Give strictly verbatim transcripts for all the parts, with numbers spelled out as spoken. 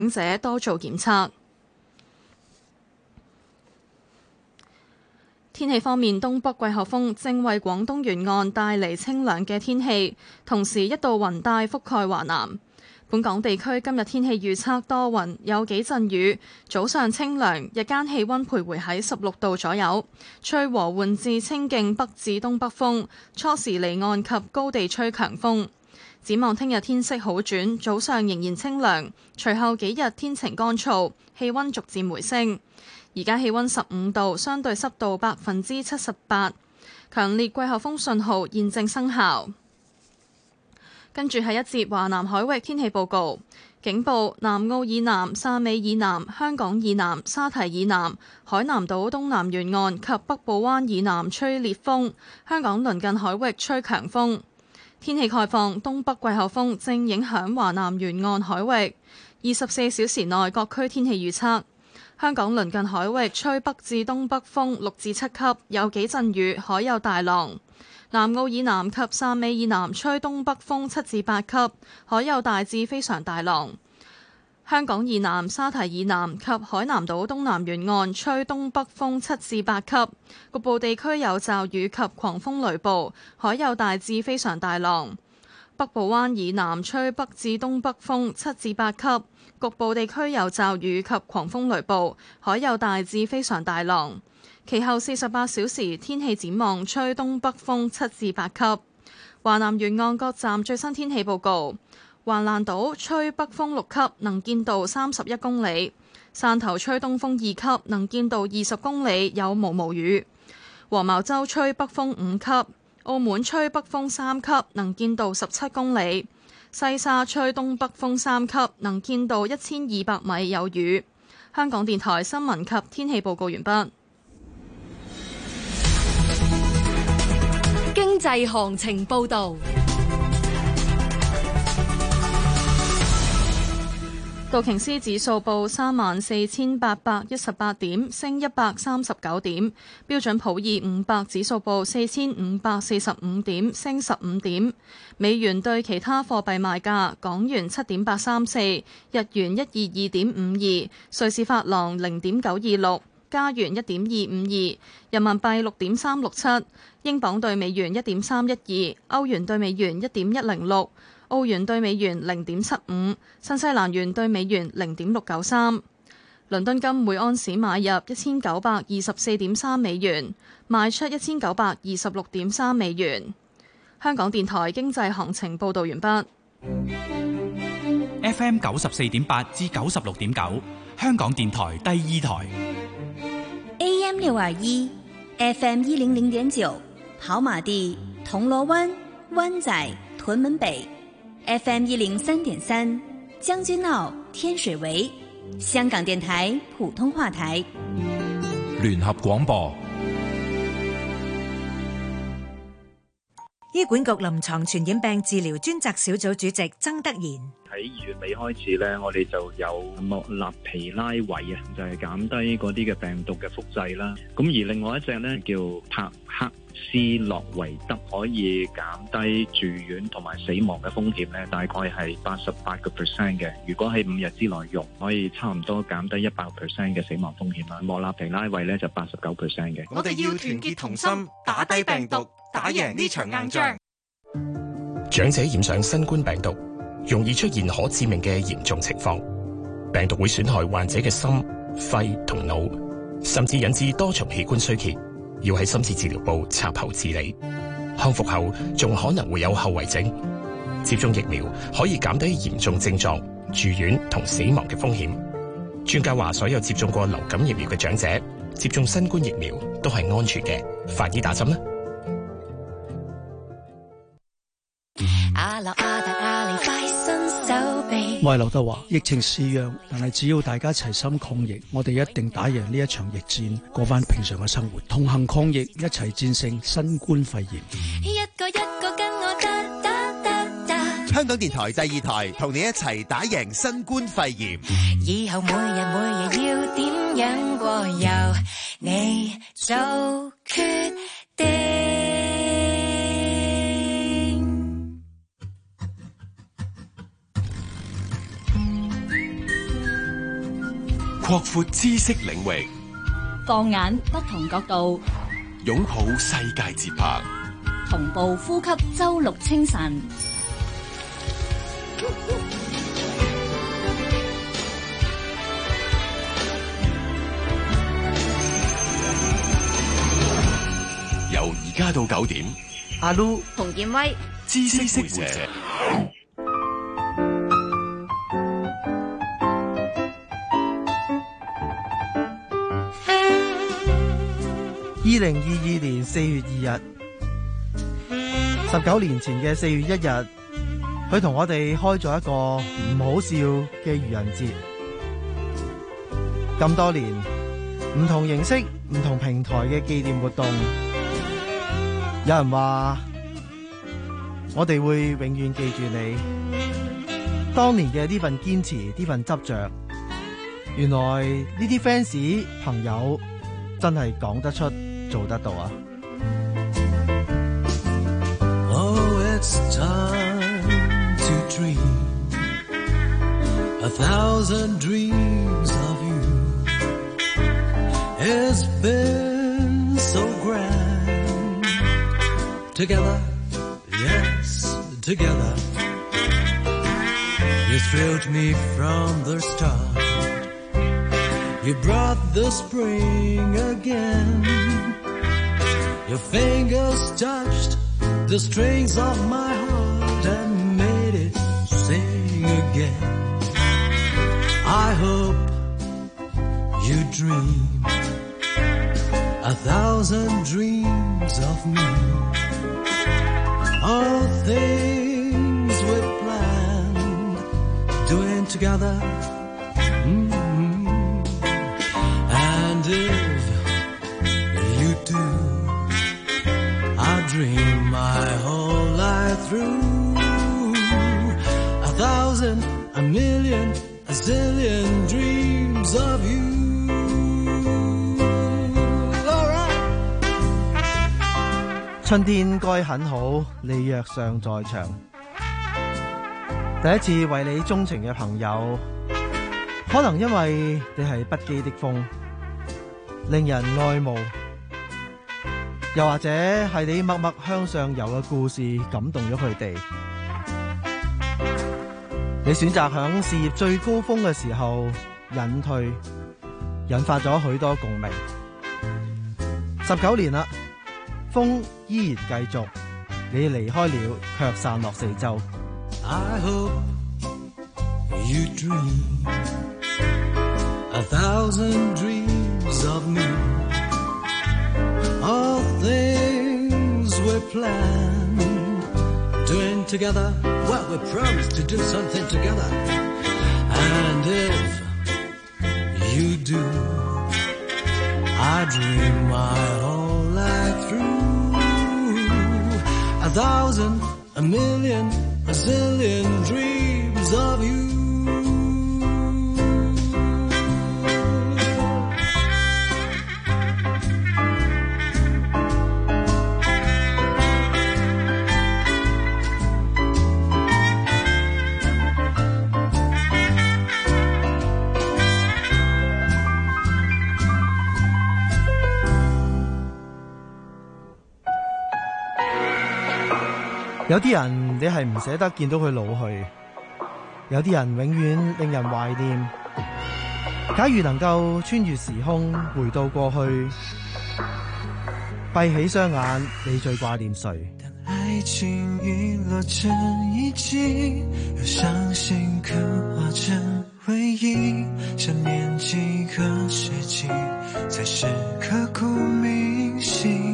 長者多做檢測。天氣方面，東北季候風正為廣東沿岸帶嚟清涼嘅天氣，同時一道雲帶覆蓋華南。本港地區今日天氣預測多雲，有幾陣雨，早上清涼，日間氣溫徘徊喺十六度左右，吹和緩至清勁北至東北風，初時離岸及高地吹強風。展望聽日天色好轉，早上仍然清涼，隨後幾日天晴乾燥，氣溫逐漸回升。而家氣溫十五度，相對濕度百分之七十八，強烈季候風信號現正生效。跟住係一節華南海域天氣報告，警報：南澳以南、汕尾以南、香港以南、沙堤以南、海南島東南沿岸及北部灣以南吹烈風，香港鄰近海域吹強風。天氣概況：東北季候風正影響華南沿岸海域，二十四小時內各區天氣預測。香港鄰近海域吹北至東北風六至七級，有幾陣雨，海有大浪。南澳以南及汕尾以南吹東北風七至八級，海有大至非常大浪。香港以南、沙堤以南及海南島東南沿岸吹東北風七至八級，局部地區有驟雨及狂風雷暴，海有大至非常大浪。北部灣以南吹北至東北風七至八級，局部地區有驟雨及狂風雷暴，海有大至非常大浪。其後四十八小時天氣展望吹東北風七至八級。華南沿岸各站最新天氣報告：橫瀾島吹北風六級，能見度三十一公里；汕頭吹東風二級，能見度二十公里，有毛毛雨；黃茅洲吹北風五級。澳門吹北風三級，能見度十七公里；西沙吹東北風三級，能見度一千二百米，有雨。香港電台新聞及天氣報告完畢。 經濟行情報道。 道瓊斯指數報三萬四千八百一十八點，升一百三十九點。標準普爾五百指數報四千五百四十五點，升十五點。美元對其他貨幣賣價：港元七點八三四，日元一二二點五二，瑞士法郎零點九二六，加元一點二五二，人民幣六點三六七，英鎊對美元一點三一二，歐元對美元一點一零六。澳元對美元零點七五，新西蘭元對美元零點六九三。倫敦金每安士買入一千九百二十四點三美元，賣出一千九百二十六點三美元。香港電台經濟行情報導完畢。 F M 九十四點八至九十六點九，香港電台第二台。 A M 六二一，F M 一零零點九，跑馬地、銅鑼灣、灣仔、屯門北。F M 一零三點三，將軍澳、天水圍，香港電台普通話台。 聯合廣播。 醫管局臨床傳染病治療專責小組主席曾德賢。 喺二月尾開始咧，我哋就有莫納皮拉韋啊，就係減低嗰啲嘅病毒嘅複製啦。咁而另外一隻咧叫帕克斯洛維德，可以減低住院同埋死亡嘅風險咧，大概係八十八個 percent 嘅。如果喺五日之內用，可以差唔多減低一百個 percent 嘅死亡風險啦。莫納皮拉韋咧就八十九 percent 嘅。 我哋要團結同心，打低病毒，打贏呢場硬仗。 長者染上新冠病毒，容易出現可致命嘅嚴重情況，病毒會損害患者嘅心、肺同腦，甚至引致多重器官衰竭，要喺深切治療部插喉治理。康復後仲可能會有後遺症。接種疫苗可以減低嚴重症狀、住院同死亡嘅風險。專家話，所有接種過流感疫苗嘅長者接種新冠疫苗都係安全嘅，快啲打針啦！ 我係劉德華，疫情肆虐，但係只要大家齊心抗疫，我哋一定打贏呢一場疫戰，過翻平常嘅生活，同行抗疫，一齊戰勝新冠肺炎。 一個一個跟我打打打打，香港電台第二台同你一齊打贏新冠肺炎。以後每日每日要點樣過，由你做決定。 擴闊知識領域， 放眼不同角度， 擁抱世界節拍， 同步呼吸周六清晨。 由而家到九點， 阿 Lu、 洪建威， 知識會者。 二零二二年四月二日，十九年前嘅四月一日，佢同我哋開咗一個唔好笑嘅愚人節。咁多年，唔同形式、唔同平台嘅紀念活動，有人話我哋會永遠記住你當年嘅呢份堅持、呢份執着。原來呢啲 fans 朋友真係講得出、做得到啊！ Oh, it's time to dream a thousand dreams of you. It's been so grand together, yes, together. You thrilled me from the start. You brought the spring again. Your fingers touched the strings of my heart and made it sing again. I hope you dream a thousand dreams of me. All things we planned, doing together. Mm-hmm. And if you do, I dream my whole life through. A thousand, a million, a zillion dreams of you. All right. 春天該很好，你若尚在場。第一次為你鍾情嘅朋友，可能因為你係不羈的風，令人愛慕。又或者係你默默向上游嘅故事感動咗佢哋，你選擇響事業最高峰嘅時候隱退，引發咗許多共鳴。十九年啦，風依然繼續，你離開了卻散落四周。 I hope you dream a thousand dreams of me. All things we planned, doing together what we promised to do something together. And if you do, I dream my whole life through. A thousand, a million, a zillion dreams of you. 有啲人你係唔捨得見到佢老去，有啲人永遠令人懷念。假如能夠穿越時空回到過去，閉起雙眼，你最掛念誰？ 愛情隕落成遺跡，讓傷心刻畫成回憶，想念幾個世紀，才是刻骨銘心。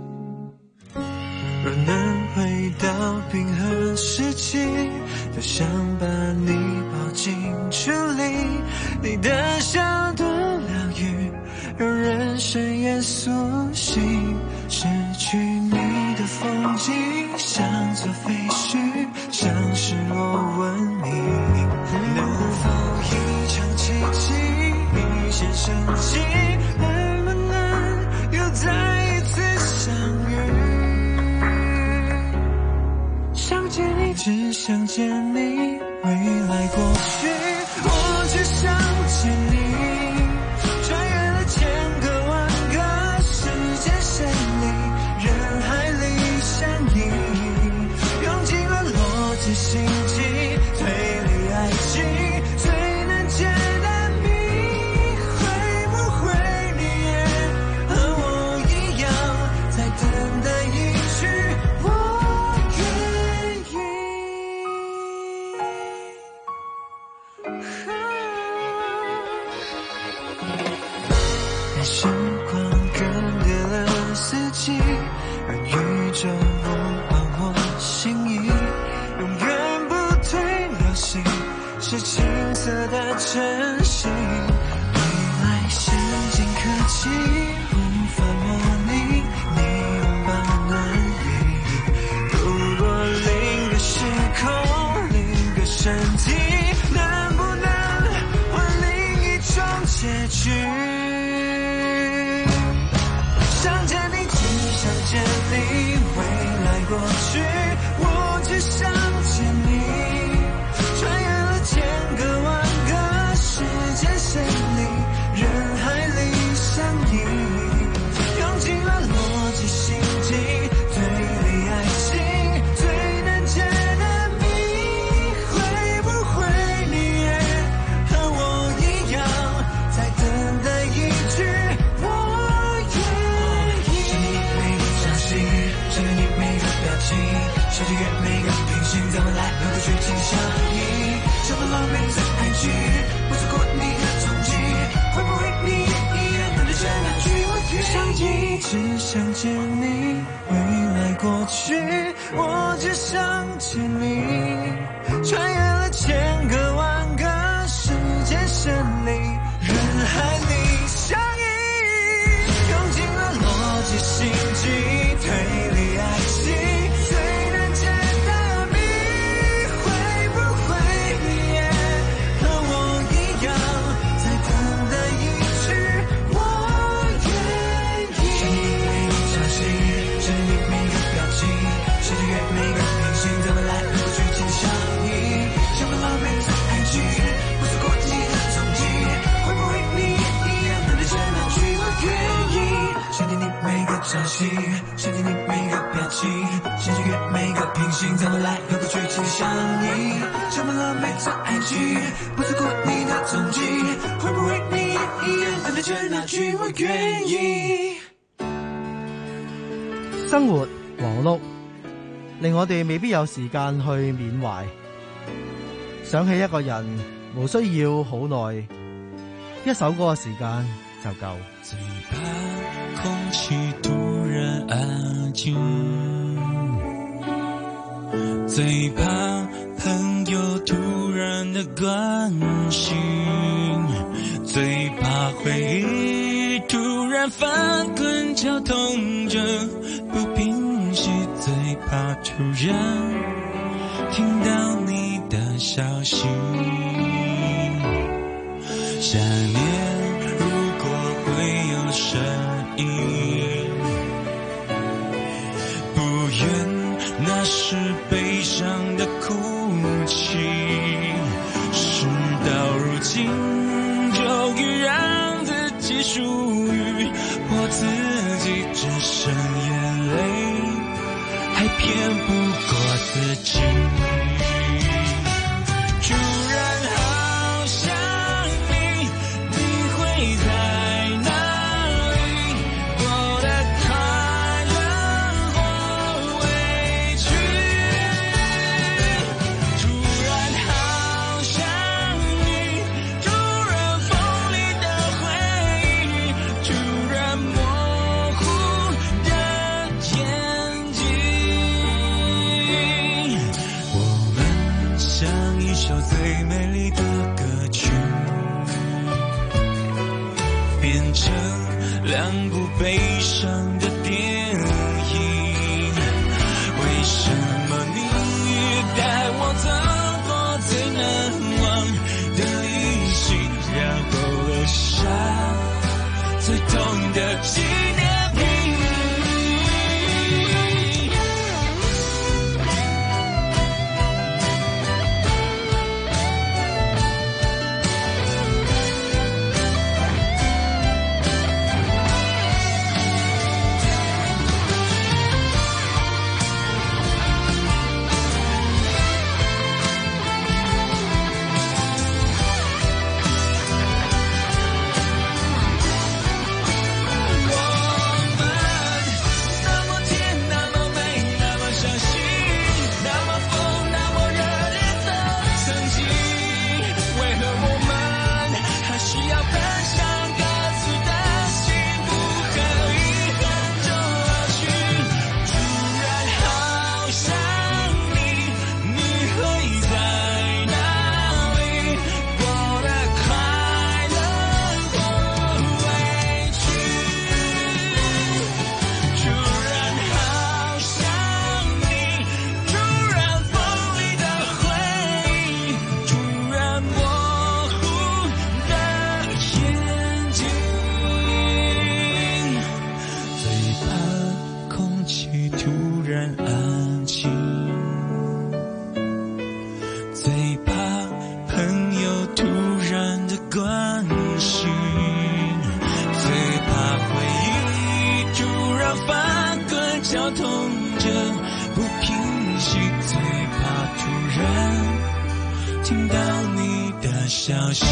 若能回到冰河時期，多想把你抱進處理，你的笑多療癒，讓人深夜甦醒。失去你的風景，像座廢墟，像失落文明。能否一場奇蹟，一線生機，能不能又再一次相遇？想見你，只想見你，未來過去，我只想見你。 时光更迭了四季，让宇宙无关我心意，永远不退流行，是青涩的真心。未来先进科技无法模拟你拥抱暖意，透过另个时空另个身体，能不能换另一种结局？想见你，只想见你，未来过去，我只想见你，穿越了千个万个时间线里，人海里相依，用尽了逻辑心机，推理爱情最难解的谜，会不会你也和我一样，在等待一句我愿意。想你每个朝夕，想你每个表情，想穿越每个平行，怎么来能够去尽相依？什么狼狈在爱情，不错过你的踪迹，会不会你也一样等待着那句我愿意？想你，只想见你，未来过去，我只想见你，穿越了千个万个时间线里，人海里相依，用尽了逻辑心机，推理爱情最难解的谜，会不会你也和我一样，在等待一句我愿意？想你每个朝夕，想你每个表情，想穿越每个平行，怎么来能够去尽相依？什么狼狈在爱情，不错过你的踪迹，会不会你也一样等待着那句我愿意？想见你每个朝夕，想见你每个表情，想穿越每个平行，怎么来能够去尽相依？什么狼狈在爱情，不错过你的踪迹，会不会你也一样等待着那句我願意？ 生活忙碌，令我哋未必有時間去緬懷。想起一個人，無需要好耐，一首歌嘅時間就夠。 最怕空氣突然安靜，最怕朋友突然的關心，最怕回憶突然翻滾绞痛着不平息，最怕突然聽到你的消息。想念如果會有聲音，不願那是悲傷的哭泣，事到如今終於讓自己屬於我自己，只剩眼淚還騙不過自己。突然好想你，你會在哪裡？過得快樂或委屈。突然好想你，突然鋒利的回憶，突然模糊的眼睛。我們像一首最美麗的歌曲，變成兩部悲傷的電影。為什麼你帶我走過最難忘的旅行，然後留下最痛的紀念品？ 關心，最怕回憶突然翻滾，绞痛着不平息，最怕突然聽到你的消息，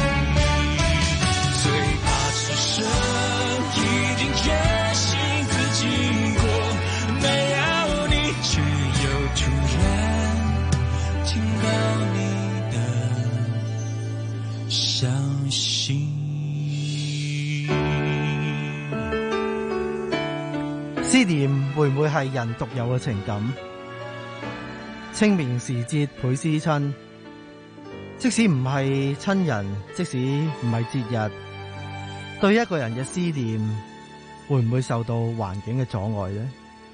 最怕此生已經決心自己過，沒有你卻又突然聽到你的消息。 思念會唔會係人獨有嘅情感？清明時節倍思親，即使唔係親人，即使唔係節日，對一個人嘅思念會唔會受到環境嘅阻礙呢？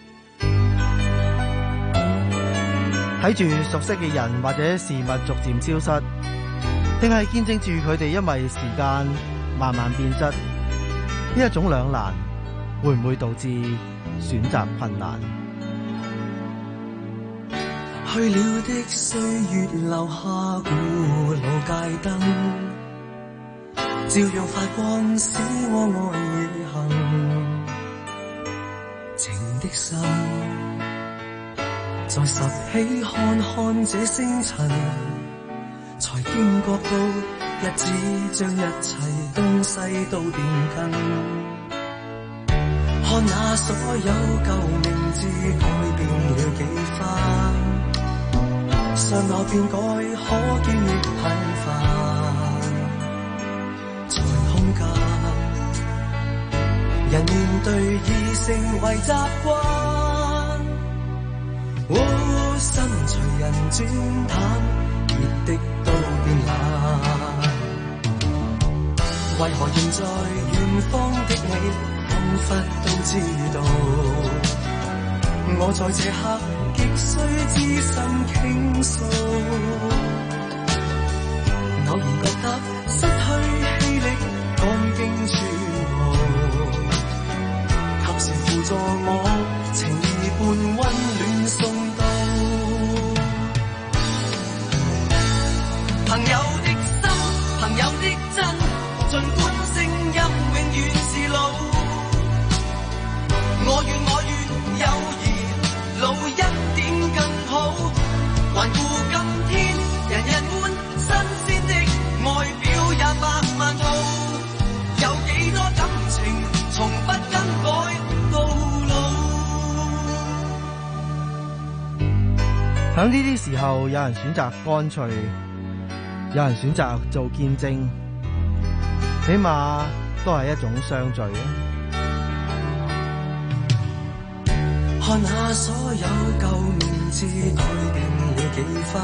睇住熟悉嘅人或者事物逐漸消失，定係見證住佢哋因為時間慢慢變質，呢一種兩難會唔會導致選擇困難？ 去了的歲月留下古老街燈，照樣發光使我愛與恨。情的心再拾起看看這星塵，才驚覺到日子將一切東西都變更。看那所有舊名字改變了幾番，相貌變改可見亦頻繁，在空間人面對已成為習慣，哦，心隨人轉淡，熱的都變冷，為何現在遠方的你彷彿都知道，我在這刻極需知心傾訴，偶然覺得失去氣力，趕經全無，及時輔助我，情意般溫暖送到。朋友的心，朋友的真，儘管聲音永遠是老。我願我願友誼老一點更好，環顧今天人人歡，新鮮的外表也百萬套，有幾多感情從不更改到老。 喺呢啲時候，有人選擇乾脆，有人選擇做見證，起碼都係一種相聚啊！ 看那所有舊名字改變了幾番，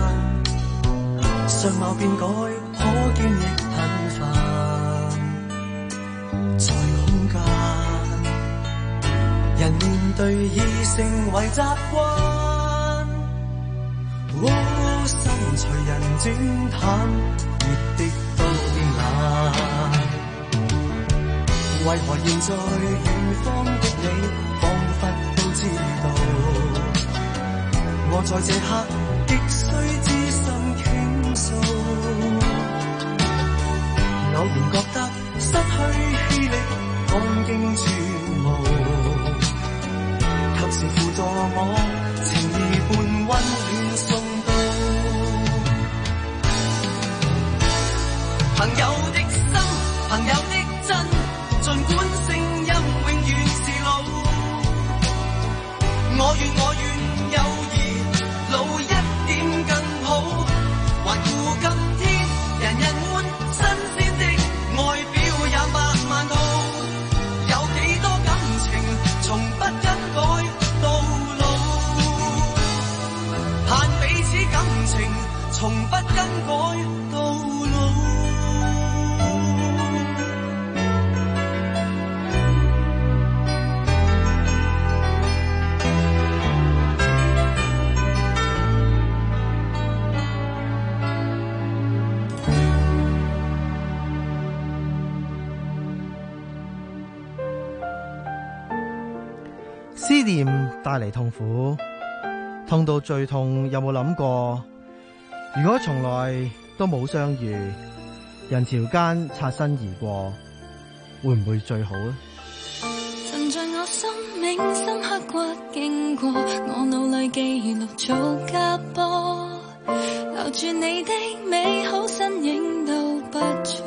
相貌變改可見亦頻繁，在空間人面對已成為習慣，哦，心隨人轉淡，熱的都變冷，為何現在遠方的你彷彿知道，我在這刻極需知心傾訴，偶然覺得失去氣力，趕經全無，及時輔助我，情意般溫暖送到。朋友的心，朋友的真，儘管聲音永遠是老。我願我願友誼老一點更好，環顧今天人人歡，新鮮的外表也百萬套，有幾多感情從不更改到老，盼彼此感情從不更改到老。 思念帶嚟痛苦，痛到最痛。有冇諗過，如果從來都冇相遇， 人潮間擦身而過，會唔會最好呢？ 曾在我生命深刻骨經過，我腦裏記錄做家波，留住你的美好身影都不錯。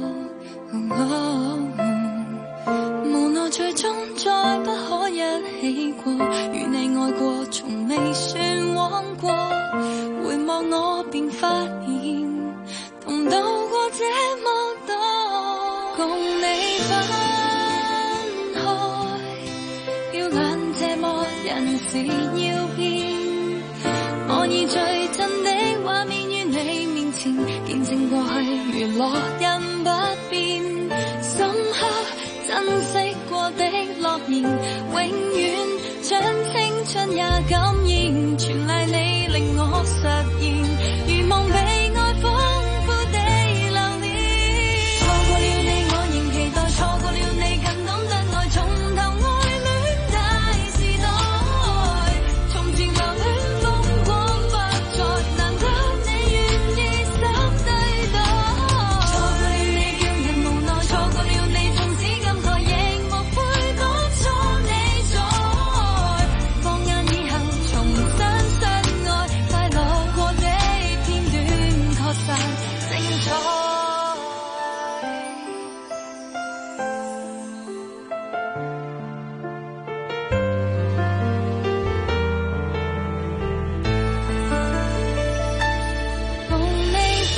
哦哦、無奈最終再不可一起過，與你愛過從未算枉過，回望我便發現同渡過這麼多，共你分開，漂亮這麼人事要變，我以最真的畫面於你面前，見證過去如落印不變，深刻珍惜過的諾言，永遠將青春也感染，全賴你令我實現，如夢被愛豐富地留戀。錯過了你我仍期待，錯過了你更懂得愛，從頭愛戀大時代，從前留戀風光不再，難得你願意心對待。錯過了你叫人無奈，錯過了你縱使感慨亦無悔講錯你在，放眼以後重新相愛，快樂過的片段確實精彩。共你分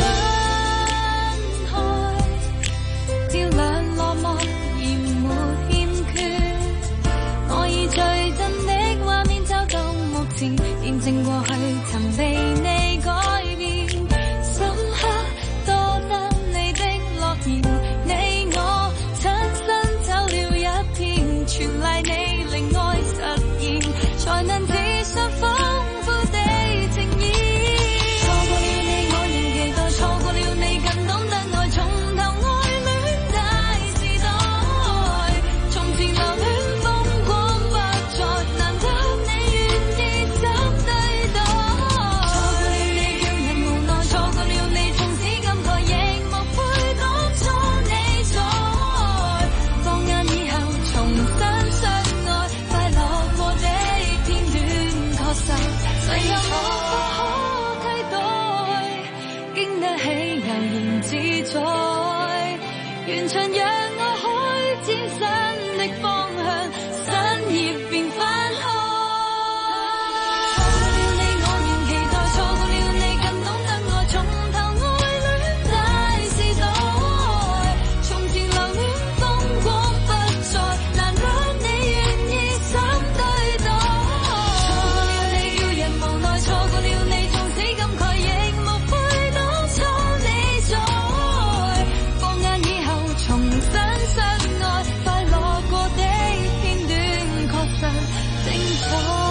開，漂亮落寞而沒欠缺，我以最真的畫面走到目前，見證過去曾被你改變，深刻多得你的諾言，你我親身走了一遍，全賴你令愛實現，才能自信豐富地呈現。錯過了你我仍期待，錯過了你更懂得愛，從頭愛戀大時代，從前留戀風光不再，難得你願意心對待。錯過了你叫人無奈，錯過了你縱使感慨亦無悔講錯你在，放眼以後重新相愛，快樂過的片段確實誰又可可替代，經得起悠然自在，完全讓我開展新的方向，新頁便翻開。錯過了你我仍期待，錯過了你更懂得愛，從頭愛戀大時代，從前留戀風光不再，難得你願意心對待。錯過了你叫人無奈，錯過了你縱使感慨亦無悔講錯你在，放眼以後重新相愛，快樂過的片段確實精彩。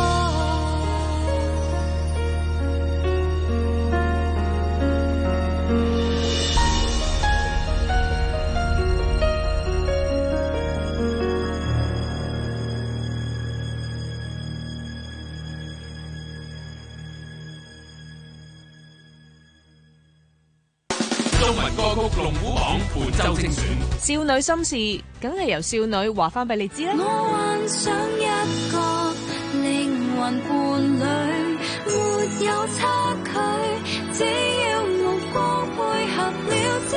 中文歌曲龍虎榜本周精選。 少女心事，梗係由少女話翻俾你知啦。 我幻想一個靈魂伴侶，沒有差距，只要目光配合了焦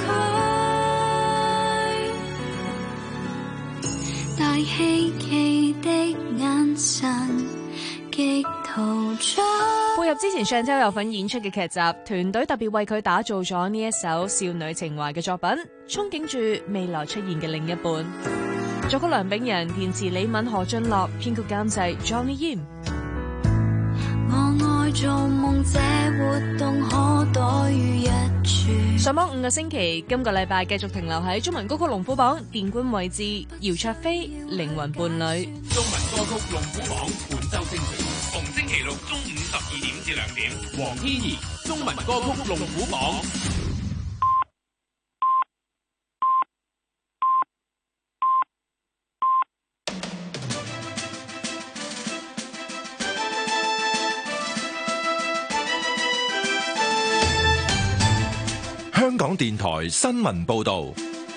距，大希冀的眼神極陶醉。 配合之前上周有份演出嘅劇集，團隊特別為佢打造咗呢一首少女情懷嘅作品，憧憬住未來出現嘅另一半。作曲梁炳仁，填詞李敏、何俊樂，編曲監製 Johnny Yim。 我愛做夢，這活動可躲於一處。 上榜五個星期，今個禮拜繼續停留喺中文歌曲龍虎榜殿冠位置，姚焯菲《靈魂伴侶》。 中文歌曲龍虎榜本周精選，逢星期六中午十二點至兩點，黃天怡中文歌曲龍虎榜。 香港港電台新聞報道。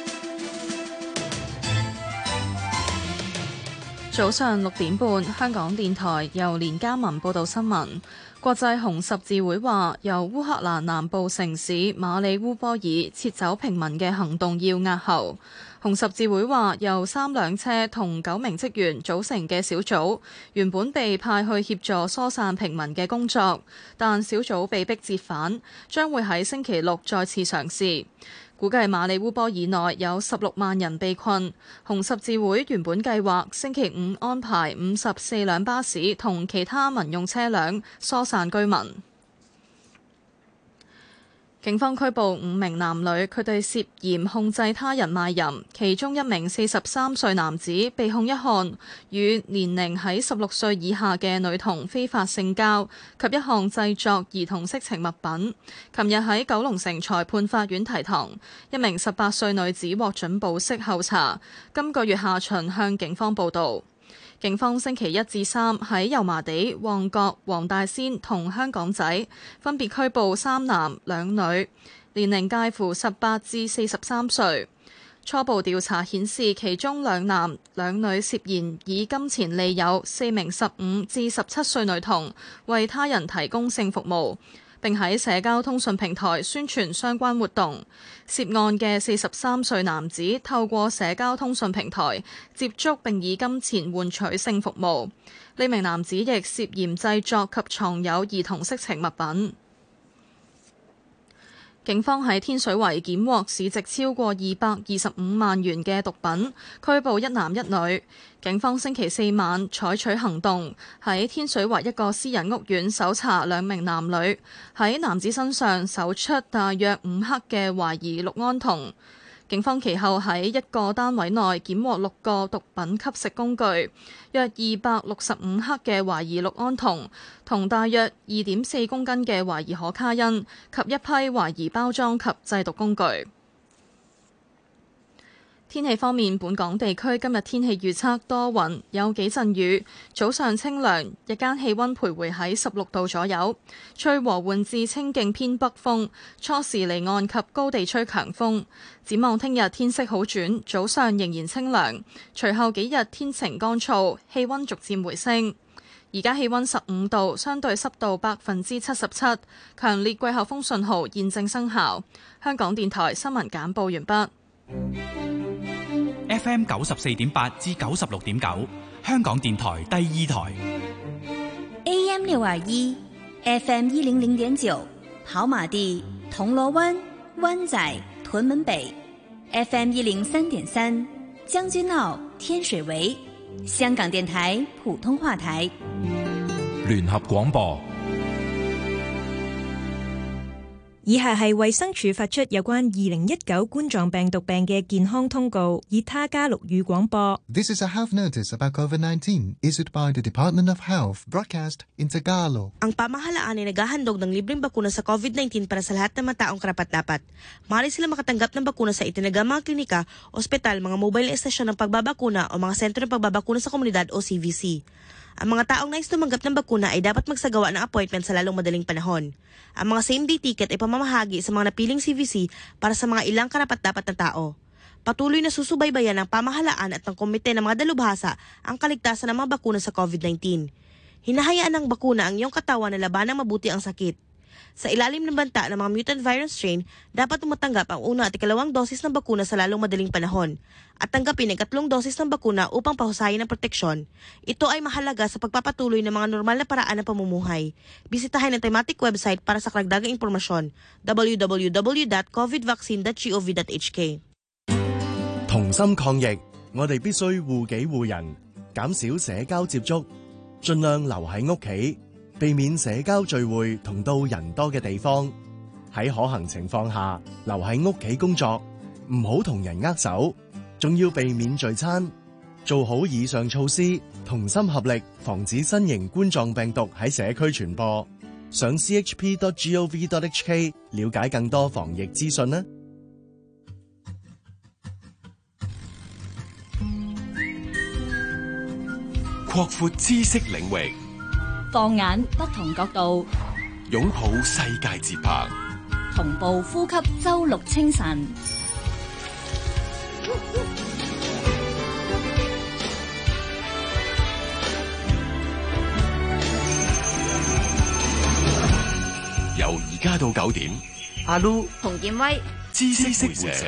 早上六點半，香港電台由連家文報道新聞。國際紅十字會話，由烏克蘭南部城市馬里烏波爾撤走平民嘅行動要押後。紅十字會話，由三輛車同九名職員組成嘅小組，原本被派去協助疏散平民嘅工作，但小組被迫折返，將會喺星期六再次嘗試。估計馬里烏波爾內有十六萬人被困。紅十字會原本計劃星期五安排五十四輛巴士同其他民用車輛疏散居民。警方拘捕五名男女，佢哋涉嫌控制他人賣淫，其中一名四十三歲男子被控一項與年齡喺十六歲以下嘅女童非法性交及一項製作兒童色情物品。琴日喺九龍城裁判法院提堂，一名十八歲女子獲准保釋候查，今個月下旬向警方報到。警方星期一至三喺油麻地、旺角、黃大仙同香港仔分別拘捕三男兩女，年齡介乎十八至四十三歲。初步調查顯示，其中兩男兩女涉嫌以金錢利誘四名十五至十七歲女童，為他人提供性服務，並喺社交通訊平台宣傳相關活動。涉案嘅四十三歲男子透過社交通訊平台接觸並以金錢換取性服務。呢名男子亦涉嫌製作及藏有兒童色情物品。警方喺天水圍檢獲市值超過二百二十五萬元嘅毒品，拘捕一男一女。警方星期四晚採取行動，喺天水圍一個私人屋苑搜查兩名男女，喺男子身上搜出大約五克嘅懷疑氯胺酮。警方其後喺一個單位內檢獲六個毒品吸食工具，約二百六十五克嘅懷疑氯胺酮，同大約二點四公斤嘅懷疑可卡因及一批懷疑包裝及製毒工具。天氣方面，本港地區今日天氣預測多雲，有幾陣雨，早上清涼，日間氣溫徘徊喺十六度左右，吹和緩至清勁偏北風，初時離岸及高地吹強風。展望聽日天色好轉，早上仍然清涼，隨後幾日天晴乾燥，氣溫逐漸回升。而家氣溫十五度，相對濕度百分之七十七，強烈季候風信號現正生效。香港電台新聞簡報完畢。 F M 九十四點八至九十六點九，香港電台第二台。 A M 六二一 ，F M 一零零點九，跑馬地、銅鑼灣、灣仔、屯門北 ，F M 一零三點三，將軍澳、天水圍，香港電台普通話台。 聯合廣播。 以下係衛生署發出有關二零一九冠狀病毒病嘅健康通告，以他加祿語廣播。 This is a health notice about COVID nineteen issued by the Department of Health, broadcast in Tagalog. Ang pamahalaan ay naghahandog ng libreng bakuna sa COVID nineteen para sa lahat ng mga taong karapat-dapat. Maaari sila makatanggap ng bakuna sa itinagang mga klinika, ospital, mga mobile estasyon ng pagbabakuna o mga sentro ng pagbabakuna sa komunidad o C V C. Ang mga taong nais tumanggap ng bakuna ay dapat magsagawa ng appointment sa lalong madaling panahon. Ang mga same-day ticket ay pamamahagi sa mga napiling C V C para sa mga ilang karapat-dapat na tao. Patuloy na susubaybayan ng pamahalaan at ng komite ng mga dalubhasa ang kaligtasan ng mga bakuna sa COVID nineteen. Hinahayaan ng bakuna ang iyong katawan na labanang mabuti ang sakit. Sa ilalim ng banta ng mga mutant virus strain, dapat tumatanggap ang una at ikalawang dosis ng bakuna sa lalong madaling panahon at tanggapin ang ikatlong dosis ng bakuna upang pahusayin ang proteksyon. Ito ay mahalaga sa pagpapatuloy ng mga normal na paraan ng pamumuhay. Bisitahin ang thematic website para sa karagdagang impormasyon, w w w dot covid vaccine dot gov dot h k。 同心抗疫，我哋必須護己護人，減少社交接觸，盡量留喺屋企，避免社交聚會同到人多嘅地方。喺可行情況下，留喺屋企工作，唔好同人握手，仲要避免聚餐。做好以上措施，同心合力，防止新型冠狀病毒喺社區傳播。上 c h p dot gov dot h k 了解更多防疫資訊啦。 擴闊知識領域， 放眼不同角度， 擁抱世界節拍， 同步呼吸周六清晨。 由而家到九點， 阿 Lu 洪建威知識會社。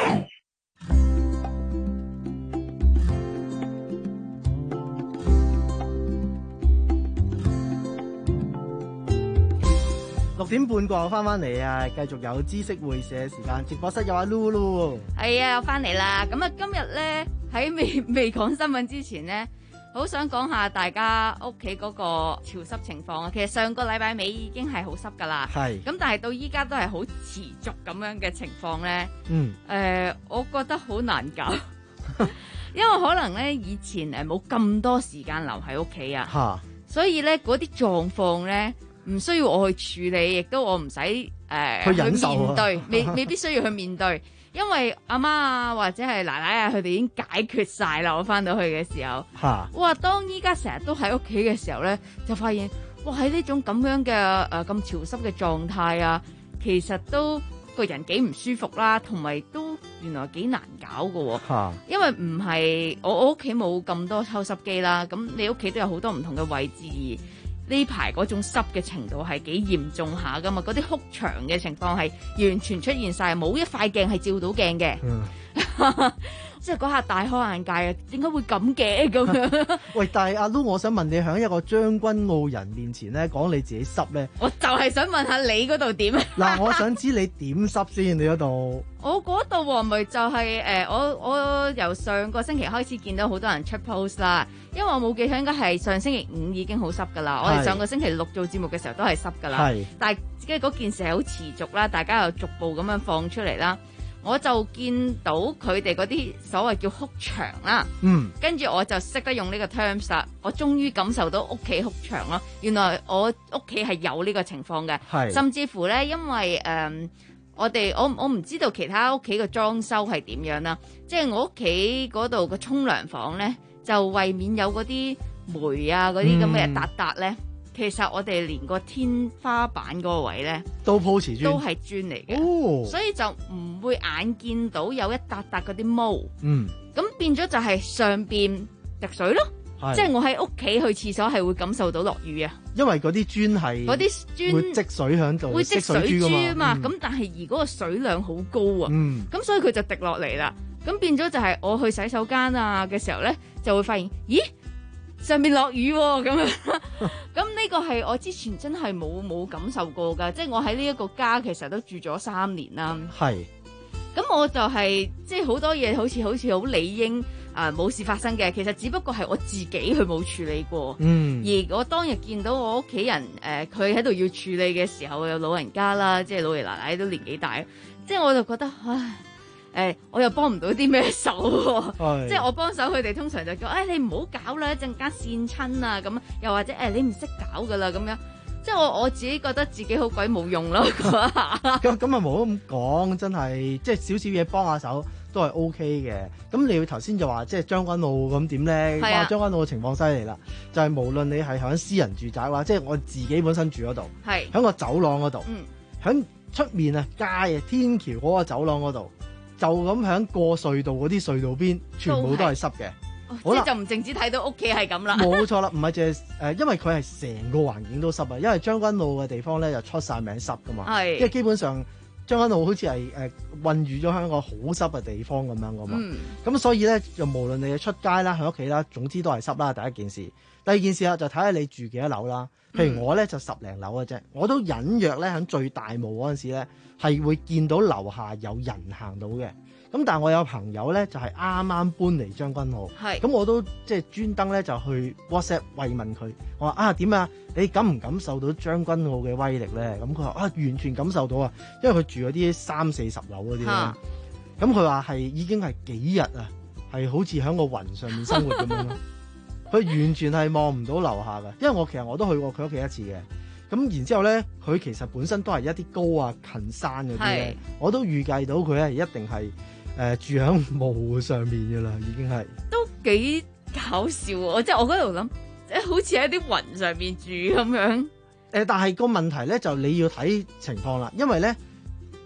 六點半過後翻翻嚟啊，繼續有知識會社時間，直播室有阿 Lu 咯。 係啊，我翻嚟啦。咁啊，今日咧喺未未講新聞之前咧，好想講下大家屋企嗰個潮濕情況啊。其實上個禮拜尾已經係好濕噶啦， 係咁，但係到依家都係好持續咁樣嘅情況咧。 嗯， 誒、呃，我覺得好難搞，因為可能咧以前誒冇咁多時間留喺屋企啊， 嚇， 所以咧嗰啲狀況咧唔需要我去處理，亦都我唔使誒去忍受啊面對，未未必需要去面對。因為阿媽啊或者係奶奶啊，佢哋已經解決晒啦。我翻到去嘅時候， 嚇， 哇！當依家成日都喺屋企嘅時候咧，就發現哇喺呢種咁樣嘅誒咁潮濕嘅狀態啊，其實都個人幾唔舒服啦，同埋都原來幾難搞㗎喎。 嚇， 因為唔係我我屋企冇咁多抽濕機啦，咁你屋企都有好多唔同嘅位置。呢排嗰種濕嘅程度係幾嚴重下噶嘛，嗰啲哭牆嘅情況係完全出現晒，冇一塊鏡係照到鏡嘅。 嗯即係嗰下大開眼界啊！點解會咁嘅咁樣？ 喂，但係阿 Lu，我想問你喺一個將軍澳人面前咧講你自己濕咧， 我就係想問下你嗰度點？ 嗱，我想知你點濕先？你嗰度？ 我嗰度喎，咪就係、是、誒、呃，我我由上個星期開始見到好多人出 post 啦，因為我冇記錯應該係上星期五已經好濕噶啦，我哋上個星期六做節目嘅時候都係濕噶啦，但係即係嗰件事係好持續啦，大家又逐步咁樣放出嚟啦。我就見到佢哋嗰啲所謂叫哭牆啦， 嗯， 跟住我就識得用呢個 terms 啦，我終於感受到屋企哭牆咯。原來我屋企係有呢個情況嘅，甚至乎咧，因為誒、呃、我哋我我唔知道其他屋企嘅裝修係點樣啦，即係我屋企嗰度嘅沖涼房咧，就為免有嗰啲霉啊嗰啲咁嘅笪笪咧。其實我哋連個天花板嗰個位咧都鋪瓷磚， 都係磚嚟嘅，哦，所以就唔會眼見到有一笪笪嗰啲毛。 嗯，咁變咗就係上邊滴水咯，即係我喺屋企去廁所係會感受到落雨啊。 因為嗰啲磚係嗰啲磚會積水喺度， 會積水珠啊嘛。咁、嗯、但係而嗰個水量好高啊，咁、嗯、所以佢就滴落嚟啦。咁變咗就係我去洗手間啊嘅時候咧，就會發現，咦？上面落雨喎、哦，咁樣，咁呢個係我之前真係冇冇感受過㗎，即係我喺呢一個家其實都住咗三年啦。 係， 咁我就係、是、即係好多嘢好似好似好理應啊冇、呃、事發生嘅，其實只不過係我自己去冇處理過。嗯，而我當日見到我屋企人誒佢喺度要處理嘅時候，有老人家啦，即係老爺奶奶都年紀大，即係我就覺得唉。誒、欸，我又幫唔到啲咩手喎，即係我幫手佢哋通常就叫，誒、哎、你唔好搞啦，一陣間跣親啊咁，又或者誒、哎、你唔識搞噶啦咁樣，即係我我自己覺得自己好鬼冇用咯嗰下。 咁咁啊冇咁講，真係即係少少嘢幫下手都係 O K 嘅。咁你頭先就話即係將軍澳咁點咧？哇，將軍澳嘅情況犀利啦，就係、是、無論你係喺私人住宅話，即係我自己本身住嗰度，係喺個走廊嗰度，喺、嗯、出面啊街啊天橋嗰個走廊嗰度。就咁喺過隧道嗰啲隧道邊，全部都係濕嘅。 即係就唔淨止睇到屋企係咁啦。 冇錯啦，唔係淨係誒，因為佢係成個環境都濕啊。因為將軍澳嘅地方咧就出晒名濕噶嘛。係。因為基本上將軍澳好似係誒混住咗喺一個好濕嘅地方咁樣噶嘛。嗯。咁所以咧，就無論你出街啦、喺屋企啦，總之都係濕啦。第一件事，第二件事啊，就睇下你住幾多樓啦。譬如我咧就十零樓嘅啫，我都隱約咧喺最大霧嗰陣時咧係會見到樓下有人行到嘅。咁但係我有朋友咧就係啱啱搬嚟將軍澳，咁我都即係專登咧就去 WhatsApp 慰問佢，我話啊點啊，你感唔感受到將軍澳嘅威力咧？咁佢話啊完全感受到啊，因為佢住嗰啲三四十樓嗰啲啦。咁佢話係已經係幾日啊，係好似喺個雲上面生活咁樣咯。佢完全係望唔到樓下嘅，因為我其實我都去過佢屋企一次嘅。咁然之後咧，佢其實本身都係一啲高啊近山嗰啲咧，我都預計到佢咧一定係。誒、呃、住喺霧上面嘅啦，已經係都幾搞笑喎！即係我嗰度諗，即係好似喺啲雲上面住咁樣。誒、 呃，但係個問題咧就你要睇情況啦，因為咧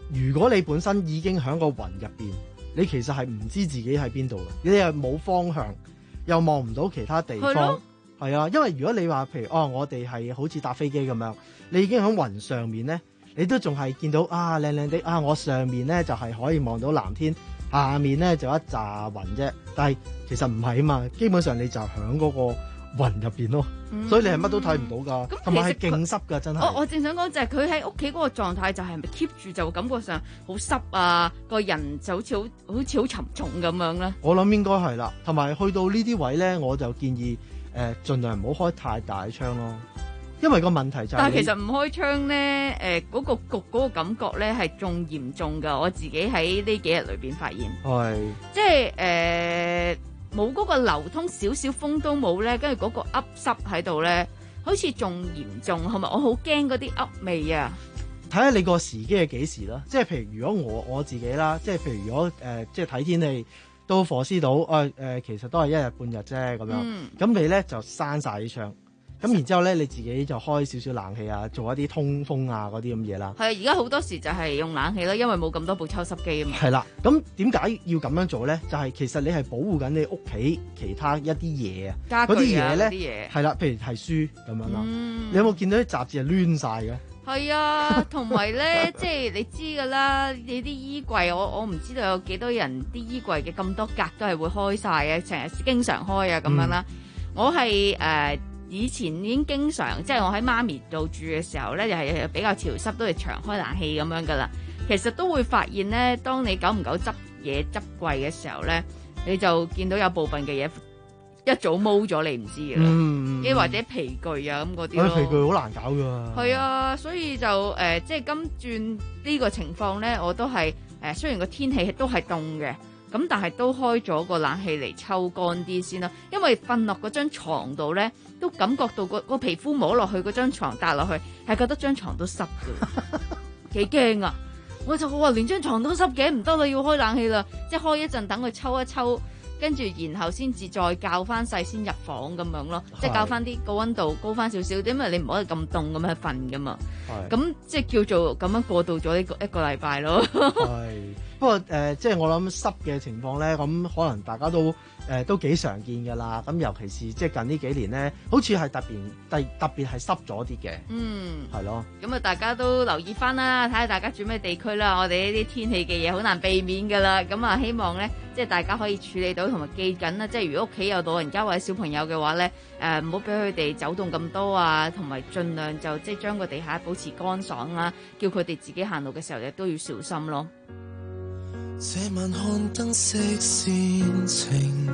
如果你本身已經喺個雲入邊，你其實係唔知自己喺邊度嘅，你又冇方向，又望唔到其他地方。係啊，因為如果你話譬如哦，我哋係好似搭飛機咁樣，你已經喺雲上面咧，你都仲係見到啊靚靚的啊，我上面咧就係、是、可以望到藍天，下面咧就一紮雲啫。但係其實唔係啊嘛，基本上你就喺嗰個雲入邊咯，嗯、所以你係乜都睇唔到噶，同埋係勁濕噶，真係。 我我正想講就係佢喺屋企嗰個狀態就係咪 keep 住就感覺上好濕啊，個人就好似好好似好沉重咁樣咧。 我諗應該係啦，同埋去到呢啲位咧，我就建議。誒、呃，盡量唔好開太大窗咯，因為個問題就係。但係其實唔開窗咧，誒、呃，嗰、那個焗嗰個感覺咧係仲嚴重噶。我自己喺呢幾日裏邊發現，係即係誒冇嗰個流通，少少風都冇咧，跟住嗰個噏濕喺度咧，好似仲嚴重，係咪？我好驚嗰啲噏味啊！睇下你個時機係幾時啦，即係譬如如果我我自己啦，即係譬如如果誒、呃、即係睇天氣。到火獅島，誒、呃、誒、呃，其實都係一日半日啫，咁樣。咁、嗯、你咧就閂晒啲窗，咁然之後咧你自己就開少少冷氣啊，做一啲通風啊嗰啲咁嘢啦。係啊，而家好多時就係用冷氣啦，因為冇咁多部抽濕機啊嘛。係啦，咁點解要咁樣做咧？就係、是、其實你係保護緊你屋企其他一啲嘢啊，嗰啲嘢咧係啦，譬如係書咁樣啦、嗯。你有冇見到啲雜誌係亂晒嘅？ 係啊，同埋咧，即係你知噶啦，你啲衣櫃，我我唔知道有幾多人啲衣櫃嘅咁多格都係會開晒嘅，成日經常開啊咁樣啦。我係誒、呃、以前已經經常，即係我喺媽咪度住嘅時候咧，又係比較潮濕，都係長開冷氣咁樣噶啦。其實都會發現咧，當你久唔久執嘢執櫃嘅時候咧，你就見到有部分嘅嘢。一早踎咗你唔知嘅啦，嗯，或者皮具啊咁嗰啲咯。 皮具好難搞噶。 係啊，所以就誒、呃，即係今轉呢個情況咧，我都係誒、呃，雖然個天氣都係凍嘅，咁但係都開咗個冷氣嚟抽乾啲先啦。因為瞓落嗰張床度咧，都感覺到個個皮膚摸落去嗰張床搭落去，係覺得張床都濕嘅，幾驚啊！我就話連張床都濕嘅，唔得啦，要開冷氣啦，即係開一陣，等佢抽一抽。跟住，然後先至再校翻細先入房咁樣咯，即係校翻啲個溫度高翻少少，因為你唔可以咁凍咁去瞓噶嘛。咁即係叫做咁樣過渡咗呢個一個禮拜咯。 係，不過誒、呃，即係我諗濕嘅情況咧，咁可能大家都誒、呃、都幾常見㗎啦。咁尤其是即係近呢幾年咧，好似係特別特特別係濕咗啲嘅。嗯，係咯。咁啊，大家都留意翻啦，睇下大家住咩地區啦。我哋呢啲天氣嘅嘢好難避免㗎啦。咁啊，希望咧。即係大家可以處理到，同埋記緊啦。即係如果屋企有老人家或者小朋友嘅話咧，誒唔好俾佢哋走動咁多啊，同埋盡量就即係將個地下保持乾爽啦。叫佢哋自己行路嘅時候亦都要小心咯。 這晚看燈飾煽情，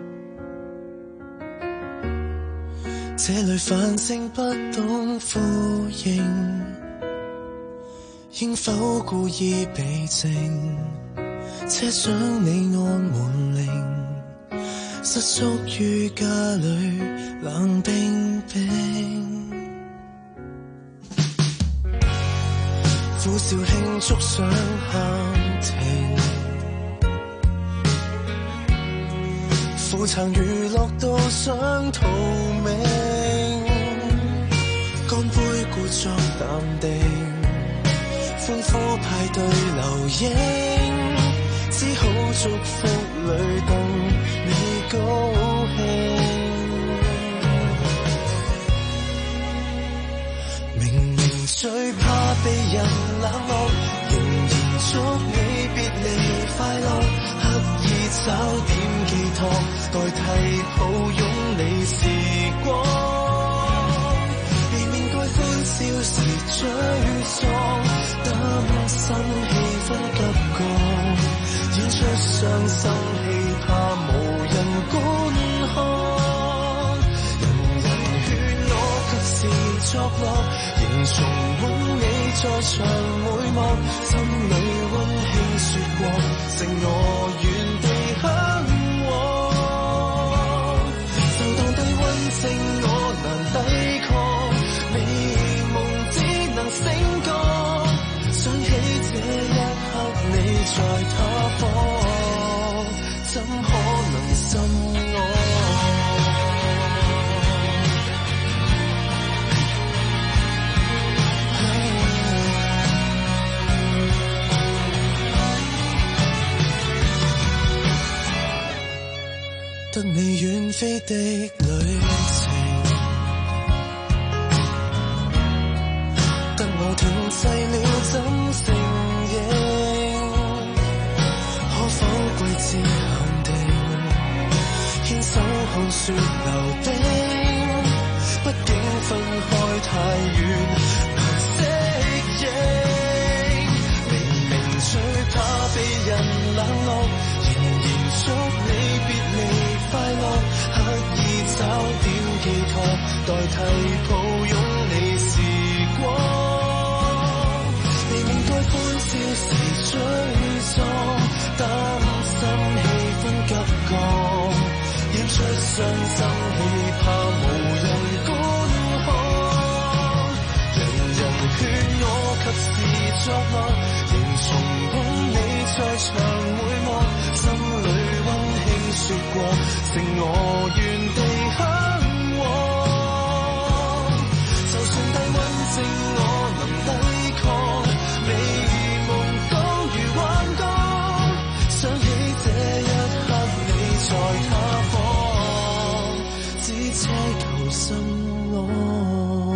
這裡反正不懂呼應，應否故意避靜？車廂你按門鈴，瑟縮於家裏冷冰冰，苦笑慶祝想喊停，苦撐娛樂到想逃命，乾杯故作淡定，歡呼派對留影，只好祝福裏等你高興，明明最怕被人冷落，仍然祝你別離快樂，刻意找點寄託，代替抱擁你時光，避免該歡笑時沮喪，擔心氣氛急降，演出傷心戲，怕無人觀看。人人勸我及時作樂，仍重溫你在場每幕，心裏溫馨說過，剩我原地向往。就當低溫症我難抵抗，美夢只能醒覺，想起這一刻你在他方，怎可能心安？ 得你遠飛的旅程，得我停滯了怎承認？可否季節限定，牽手看雪流冰，畢竟分開太遠難適應，明明最怕被人冷落，仍然祝你別離快樂，刻意找點寄託，代替抱擁你時光，未面對歡笑時沮喪，擔心氣氛急降，演出傷心戲怕無人觀看，人人勸我及時作樂，仍重捧你在場回望，心裏溫馨說過，剩我原地向往，就算低溫症我能抵抗，美夢都如幻覺，想起這一刻你在他方，只奢求心安。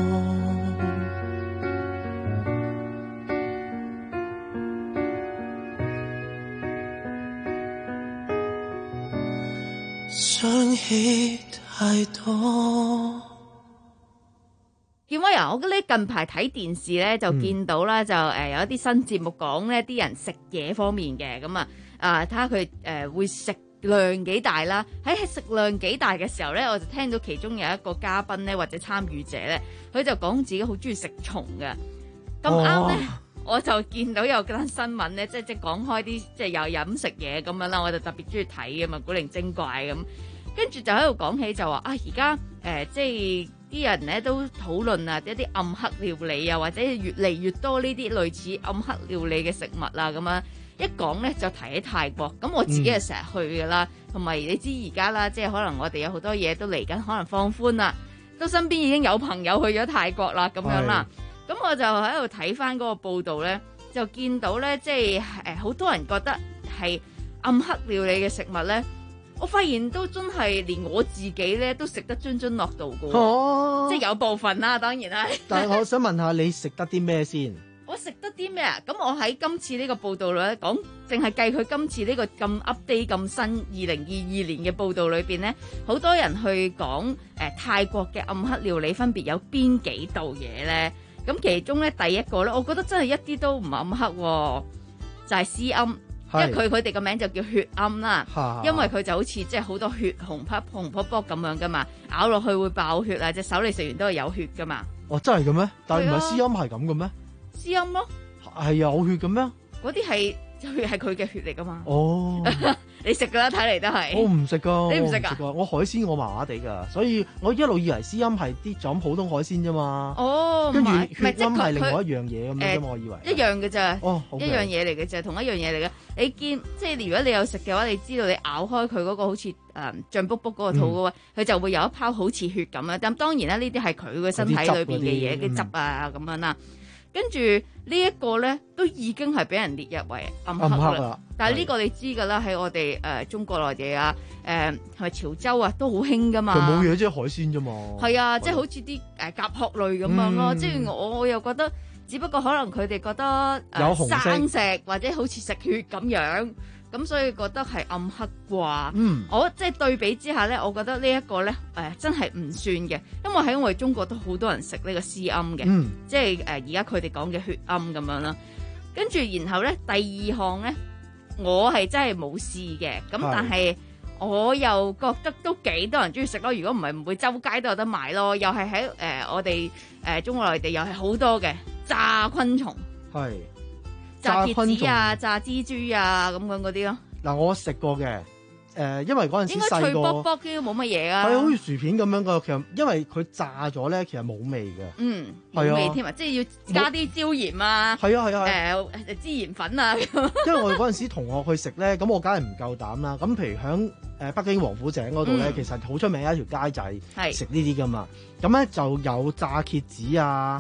想起太多。 建威啊，我覺得你近排睇電視咧，就見到啦，就誒有一啲新節目講咧，啲人食嘢方面嘅，咁啊啊睇下佢誒會食量幾大啦。喺食量幾大嘅時候咧，我就聽到其中有一個嘉賓咧或者參與者咧，佢就講自己好中意食蟲嘅。咁啱咧，我就見到有單新聞咧，即係即係講開啲即係有飲食嘢咁樣啦，我就特別中意睇嘅嘛，古靈精怪咁。跟住就喺度講起就話啊，而家誒即係啲人咧都討論啊，一啲暗黑料理啊，或者越嚟越多呢啲類似暗黑料理嘅食物啊咁樣。一講咧就提起泰國，咁我自己係成日去㗎啦，同埋、嗯、你知而家啦，即係可能我哋有好多嘢都嚟緊，可能放寬啦，都身邊已經有朋友去咗泰國啦咁樣啦。咁我就喺度睇翻嗰個報道咧，就見到咧，即係誒好多人覺得係暗黑料理嘅食物咧。我發現都真係連我自己咧都食得津津樂道嘅，哦、即係有部分啦，當然啦。 但係我想問下你食得啲咩先？ 我食得啲咩啊？咁我喺今次呢個報道咧講，淨係計佢今次呢個咁 update 咁新二零二二年嘅報道裏邊咧，好多人去講誒、呃、泰國嘅暗黑料理分別有邊幾道嘢咧？咁其中咧第一個咧，我覺得真係一啲都唔暗黑，就係絲鵪。因為佢佢哋個名就叫血鵪啦，因為佢就好似即係好多血紅卜紅卜卜咁樣噶嘛，咬落去會爆血啊！隻手你食完都係有血噶嘛。 哦，真係嘅咩？但係唔係絲鵪係咁嘅咩？ 絲鵪咯， 係有血嘅咩？ 嗰啲係血係佢嘅血嚟噶嘛？ 哦， 你食噶啦，睇嚟都係。 我唔食噶， 你唔食噶？ 我海鮮我麻麻地噶，所以我一路以為絲鵪係啲就咁普通海鮮啫嘛。 哦， 跟住血鵪係另外一樣嘢咁樣啫嘛，我以為。 一樣嘅咋？ 哦， 一樣嘢嚟嘅啫，同一樣嘢嚟嘅。你見即係如果你有食嘅話，你知道你咬開佢嗰個好似誒脹卜卜嗰個肚嘅話，佢、嗯、就會有一泡好似血咁樣。但當然啦，呢啲係佢嘅身體裏邊嘅嘢，啲汁啊咁樣啦。跟住呢一個咧，都已經係俾人列入為暗黑啦。但係呢個你知㗎啦，喺我哋誒、呃、中國內地啊，誒係咪潮州啊，都好興㗎嘛。 佢冇嘢，即係海鮮啫嘛。 係啊，即係好似啲誒甲殼類咁樣咯。嗯、即係我我又覺得。只不過可能佢哋覺得誒、呃、生食或者好似食血咁樣，咁所以覺得係暗黑啩。嗯，我即係對比之下咧，我覺得呢一個咧誒真係唔算嘅，因為喺我哋中國都好多人食呢個絲鵪嘅，嗯、即係誒而家佢哋講嘅血鵪咁樣啦。跟住然後咧第二項咧，我係真係冇試嘅，咁但係我又覺得都幾多人中意食咯。如果唔係唔會周街都有得買咯。又係喺誒我哋誒、呃、中國內地又係好多嘅。炸昆蟲，係炸蠍子啊，炸蜘蛛啊，咁樣嗰啲咯。嗱，我食過嘅，誒，因為嗰陣時細個，應該脆卜卜嘅，冇乜嘢啊。係好似薯片咁樣噶，其實因為佢炸咗咧，其實冇味嘅。嗯，冇味添啊，即係要加啲椒鹽啊。係啊係啊，誒誒，孜然粉啊。因為我哋嗰陣時同學去食咧，咁我梗係唔夠膽啦。咁譬如響誒北京王府井嗰度咧，其實好出名一條街仔，係食呢啲噶嘛。咁咧就有炸蠍子啊。誒、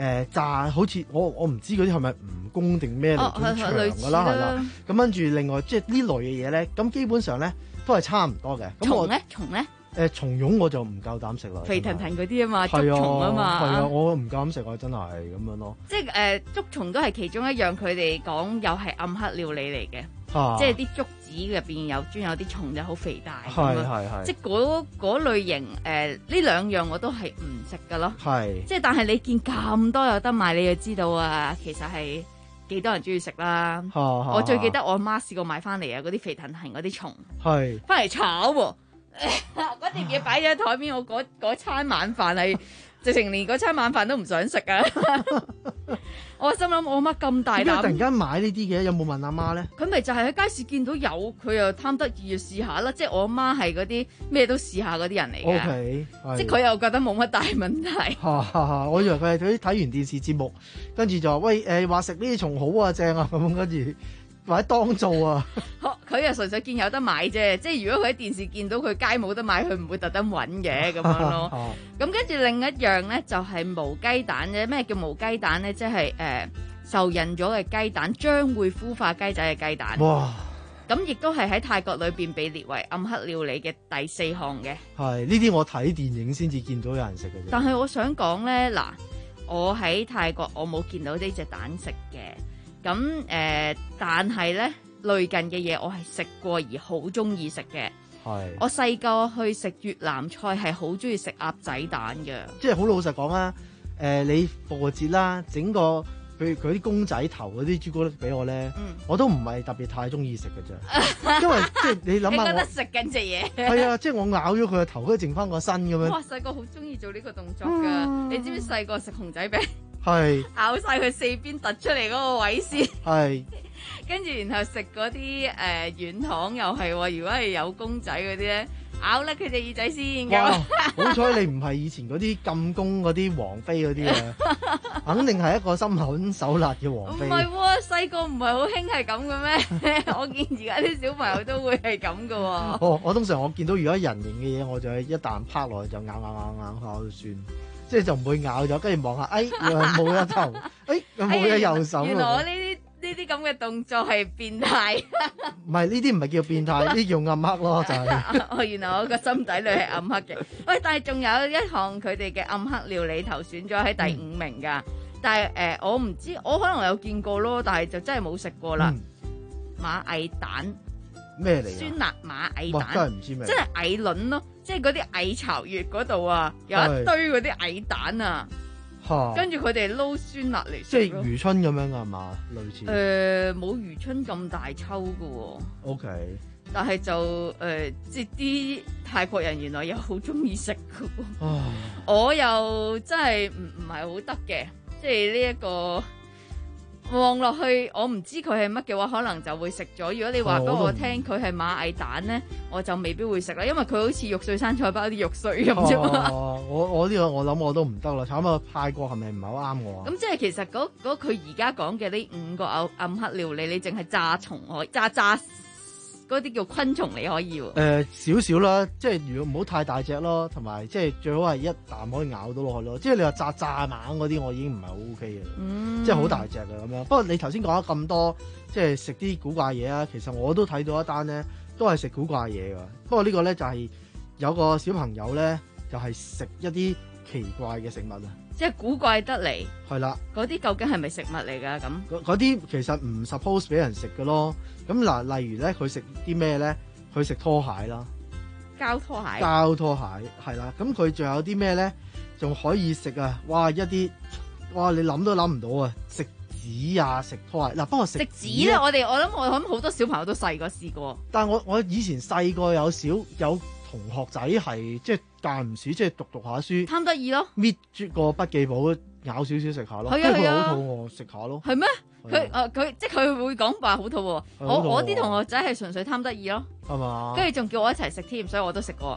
誒炸，好似我我唔知嗰啲係咪蜈蚣定咩嚟咁長㗎啦，係啦。咁跟住另外即係呢類嘅嘢咧，咁基本上咧都係差唔多嘅。 蟲咧，蟲咧。 誒蟲蛹我就唔夠膽食啦， 肥騰騰嗰啲啊嘛，竹蟲啊嘛， 係啊，我唔夠膽食啊，真係咁樣咯。 即係誒竹蟲都係其中一樣，佢哋講又係暗黑料理嚟嘅， 啊、 即係啲竹子入邊有專有啲蟲就好肥大， 係係係， 即係嗰嗰類型誒呢、呃、兩樣我都係唔食噶咯， 係， 即係但係你見咁多有得賣，你就知道啊，其實係幾多人中意食啦。 啊啊、 我最記得我媽試過買翻嚟啊，嗰啲肥騰騰嗰啲蟲， 係翻嚟炒喎。嗰碟嘢擺咗喺台面，我嗰嗰餐晚飯係直情連嗰餐晚飯都唔想食啊！我心諗我媽咁大膽， 點解突然間買呢啲嘅？有冇問阿媽咧？ 佢咪就係喺街市見到有，佢又貪得意要試下啦。即係我媽係嗰啲咩都試下嗰啲人嚟嘅。 OK， 即係佢又覺得冇乜大問題。 我以為佢係睇睇完電視節目，跟住就話喂誒話食呢啲蟲好啊正啊咁，跟住。或者當造啊， 佢又純粹見有得買啫，即係如果佢喺電視見到佢街冇得買，佢唔會特登揾嘅咁樣咯。咁跟住另一樣咧就係無雞蛋啫。咩叫無雞蛋咧？即係誒受孕咗嘅雞蛋，將會孵化雞仔嘅雞蛋。 哇！ 咁亦都係喺泰國裏邊被列為暗黑料理嘅第四項嘅。 係呢啲我睇電影先至見到有人食嘅啫。 但係我想講咧，嗱，我喺泰國我冇見到呢隻蛋食嘅。咁誒、呃，但係咧，類近嘅嘢我係食過而好中意食嘅。 係。 我細個去食越南菜係好中意食鴨仔蛋嘅。 即係好老實講啊，誒、呃，你復活節啦，整個譬如佢啲公仔頭嗰啲朱古力俾我咧、嗯，我都唔係特別太中意食嘅啫。因為即係你諗下， 你覺得食緊隻嘢？ 係啊，即係我咬咗佢個頭，跟住剩翻個身咁樣。 哇！細個好中意做呢個動作㗎、嗯。你知唔知細個食熊仔餅？ 係咬晒佢四邊突出嚟嗰個位先， 係跟住然後食嗰啲誒軟糖又係喎。如果係有公仔嗰啲咧，咬甩佢隻耳仔先。 哇！好彩你唔係以前嗰啲禁宮嗰啲王妃嗰啲啊，肯定係一個心狠手辣嘅王妃。 唔係喎，細個唔係好興係咁嘅咩？我見而家啲小朋友都會係咁嘅喎。 哦，我通常我見到如果人形嘅嘢，我就係一啖拍落去就咬咬咬咬下就算。即係就唔會咬咗，跟住望下，哎，冇咗頭，哎，又冇咗右手。 原來我呢啲呢啲咁嘅動作係變態。 唔係呢啲唔係叫變態，呢啲叫暗黑咯，就係、是。 哦，原來我個心底裏係暗黑嘅。喂，但係仲有一項佢哋嘅暗黑料理投選咗喺第五名㗎、嗯。但係誒、呃，我唔知，我可能有見過咯，但係就真係冇食過啦、嗯。螞蟻蛋。 咩嚟？ 酸辣螞蟻蛋， 真係唔知咩， 即係蟻卵咯，即係嗰啲蟻巢穴嗰度啊，有一堆嗰啲蟻蛋啊，跟住佢哋撈酸辣嚟食， 即係魚春咁樣噶係嘛？類似誒，冇、呃、魚春咁大抽噶、哦。 O、okay. K， 但係就誒、呃，即係啲泰國人原來又好中意食噶，我又真係唔唔係好得嘅，即係呢一個。望落去，我唔知佢係乜嘅話，可能就會食咗。如果你話俾我聽佢係螞蟻蛋咧，我就未必會食啦，因為佢好似肉碎生菜包啲肉碎咁啫嘛。 我我呢個我諗我都唔得啦，慘啊！泰國係咪唔係好啱我啊？ 咁即係其實嗰嗰佢而家講嘅呢五個暗暗黑料理，你淨係炸蟲可以炸炸嗰啲叫昆蟲你可以喎。 誒少少啦，即係如果唔好太大隻咯，同埋即係最好係一啖可以咬到落去咯。即係你話炸炸猛嗰啲，我已經唔係好 OK 嘅，嗯、即係好大隻嘅咁樣。不過你頭先講咗咁多，即係食啲古怪嘢啊，其實我都睇到一單咧，都係食古怪嘢㗎。不過呢個咧就係有個小朋友咧，就係食一啲奇怪嘅食物啊。 即係古怪得嚟， 係啦。 嗰啲究竟係咪食物嚟㗎？咁嗰啲其實唔 suppose 俾人食嘅咯。咁嗱，例如咧，佢食啲咩咧？佢食拖鞋啦， 膠拖鞋， 膠拖鞋係啦。咁佢仲有啲咩咧？仲可以食啊！哇，一啲哇，你諗都諗唔到啊！食紙啊，食拖鞋嗱。不過食紙咧，我哋我諗我諗好多小朋友都細個試過。 但係我我以前細個有少有同學仔係即係間唔時即係讀讀下書， 貪得意咯， 搣住個筆記簿咬少少食下咯， 係啊係啊， 好肚餓食下咯。 係咩？佢誒佢即係佢會講話好肚餓。我我啲同學仔係純粹貪得意咯，係嘛？跟住仲叫我一齊食添，所以我都食過。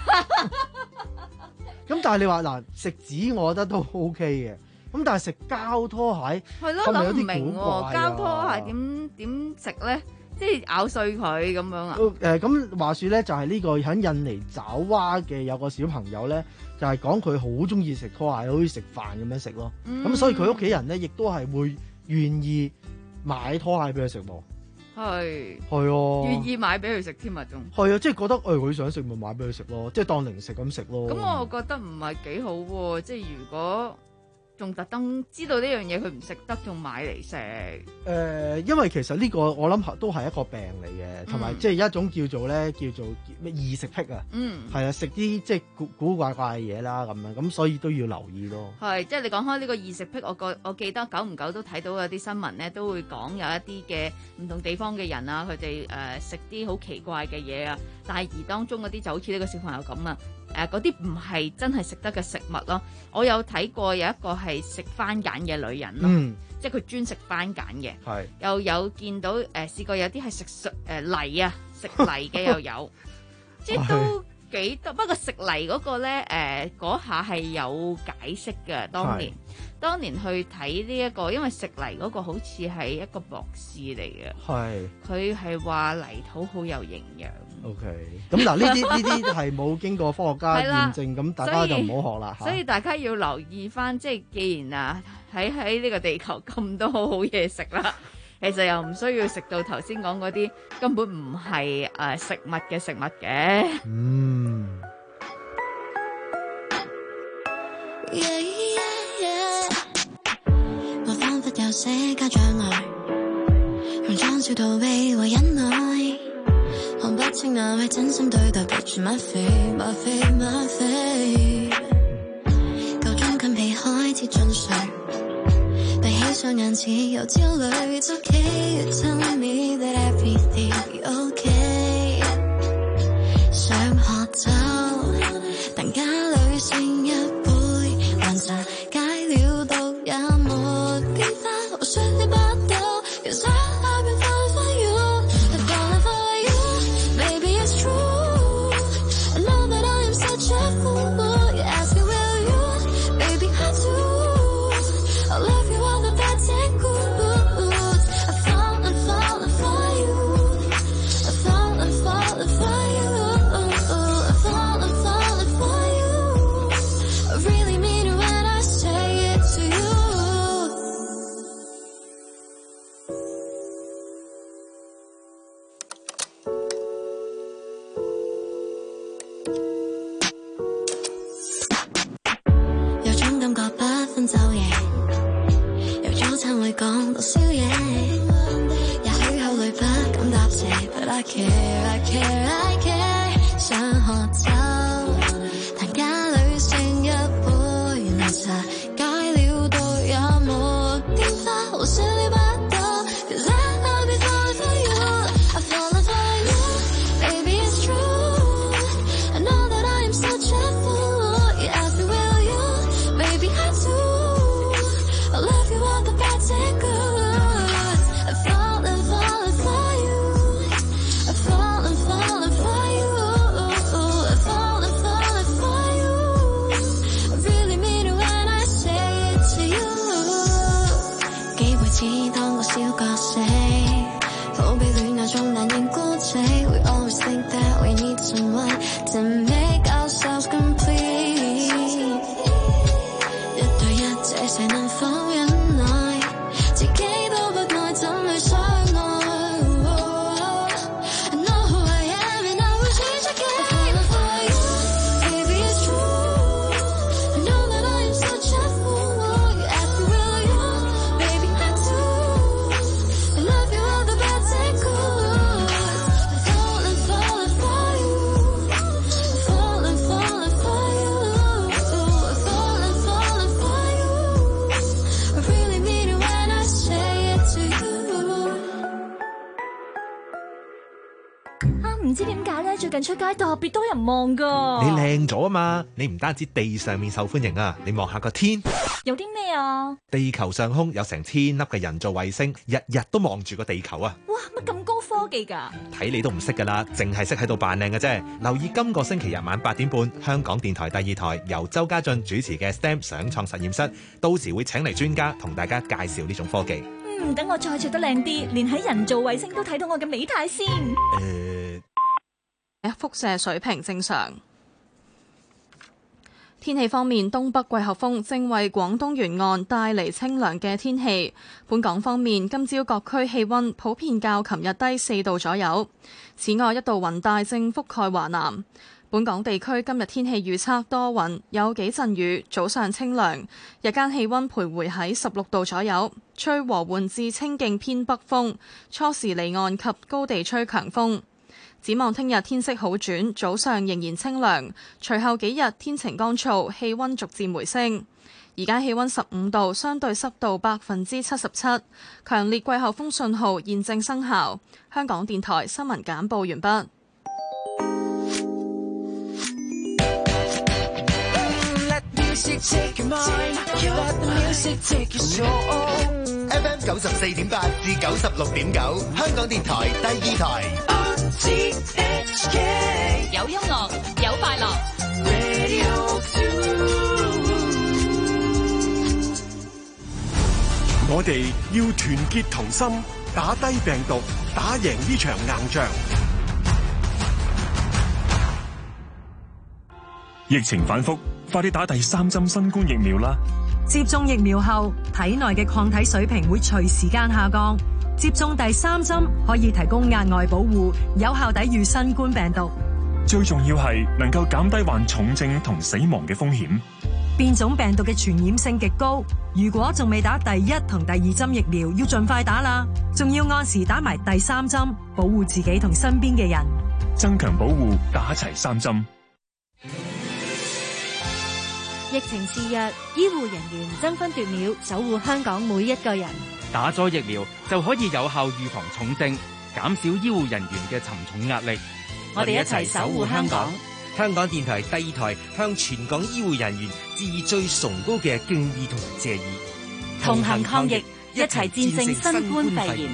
咁但係你話嗱，食紙我覺得都 OK 嘅。咁但係食膠拖鞋係咯，諗唔明喎，膠拖鞋點點食咧？ 即係咬碎佢咁樣啊？ 誒咁話説咧，就係呢個喺印尼爪哇嘅有個小朋友咧，就係講佢好中意食拖鞋，好似食飯咁樣食咯。咁、嗯、所以佢屋企人咧，亦都係會願意買拖鞋俾佢食喎。 係係啊， 願意買俾佢食添啊，仲係啊，即係覺得誒佢、哎、想食咪買俾佢食咯，即係當零食咁食咯。 咁我覺得唔係幾好喎，即係如果仲特登知道呢樣嘢佢唔食得，仲買嚟食。誒、 呃，因為其實呢個我諗都係一個病嚟嘅，同埋即係一種叫做咧叫做咩異食癖啊。嗯，係啊，食啲即係古古怪怪嘅嘢啦咁樣，咁所以都要留意咯。係， 即係你講開呢個異食癖，我個我記得久唔久都睇到有啲新聞咧，都會講有一啲嘅唔同地方嘅人啊，佢哋誒食啲好奇怪嘅嘢啊，但係而當中嗰啲就好似呢個小朋友咁啊。誒嗰啲唔係真係食得嘅食物咯，我有睇過有一個係食番梘嘅女人咯，嗯、即係佢專食番梘嘅，是又有見到誒、呃、試過有啲係食誒泥啊，食泥嘅又有，即係都幾多。不過食泥嗰個咧誒嗰下係有解釋嘅，當年是當年去睇呢一個，因為食泥嗰個好似係一個博士嚟嘅，係佢係話泥土好有營養。O K，咁嗱呢啲呢啲係冇經過科學家驗證，咁大家就唔好學啦。 所以大家要留意翻，即係既然啊喺喺呢個地球咁多好好嘢食啦，其實又唔需要食到頭先講嗰啲根本唔係誒食物嘅食物嘅。嗯。 Yeah, yeah, yeah. 我彷彿有社交障礙，從裝笑到卑微忍耐。看不清那位真心對待，別處嗎啡嗎啡嗎啡，夠鐘近被開始盡睡，閉起雙眼似有焦慮。It's okay, you tell me that everything okay。想喝酒，但家裏剩一杯涼茶，戒了毒也沒變化，我想你不到。Cause I've been falling for you, I've fallen for you.Baby, it's true. I know that I am such a fool. You ask me, will you? Baby, I do. I love you all the bad and good. I fall and fall for you. I fall and fall for you. I fall and fall for you. I really mean it when I say it to you.晝夜由早餐會講到宵夜，也許口裡不敢答謝 ，But I care, I care, I care。想喝酒，但家裡剩一杯涼茶，戒了毒也沒變化，我想你不到 ，Cause I'll be falling for you, I'm falling for you, baby it's true. I know that I am such a fool. You ask me will you, baby I do.I love you all the bad and good. I fall and fall for you. I fall and fall for you. I fall and fall for you. I really mean it when I say it to you. 幾輩子當個小角色，好比戀愛中難認孤寂。We always think that we need someone to make ourselves complete。一對一這世能否忍耐，自己都不愛怎去相愛。I know who I am and I will change again. I fall for you, baby it's true. I know that I am such a fool. You ask me will you, baby I do. I love you all the bad and good. I fall and fall for you. I fall and fall for you. I fall and fall for you.I really mean it when I say it to you。 啊，唔知點解咧，最近出街特別多人望噶。 你靚咗啊嘛！你唔單止地上面受歡迎啊，你望下個天， 有啲咩啊？ 地球上空有成千粒嘅人造衛星，日日都望住個地球啊！ 哇，乜咁高科技噶？ 睇你都唔識噶啦，淨係識喺度扮靚嘅啫。留意今個星期日晚八點半，香港電台第二台由周家俊主持嘅 S T E M 想創實驗室，到時會請嚟專家同大家介紹呢種科技。 嗯，等我再着得靚啲，連喺人造衛星都睇到我嘅美態先。 誒，輻射水平正常。天氣方面，東北季候風正為廣東沿岸帶嚟清涼嘅天氣。本港方面，今朝各區氣溫普遍較琴日低四度左右。此外，一道雲帶正覆蓋華南。本港地區今日天氣預測多雲，有幾陣雨，早上清涼，日間氣溫徘徊喺十六度左右，吹和緩至清勁偏北風，初時離岸及高地吹強風。展望聽日天色好轉，早上仍然清涼，隨後幾日天晴乾燥，氣溫逐漸回升。而家氣溫十五度，相對濕度百分之七十七，強烈季候風信號現正生效。香港電台新聞簡報完畢。 F M 九十四點八至九十六點九，香港電台第二台。 有音樂，有快樂。 我哋要團結同心，打低病毒，打贏呢場硬仗。 疫情反覆，快啲打第三針新冠疫苗啦！ 接種疫苗後，體內嘅抗體水平會隨時間下降。接種第三針可以提供額外保護，有效抵禦新冠病毒。 最重要係能夠減低患重症同死亡嘅風險。 變種病毒嘅傳染性極高，如果仲未打第一同第二針疫苗，要盡快打啦。仲要按時打埋第三針，保護自己同身邊嘅人。 增強保護，打齊三針。 疫情肆虐，醫護人員爭分奪秒守護香港每一個人。 打咗疫苗就可以有效預防重症，減少醫護人員嘅沉重壓力。 我哋一齊守護香港。 香港電台第二台向全港醫護人員致以最崇高嘅敬意同謝意。 同行抗疫，一齊戰勝新冠肺炎。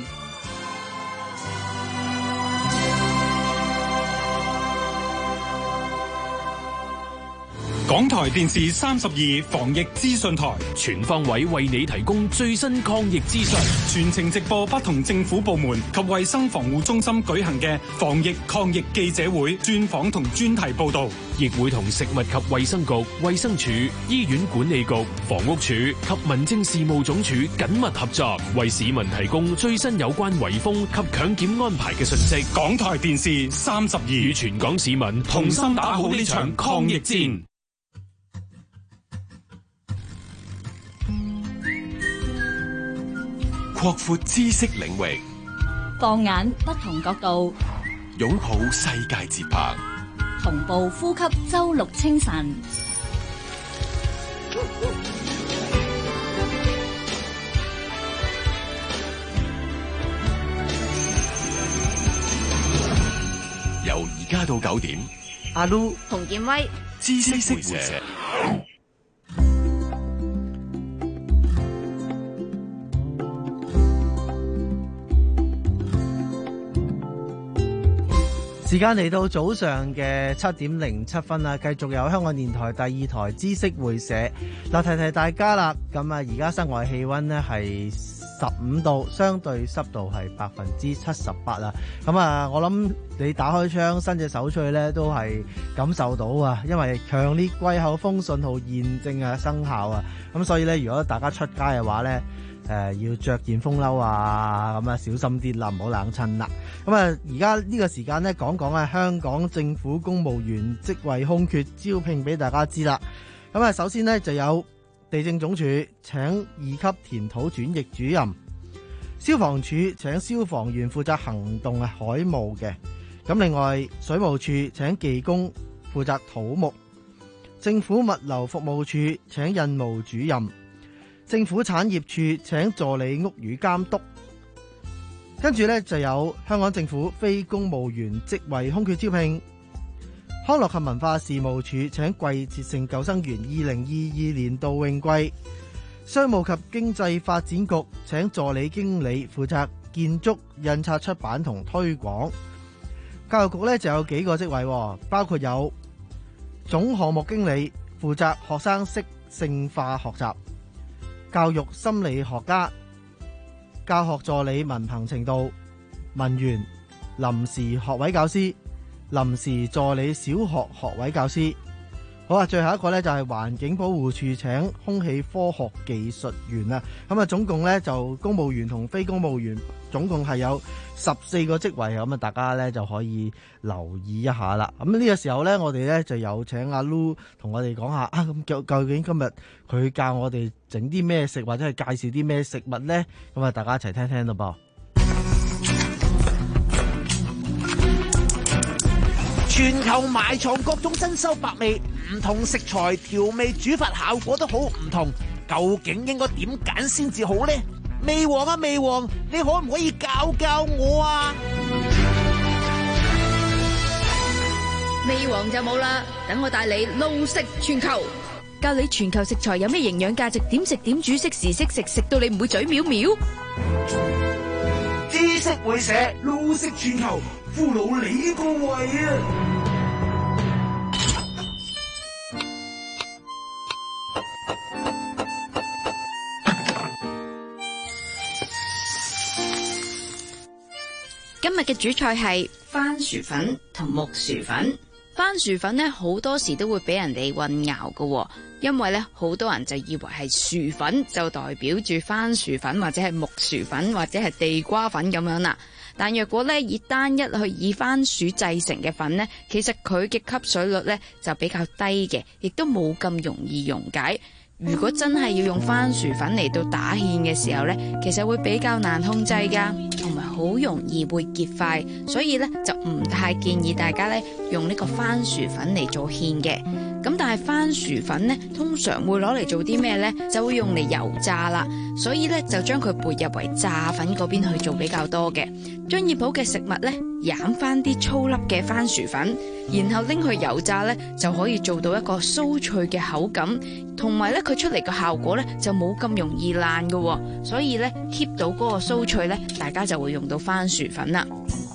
港台電視三十二防疫資訊台， 全方位為你提供最新抗疫資訊， 全程直播不同政府部門及衛生防護中心舉行嘅防疫抗疫記者會、專訪同專題報道， 亦會同食物及衛生局、衛生署、醫院管理局、房屋署及民政事務總署緊密合作，為市民提供最新有關圍封及強檢安排嘅信息。 港台電視三十二與全港市民同心打好呢場抗疫戰。 擴闊知識領域， 放眼不同角度， 擁抱世界節拍， 同步呼吸周六清晨。 由而家到九點， 阿 Lu 洪建威， 知識會社。 時間嚟到早上嘅七點零七分啦，繼續有香港電台第二台知識會社。嗱，提提大家啦，咁啊，而家室外氣溫呢係十五度，相對濕度係百分之七十八啦。咁啊，我諗你打開窗伸隻手出去咧，都係感受到啊，因為強烈季候風信號現正啊生效啊。咁所以咧，如果大家出街嘅話咧，誒、呃、要着件風褸啊，咁啊小心啲啦，唔好冷親啦。咁啊，而家呢個時間咧，講講啊香港政府公務員職位空缺招聘俾大家知啦。咁啊，首先呢，就有地政總署請二級填土轉譯主任，消防處請消防員負責行動啊海務嘅。咁另外水務處請技工負責土木，政府物流服務處請印務主任，政府產業處請助理屋宇監督。跟住呢，就有香港政府非公務員職位空缺招聘，康樂及文化事務署請季節性救生員二零二二年度泳季，商務及經濟發展局請助理經理負責建築、印刷出版同推廣。教育局呢，就有幾個職位，包括有總項目經理負責學生適性化學習，教育心理學家教學助理文憑程度、文員、臨時學位教師、臨時助理小學學位教師。好啊，最後一個呢，就係環境保護署請空氣科學技術員啊，咁啊總共呢，就公務員同非公務員總共係有十四個職位，咁啊大家呢，就可以留意一下啦。咁呢個時候呢，我哋呢，就有請阿 Lu 同我哋講下啊，咁究究竟今日佢教我哋整啲咩食，或者係介紹啲咩食物呢？咁啊大家一齊聽聽咯噃。 全球埋藏各種珍饈百味，唔同食材調味煮法效果都好唔同，究竟應該點揀先至好呢？味王啊味王，你可唔可以教教我啊？ 味王就冇啦，等我帶你撈食全球，教你全球食材有咩營養價值，點食點煮，識時識食，食到你唔會嘴藐藐。 知識會社撈食全球，俘虜你個胃啊！ 今日嘅主菜係番薯粉同木薯粉。番薯粉呢，好多時都會俾人哋混淆㗎，因為呢，好多人就以為係薯粉就代表住番薯粉或者係木薯粉或者係地瓜粉咁樣啦。但若果呢，以單一去以番薯製成嘅粉呢，其實佢嘅吸水率呢就比較低嘅，亦都冇咁容易溶解。如果真係要用番薯粉嚟到打芡嘅時候呢，其實會比較難控制噶，同埋好容易會結塊，所以呢，就唔太建議大家呢用呢個番薯粉嚟做芡嘅。咁但係番薯粉呢，通常會攞嚟做啲咩呢？就會用嚟油炸啦，所以呢，就將佢撥入為炸粉嗰邊去做比較多嘅。將醃好嘅食物呢，染翻啲粗粒嘅番薯粉，然後拎去油炸呢，就可以做到一個酥脆嘅口感，同埋呢，佢出嚟嘅效果呢，就冇咁容易爛㗎，所以呢 keep 到嗰個酥脆呢，大家就會用到番薯粉啦。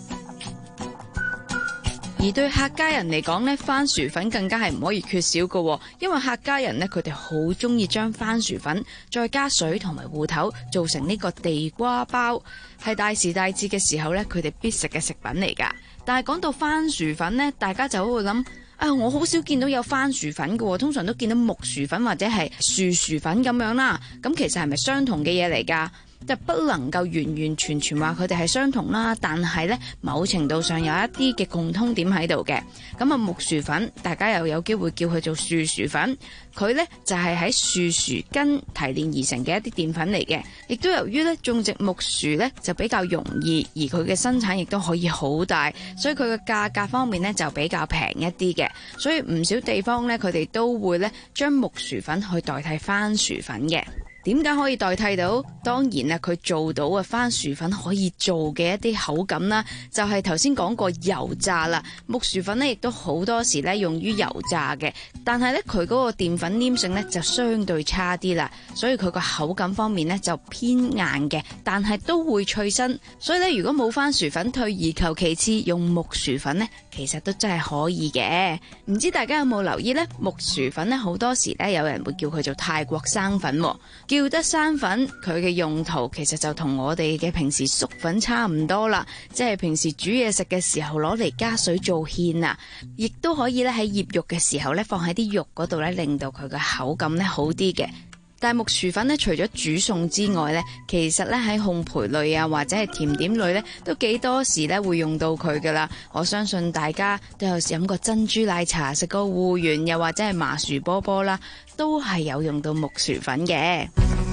而對客家人嚟講呢，番薯粉更加係唔可以缺少嘅，因為客家人呢，佢哋好中意將番薯粉再加水同埋芋頭做成呢個地瓜包，係大時大節嘅時候呢，佢哋必食嘅食品嚟噶。但係講到番薯粉呢，大家就會諗啊，我好少見到有番薯粉嘅，通常都見到木薯粉或者係樹薯粉咁樣啦。咁其實係咪相同嘅嘢嚟噶？就不能夠完完全全話佢哋係相同啦，但係呢，某程度上有一啲嘅共通點喺度嘅。咁啊木薯粉，大家又有機會叫佢做樹薯粉，佢呢就係喺樹薯根提煉而成嘅一啲澱粉嚟嘅。亦都由於呢種植木薯呢就比較容易，而佢嘅生產亦都可以好大，所以佢嘅價格方面呢就比較平一啲嘅。所以唔少地方呢，佢哋都會呢將木薯粉去代替番薯粉嘅。點解可以代替到？當然啊，佢做到嘅番薯粉可以做嘅一啲口感啦，就係頭先講過油炸啦。木薯粉呢亦都好多時呢用於油炸嘅，但係呢，佢嗰個澱粉黏性呢就相對差啲啦，所以佢個口感方面呢就偏硬嘅，但係都會脆身。所以呢，如果冇番薯粉，退而求其次用木薯粉呢，其實都真係可以嘅。唔知大家有冇留意呢？木薯粉呢好多時呢有人會叫佢做泰國生粉，叫得生粉，佢嘅用途其實就同我哋嘅平時粟粉差唔多啦，即係平時煮嘢食嘅時候攞嚟加水做芡啊，亦都可以咧喺醃肉嘅時候咧放喺啲肉嗰度咧，令到佢嘅口感咧好啲嘅。但係木薯粉咧，除咗煮餸之外咧，其實咧喺烘焙類啊或者係甜點類咧，都幾多時咧會用到佢噶啦。我相信大家都有飲過珍珠奶茶、食過芋圓，又或者係麻薯波波啦，都係有用到木薯粉嘅。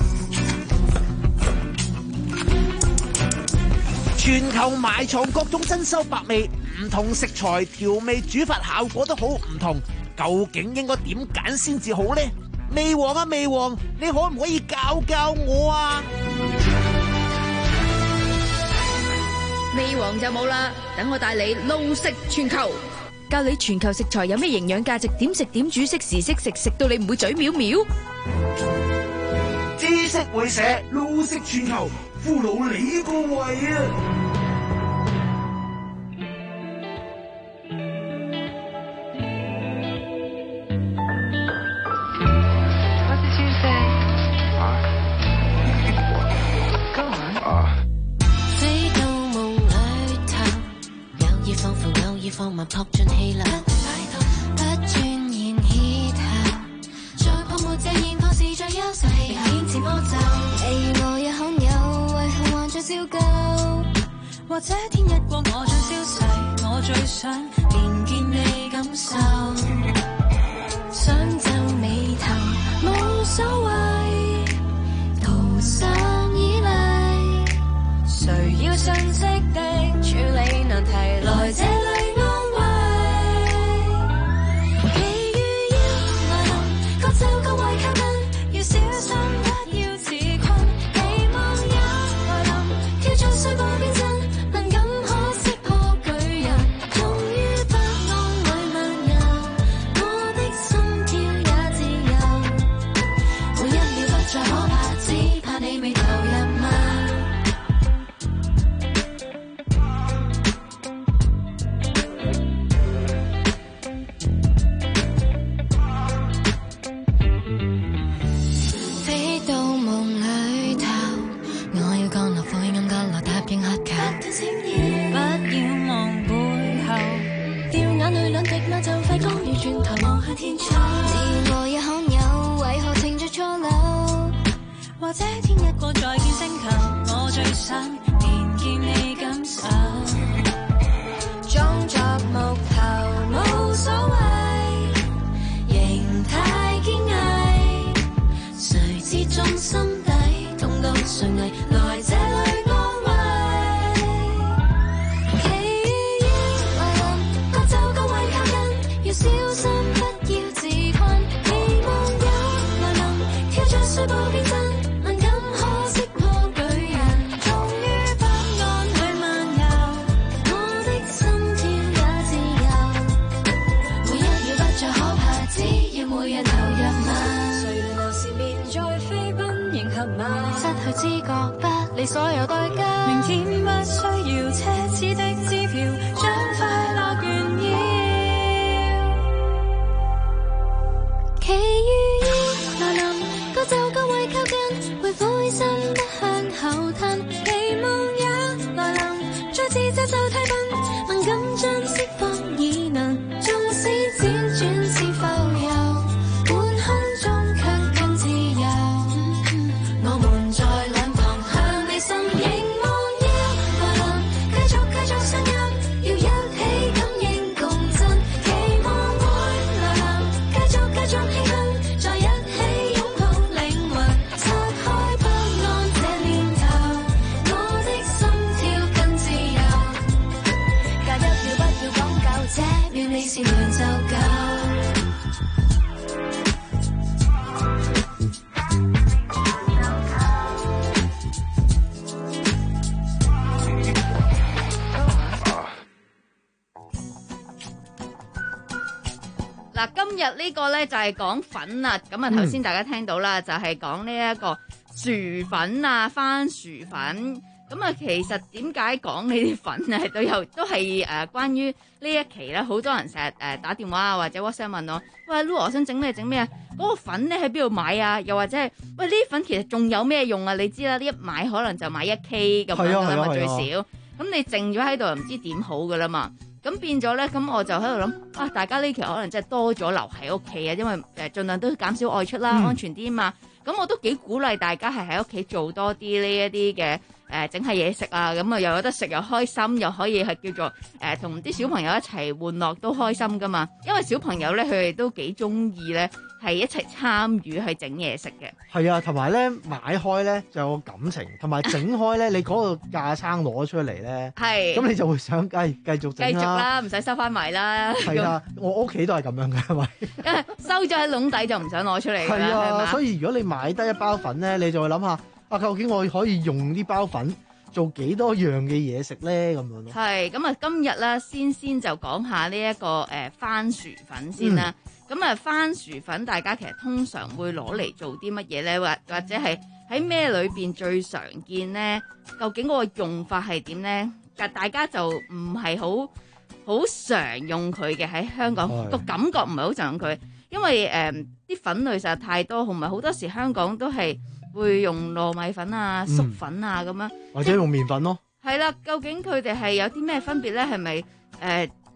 全球埋藏各種珍饈百味，唔同食材調味煮法效果都好唔同，究竟應該點揀先至好呢？味王啊味王，你可唔可以教教我啊？ 味王就冇啦，等我帶你撈食全球，教你全球食材有咩營養價值，點食點煮，識時識食，食到你唔會嘴藐藐。 知識會社撈食全球，俘虜你個胃啊！ 啊托盡氣量，不鑽研協調，在泡沫這現況是最優勢，明顯似魔咒。你與我也罕有，為何還在照舊？或者天一過我最消逝，我最想連見你感受，想皺眉頭冇所謂，途上依賴，誰要信息的處理難題，來這裏安慰。奇遇要來臨，各就各位靠近，要小心不要自困，期望也來臨，跳進水波變陣。或者天一過再見星球，我最想連見你感受，裝作木頭冇所謂，形態堅毅，誰知中心底痛到垂危，來這裏安慰。奇遇要來臨，各就各位靠近，要小心不要自困，期望也來臨，跳進水波變陣。失去知覺，不理所有代價。明天不需要奢侈的支票，將快樂炫耀。奇遇要來臨，各就各位靠近，為灰心不向後退，期望也來臨，再自責就太笨，敏感將釋放已能，縱使輾轉似浮游。 嗱，今日呢個咧就係講粉啦，咁啊頭先大家聽到啦，就係講呢一個薯粉啊、番薯粉，咁啊其實點解講呢啲粉咧，都有都係誒關於呢一期咧，好多人成日誒打電話啊或者 WhatsApp 問我，喂 Lu 我想整咩整咩啊？嗰個粉咧喺邊度買啊？又或者係喂呢啲粉其實仲有咩用啊？你知啦，呢一買可能就買一 K 咁樣噶啦嘛，最少，咁你剩咗喺度又唔知點好噶啦嘛。咁變咗咧，咁我就喺度諗啊！大家呢期可能真係多咗留喺屋企啊，因為誒盡量都減少外出啦，嗯、安全啲啊嘛。咁我都幾鼓勵大家係喺屋企做多啲呢一啲嘅誒整下嘢食啊，咁啊又有得食又開心，又可以係叫做誒同啲小朋友一齊玩樂都開心噶嘛。因為小朋友咧佢哋都幾中意咧係一齊參與去整嘢食嘅。 係啊，同埋咧買開咧就有感情，同埋整開咧你嗰個架撐攞出嚟咧，係咁你就會想繼繼續整啦，繼續啦，唔使收翻埋啦。 係啊，我屋企都係咁樣嘅，係咪？ 收咗喺籠底就唔想攞出嚟㗎啦，係嘛？ 所以如果你買得一包粉咧，你就會諗下啊，究竟我可以用呢包粉做幾多樣嘅嘢食咧？咁樣咯。係咁啊，今日咧先先就講下呢、這、一個誒、呃、番薯粉先啦。咁啊、嗯，番薯粉大家其實通常會攞嚟做啲乜嘢咧？或或者係喺咩裏邊最常見咧？究竟嗰個用法係點咧？但大家就唔係好好常用佢嘅，喺香港個感覺唔係好常用佢，因為誒啲、呃、粉類實在太多，同埋好多時香港都係會用糯米粉啊、粟粉啊咁樣，或者用麵粉咯。係啦，究竟佢哋係有啲咩分別咧？係咪誒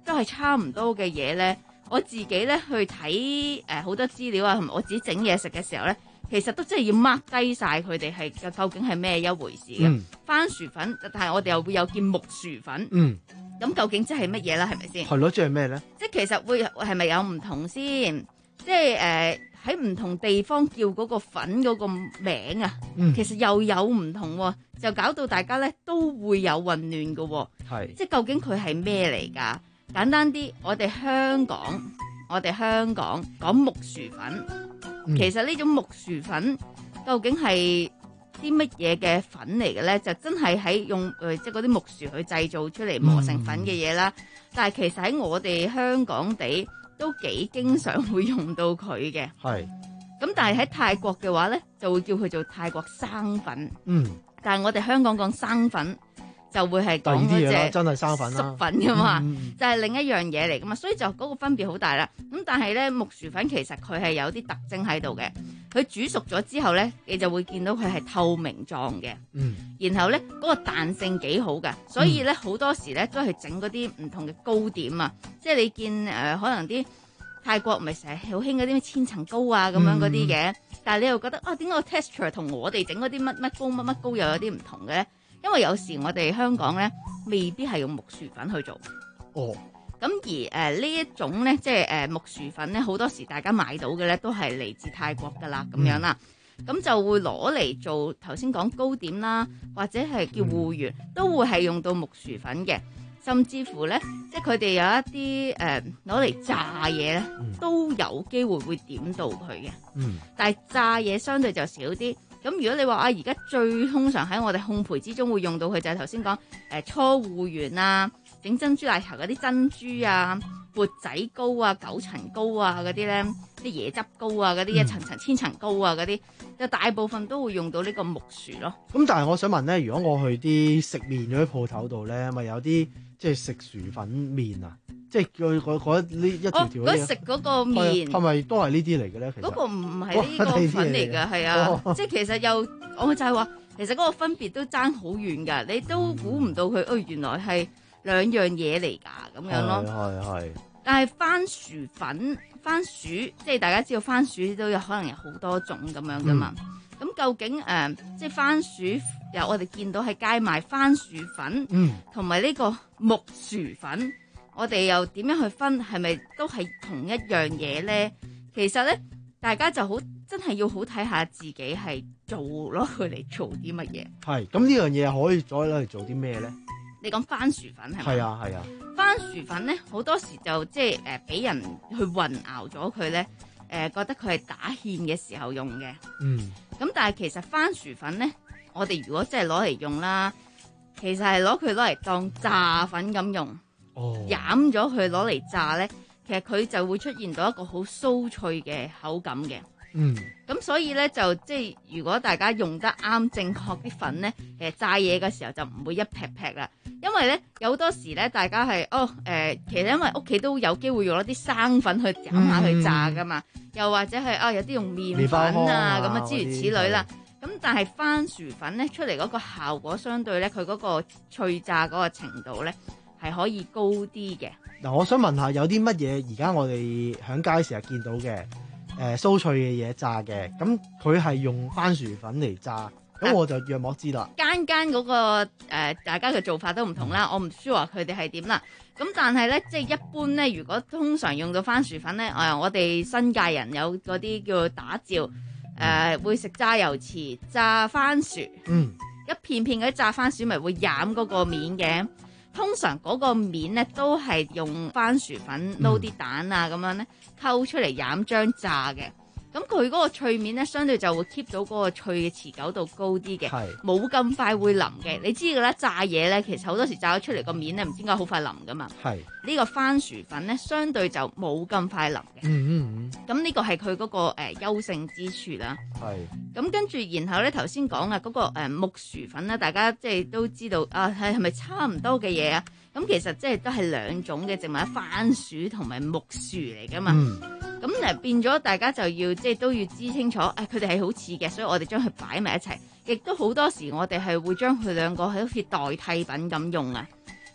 都係差唔多嘅嘢咧，我自己咧去睇誒好多資料啊，同埋我自己整嘢食嘅時候咧，其實都真係要 mark 低晒佢哋係究竟係咩一回事嘅。嗯、番薯粉，但係我哋又會有件木薯粉。嗯，咁究竟即係乜嘢啦？係咪先？ 係咯，即係咩咧？ 即係其實會係咪有唔同先？即係誒喺唔同地方叫嗰個粉嗰個名啊，嗯、其實又有唔同喎，就搞到大家咧都會有混亂嘅喎。係，即係究竟佢係咩嚟㗎？簡單啲，我哋香港，我哋香港講木薯粉，嗯、其實呢種木薯粉究竟係啲乜嘢嘅粉嚟嘅咧？就真係喺用誒、呃、即係嗰啲木薯去製造出嚟磨成粉嘅嘢啦。嗯、但係其實喺我哋香港地都幾經常會用到佢嘅。係。咁但係喺泰國嘅話咧，就會叫佢做泰國生粉。嗯。但係我哋香港講生粉，就會係講嗰隻真係生粉啦， 熟粉噶嘛， 嗯、 就係另一樣嘢嚟噶嘛，所以就嗰個分別好大啦。咁但係咧，木薯粉其實佢係有啲特徵喺度嘅。佢煮熟咗之後咧，你就會見到佢係透明狀嘅。嗯。然後咧，嗰、嗰個彈性幾好嘅，所以咧好、嗯、多時咧都係整嗰啲唔同嘅糕點啊，即係你見誒、呃、可能啲泰國咪成日好興嗰啲千層糕啊咁樣嗰啲嘅，嗯、但係你又覺得啊，點解個 texture 同我哋整嗰啲乜乜糕乜乜糕又有啲唔同嘅咧？因為有時我哋香港咧未必係用木薯粉去做。哦。咁而誒、呃、呢一種咧，即係誒、呃、木薯粉咧，好多時大家買到嘅咧都係嚟自泰國噶啦，咁樣啦。咁、嗯、就會攞嚟做頭先講糕點啦，或者係叫芋圓，嗯、都會係用到木薯粉嘅。甚至乎咧，即係佢哋有一啲誒攞嚟炸嘢咧，嗯、都有機會會點到佢嘅。嗯。但係炸嘢相對就少啲。咁如果你話啊，而家最通常喺我哋烘焙之中會用到佢就係頭先講誒搓芋圓啊，整珍珠奶茶嗰啲珍珠啊，缽仔糕啊、九層糕啊嗰啲咧，啲椰汁糕啊嗰啲一層層千層糕啊嗰啲，就大部分都會用到呢個木薯咯。咁但係我想問咧，如果我去啲食麵嗰啲鋪頭度咧，咪有啲即係食薯粉麵啊？即係佢嗰嗰呢一條條嗰食嗰個麵係咪都係呢啲嚟嘅咧？ 嗰個唔係呢個粉嚟嘅，係啊，哦、即係其實又我就係話，其實嗰個分別都爭好遠㗎，你都估唔到佢，哦、哎、原來係兩樣嘢嚟㗎咁樣咯。係係。但係番薯粉、番薯，即係大家知道番薯都有可能有好多種咁樣㗎嘛。咁、嗯、究竟誒、呃，即係番薯有我哋見到喺街賣番薯粉，同埋呢個木薯粉。我哋又點樣去分？係咪都係同一樣嘢咧？其實咧，大家就好真係要好睇下自己係做咯，佢嚟做啲乜嘢。係咁呢樣嘢可以再攞嚟做啲咩咧？你講番薯粉係咪？係啊係啊。番薯粉咧，好多時就即係誒俾人去混淆咗佢咧，誒、呃、覺得佢係打芡嘅時候用嘅。嗯。咁但係其實番薯粉咧，我哋如果真係攞嚟用啦，其實係攞佢攞嚟當炸粉咁用。飲咗佢攞嚟炸咧，其實佢就會出現到一個好酥脆嘅口感嘅。嗯，咁所以咧就即係如果大家用得啱正確啲粉咧，其實炸嘢嘅時候就唔會一劈劈啦。因為咧有好多時咧，大家係哦誒、呃，其實因為屋企都有機會用一啲生粉去飲下去炸噶嘛，嗯、又或者係啊、哦、有啲用麵粉啊咁啊諸如此類啦。咁但係番薯粉咧出嚟嗰個效果相對咧，佢嗰個脆炸嗰個程度咧，係可以高啲嘅。嗱，我想問下，有啲乜嘢而家我哋喺街成日見到嘅誒、呃、酥脆嘅嘢炸嘅，咁佢係用番薯粉嚟炸，咁我就約莫知啦。間間嗰個、呃、大家嘅做法都唔同啦，嗯、我唔 sure 話佢哋係點啦。咁但係咧，即係一般咧，如果通常用到番薯粉咧，誒、呃，我哋新界人有嗰啲叫做打照，誒、呃，會食炸油糍炸番薯，嗯，一片片嗰啲炸番薯咪會染嗰個面嘅。通常嗰個面咧都係用番薯粉撈啲蛋啊咁、嗯、樣咧溝出嚟染漿炸嘅，咁佢嗰個脆面咧相對就會 keep 到嗰個脆嘅持久度高啲嘅，冇咁是快會腍嘅。你知㗎啦，炸嘢咧其實好多時炸咗出嚟個面咧唔知點解好快腍㗎嘛。係呢是個番薯粉咧相對就冇咁快腍嘅。嗯嗯嗯。咁呢個係佢嗰個誒、呃、優勝之處啦。係是。咁跟住然後咧頭先講啊嗰個、呃、木薯粉咧，大家即係都知道啊係係咪差唔多嘅嘢啊？咁其實即係都係兩種嘅植物，番薯同埋木薯嚟㗎嘛。咁誒、嗯、變咗大家就要即係都要知清楚，誒佢哋係好似嘅，所以我哋將佢擺埋一齊。亦都好多時我哋係會將佢兩個係好似代替品咁用啊。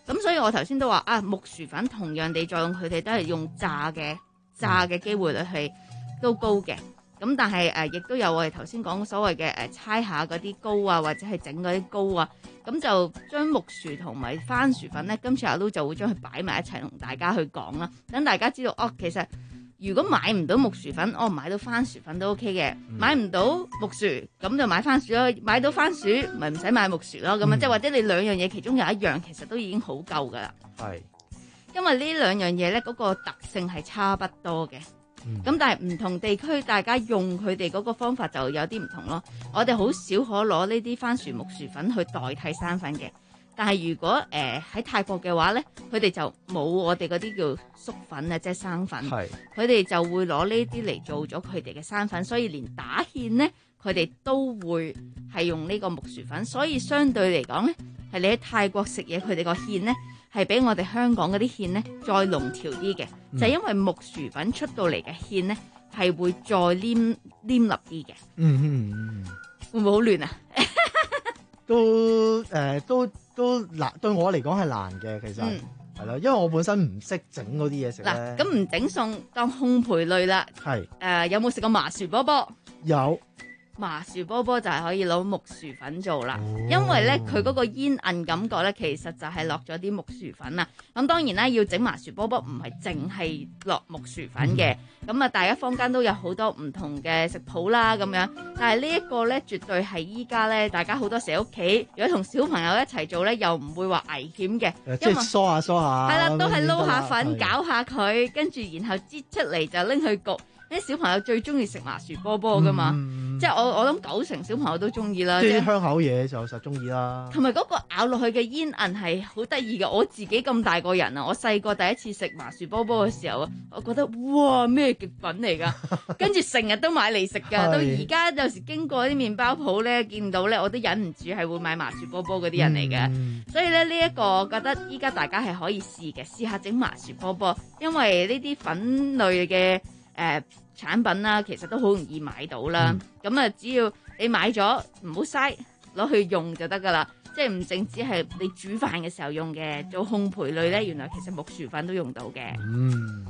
咁所以我頭先都話啊，木薯粉同樣地作用，佢哋都係用炸嘅，炸嘅機會率係都高嘅。咁但係誒，亦、呃、都有我哋頭先講所謂嘅誒，猜下嗰啲糕啊，或者係整嗰啲糕啊，咁就將木薯同埋番薯粉咧，今次阿 Lu 就會將佢擺埋一齊同大家去講啦，等大家知道哦，其實如果買唔到木薯粉，哦買到番薯粉都 OK 嘅，嗯、買唔到木薯咁就買番薯咯，買到番薯咪唔使買木薯咯，咁啊即係或者你兩樣嘢其中有一樣，其實都已經好夠噶啦。係，因為呢兩樣嘢咧嗰個特性係差不多嘅。咁、嗯、但係唔同地區，大家用佢哋嗰個方法就有啲唔同咯。我哋好少可攞呢啲番薯木薯粉去代替生粉嘅。但係如果誒喺、呃、泰國嘅話咧，佢哋就冇我哋嗰啲叫粟粉啊，即係生粉。係，佢哋就會攞呢啲嚟做咗佢哋嘅生粉，所以連打芡咧，佢哋都會係用呢個木薯粉。所以相對嚟講咧，係你喺泰國食嘢，佢哋個芡咧。係比我哋香港嗰啲芡咧再濃調啲嘅，嗯、就係因為木薯粉出到嚟嘅芡咧係會再黏黏粒啲嘅。嗯嗯嗯，會唔會好亂啊？ 都誒、呃，都都難，對我嚟講係難嘅，其實係啦、嗯，因為我本身唔識整嗰啲嘢食咧。嗱，咁唔整餸當烘焙類啦。係誒、呃，有冇食過麻薯波波？有。麻薯波波就係可以攞木薯粉做啦，哦、因為咧佢嗰個煙韌感覺咧，其實就係落咗啲木薯粉啦。咁當然啦，要整麻薯波波唔係淨係落木薯粉嘅，咁啊、嗯、大家坊間都有好多唔同嘅食譜啦咁樣。但係呢一個咧，絕對係依家咧，大家好多時喺屋企，如果同小朋友一齊做咧，又唔會話危險嘅， 即係梳下梳下。係啦， 都係撈下粉，攪下佢，跟住然後擠出嚟就拎去焗。啲小朋友最中意食麻薯波波噶嘛，嗯、即係我我諗九成小朋友都中意啦。 啲香口嘢就實中意啦。同埋嗰個咬落去嘅煙韌係好得意嘅。我自己咁大個人啊，我細個第一次食麻薯波波嘅時候啊，我覺得哇咩極品嚟㗎，跟住成日都買嚟食㗎。到而家有時經過啲麵包鋪咧，見到咧我都忍唔住係會買麻薯波波嗰啲人嚟嘅。嗯、所以咧呢一、這個我覺得依家大家係可以試嘅，試下整麻薯波波，因為呢啲粉類嘅。誒、呃、產品啦，其實都好容易買到啦。咁啊、嗯，只要你買咗唔好嘥，攞去用就得噶啦。即係唔淨只係你煮飯嘅時候用嘅，做烘焙類咧，原來其實木薯粉都用到嘅。嗯。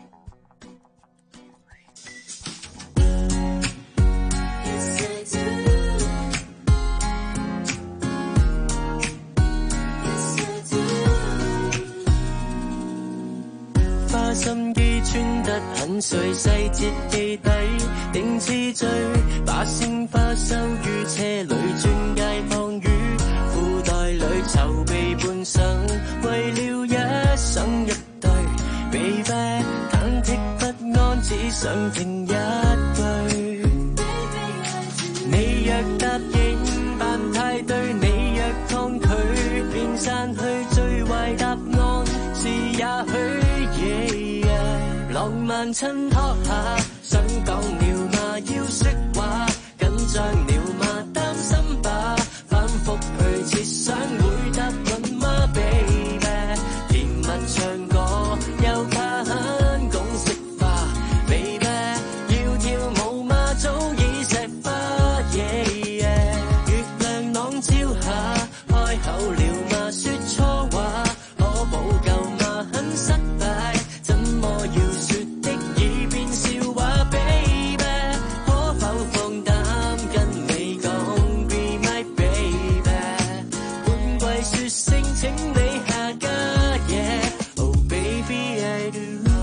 花心機穿得很碎，細節記底定次序，把鮮花收於車裏，轉街放於褲袋裏，籌備半生，為了一生一對 ，baby 忐忑不安，只想聽一句。你若答應辦派對，你若抗拒，便散去，最壞答案是也許。浪漫襯托下，想講了嗎？要說話，緊張了嗎？擔心吧，反覆去設想會答允嗎 ，baby？ 甜蜜唱歌，又怕很公式化 ，baby？ 要跳舞嗎？早已石化 ，yeah yeah。月亮朗照下，開口了嗎？說錯話，可補救嗎？很失敗。怎麼要說的已變笑話 ，baby？ 可否放膽跟你講 ，be my baby？ 半季説聲請你下家嘢 ，oh baby I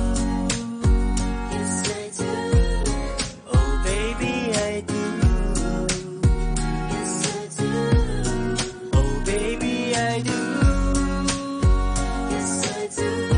do，yes I do，oh baby I do，yes I do，oh baby I do，yes I do。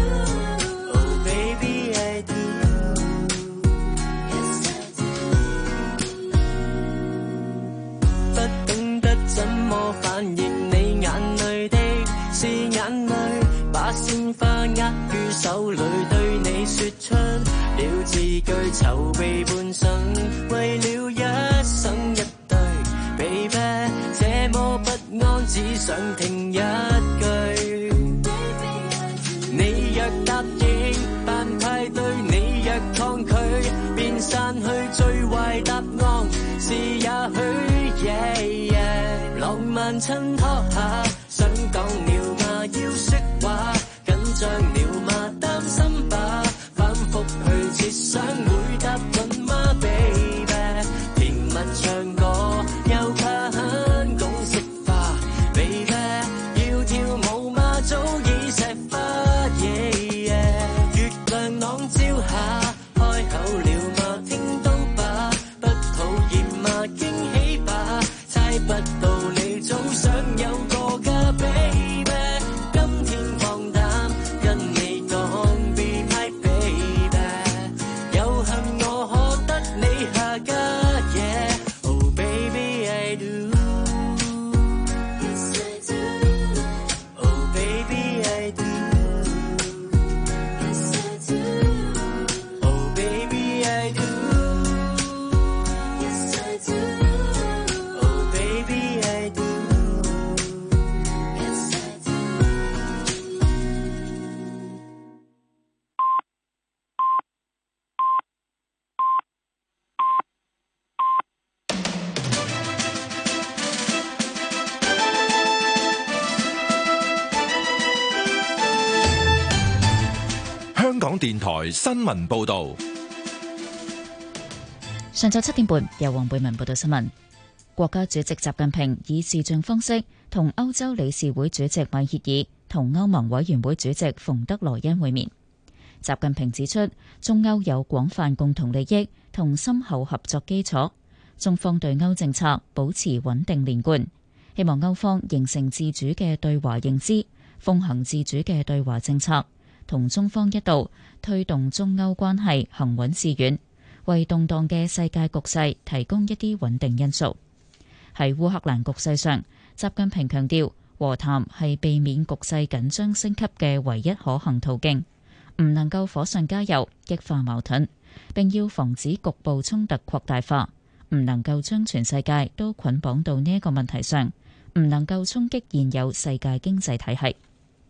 反應你眼淚的是眼淚，把鮮花握於手裏，對你說出了字句，籌備半生，為了一生一對 ，baby， 這麼不安，只想聽一句。你若答應辦派對，你若抗拒，便散去，最壞答案是也許 yeah, yeah。浪漫襯托下，想講了嗎？要說話。 你想會答準嗎 baby？ 甜蜜唱歌又近共識化 baby， 要跳舞嗎早已石化 yeah, yeah， 月亮朗照下開口了嗎聽到吧，不討厭嗎驚喜吧，猜不到你早想有個家 baby， 今天放膽跟你講 be my baby， 有幸我可得你下家 yeah， oh baby I do yes I do oh baby I do yes I do oh baby I do yes I do oh baby I do yes I do。 香港電台新聞報道。 上晝七點半，由黃貝文報道新聞。國家主席習近平以視像方式同歐洲理事會主席米歇爾同歐盟委員會主席馮德萊恩會面。習近平指出，中歐有廣泛共同利益同深厚合作基礎，中方對歐政策保持穩定連貫，希望歐方形成自主嘅對華認知，奉行自主嘅對華政策，同中方一道推動中歐關係行穩致遠，為動盪嘅世界局勢提供一啲穩定因素。喺烏克蘭局勢上，習近平強調和談係避免局勢緊張升級嘅唯一可行途徑，唔能夠火上加油激化矛盾，並要防止局部衝突擴大化，唔能夠將全世界都捆綁到呢一個問題上，唔能夠衝擊現有世界經濟體系。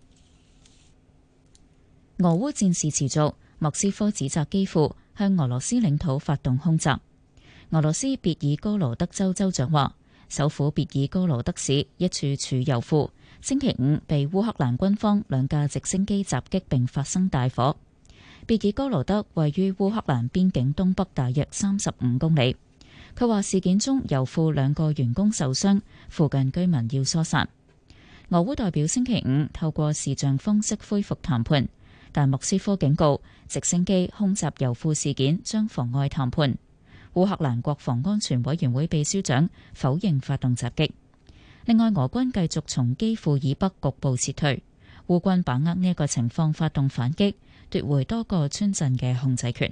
俄烏戰事持續，莫斯科指責基輔向俄羅斯領土發動空襲。俄羅斯別爾哥羅德州州長話，首府別爾哥羅德市一處儲油庫星期五被烏克蘭軍方兩架直升機襲擊並發生大火。別爾哥羅德位於烏克蘭邊境東北大約三十五公里。佢話事件中油庫兩個員工受傷，附近居民要疏散。俄烏代表星期五透過視像方式恢復談判，但莫斯科警告直升機空襲油庫事件將妨礙談判。烏克蘭國防安全委員會秘書長否認發動襲擊。另外，俄軍繼續從基輔以北局部撤退，烏軍把握呢一個情況發動反擊，奪回多個村鎮嘅控制權。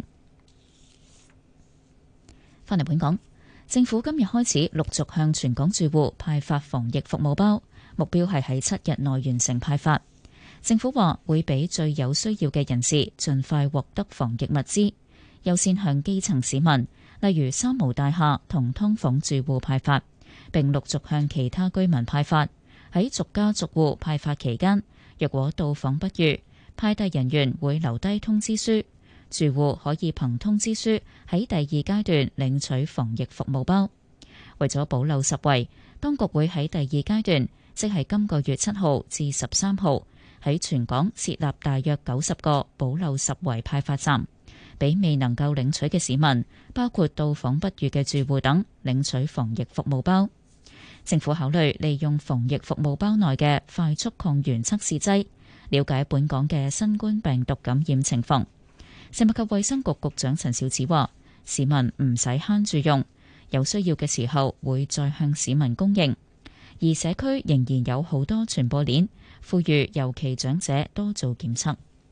翻嚟本港，政府今日開始陸續向全港住戶派發防疫服務包，目標係喺七日內完成派發。政府話會俾最有需要嘅人士盡快獲得防疫物資，優先向基層市民，例如三無大廈同劏房住戶派發，並陸續向其他居民派發。喺逐家逐戶派發期間，若果到訪不遇，派遞人員會留低通知書，住戶可以憑通知書喺第二階段領取防疫服務包。為咗保留實惠，當局會喺第二階段，即係今個月七號至十三號，喺全港設立大約九十個保留十圍派發站，俾未能夠領取嘅市民，包括到訪不遇嘅住戶等，領取防疫服務包。政府考慮利用防疫服務包內嘅快速抗原測試劑，了解本港嘅新冠病毒感染情況。食物及衛生局局長陳肇始話，市民唔使慳住用，有需要嘅時候會再向市民供應。而社區仍然有好多傳播鏈，呼籲尤其長者多做檢測。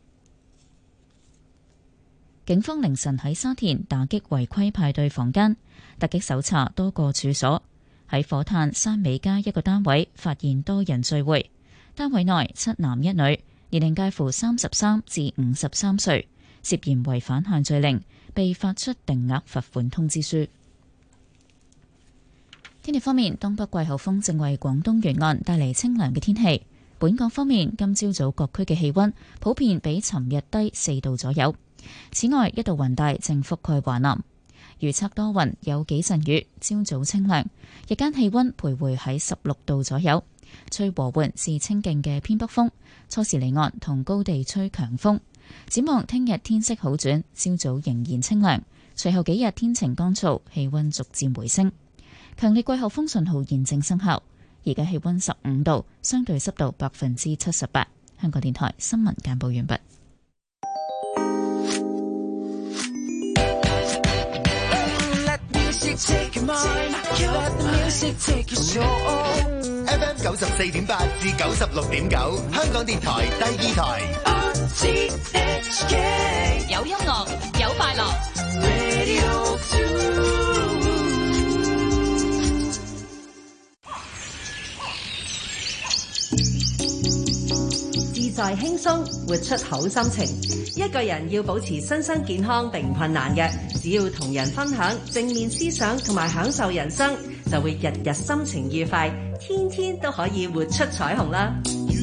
警方凌晨喺沙田打擊違規派對房間，突擊搜查多個處所。喺火炭山尾街一個單位發現多人聚會，單位內七男一女，年齡介乎三十三至五十三歲，涉嫌違反限聚令，被發出定額罰款通知書。天氣方面，東北季候風正為廣東沿岸帶嚟清涼嘅天氣。本港方面，今朝早各區嘅氣溫普遍比尋日低四度左右。此外，一道雲帶正覆蓋華南，預測多雲，有幾陣雨。朝早清涼，日間氣溫徘徊喺十六度左右，吹和緩至清勁嘅偏北風。初時離岸同高地吹強風， 展望聽日天色好轉，朝早仍然清涼，隨後幾日天晴乾燥，氣溫逐漸回升。強烈季候風信號現正生效，而家氣溫十五度，相對濕度百分之七十八。香港電台新聞簡報完畢。 F M 九十四點八至九十六點九，香港電台第二台。 有音樂，有快樂。 自在輕鬆，活出好心情。一個人要保持身心健康並唔困難嘅，只要同人分享正面思想同埋享受人生，就會日日心情愉快，天天都可以活出彩虹啦。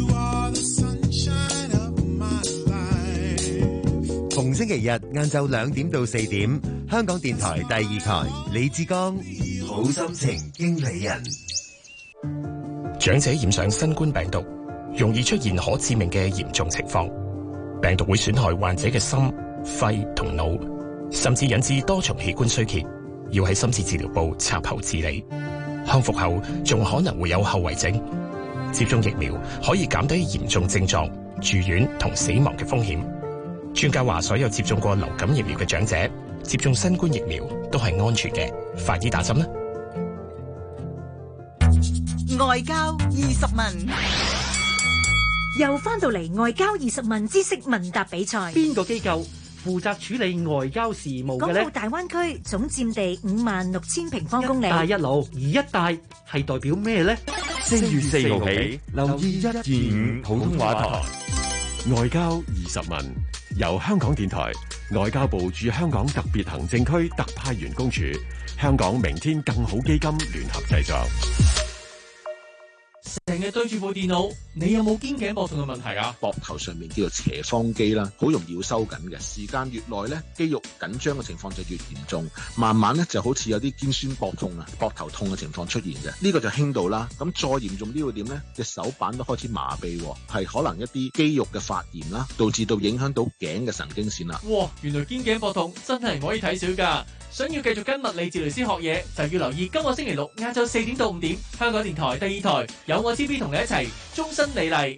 逢星期日晏晝兩點到四點，香港電台第二台，李志剛，好心情經理人。 長者染上新冠病毒，容易出現可致命嘅嚴重情況，病毒會損害患者嘅心、肺同腦，甚至引致多重器官衰竭，要喺深切治療部插喉治理。康復後仲可能會有後遺症。接種疫苗可以減低嚴重症狀、住院同死亡嘅風險。專家話，所有接種過流感疫苗嘅長者接種新冠疫苗都係安全嘅，快啲打針啦！ 外交二十問，又翻到嚟外交二十問知識問答比賽。 邊個機構負責處理外交事務嘅呢？ 港澳大灣區總佔地五萬六千平方公里。 一帶一路，而一帶係代表咩呢？ 四月四號起，留意一二五普通話台。外交二十問，由香港電台、外交部駐香港特別行政區特派員公署、香港明天更好基金聯合製作。 成日對住部電腦，你有冇肩頸膊痛嘅問題啊？ 膊頭上面叫做斜方肌啦，好容易要收緊嘅，時間越耐咧，肌肉緊張嘅情況就越嚴重，慢慢咧就好似有啲肩酸膊痛啊、膊頭痛嘅情況出現嘅。呢、這個就輕度啦，咁再嚴重啲會點咧？隻手板都開始麻痹，係可能一啲肌肉嘅發炎啦，導致到影響到頸嘅神經線啦。 哇！原來肩頸膊痛真係唔可以睇小㗎。想要繼續跟物理治療師學嘢，就要留意今個星期六晏晝四點到五點，香港電台第二台有我 T V 同你一齊終身美麗。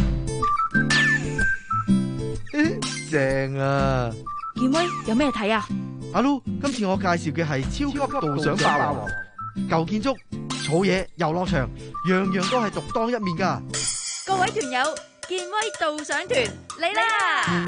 正啊！ 健威有咩睇啊？ 阿 Lu，今次我介紹嘅係超級導賞霸王，舊建築、草野、遊樂場，樣樣都係獨當一面㗎。 各位團友，健威導賞團嚟啦！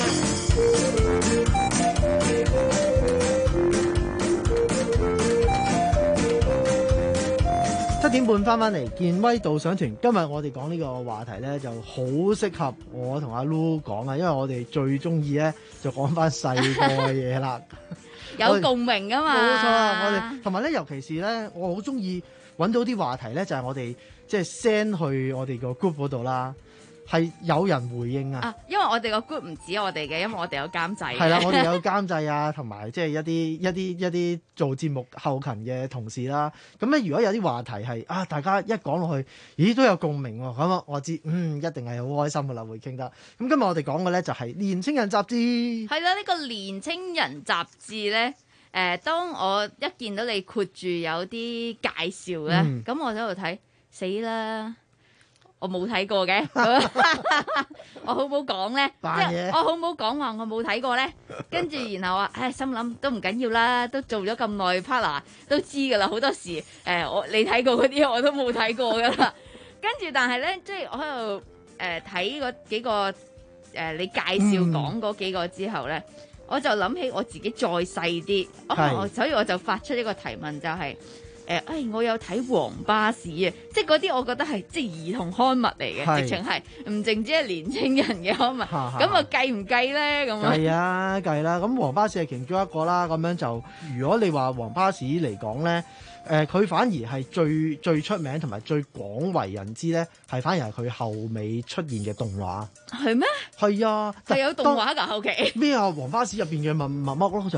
七點半翻返嚟，健威導賞團。今日我哋講呢個話題咧，就好適合我同阿 Lu 講啊，因為我哋最中意咧就講翻細個嘅嘢啦， 有共鳴噶嘛。 冇錯啊！我哋同埋咧，尤其是咧，我好中意揾到啲話題咧，就係、是、我哋即係 send 去我哋個 group 嗰度啦。係有人回應啊！ 啊，因為我哋個 group 唔止我哋嘅，因為我哋有監製。 係啦，我哋有監製啊，同埋即係一啲一啲一啲做節目後勤嘅同事啦。咁咧，如果有啲話題係啊，大家一講落去，咦都有共鳴喎。咁啊，我知嗯一定係好開心噶啦，會傾得。咁今日我哋講嘅咧就係年青人雜誌。 係啦，呢、呢個年青人雜誌咧，誒、呃，當我一見到你括住有啲介紹咧，咁、嗯、我喺度睇，死啦！我冇睇過嘅，我好唔好講咧？即係我好唔好講話我冇睇過咧？跟住然後話，唉，心諗都唔緊要啦，都做咗咁耐 partner 都知噶啦。好多時誒、呃，我你睇過嗰啲我都冇睇過噶啦。跟住但係咧，即係我喺度誒睇嗰幾個誒、呃、你介紹講嗰幾個之後咧、嗯，我就諗起我自己再細啲、哦，所以我就發出一個提問就係、是。誒、哎，我有睇黃巴士啊，即係嗰啲我覺得係即係兒童刊物嚟嘅，直情係唔淨止係年青人嘅刊物，咁啊計唔計咧？咁計啊計啦，咁黃巴士係其中一個啦，咁樣就如果你話黃巴士嚟講咧，誒、呃、佢反而係最最出名同埋最廣為人知咧，係反而係佢後尾出現嘅動畫。係咩？ 係啊， 係有動畫㗎後期。 咩啊？黃巴士入邊嘅默默咯，就係、是。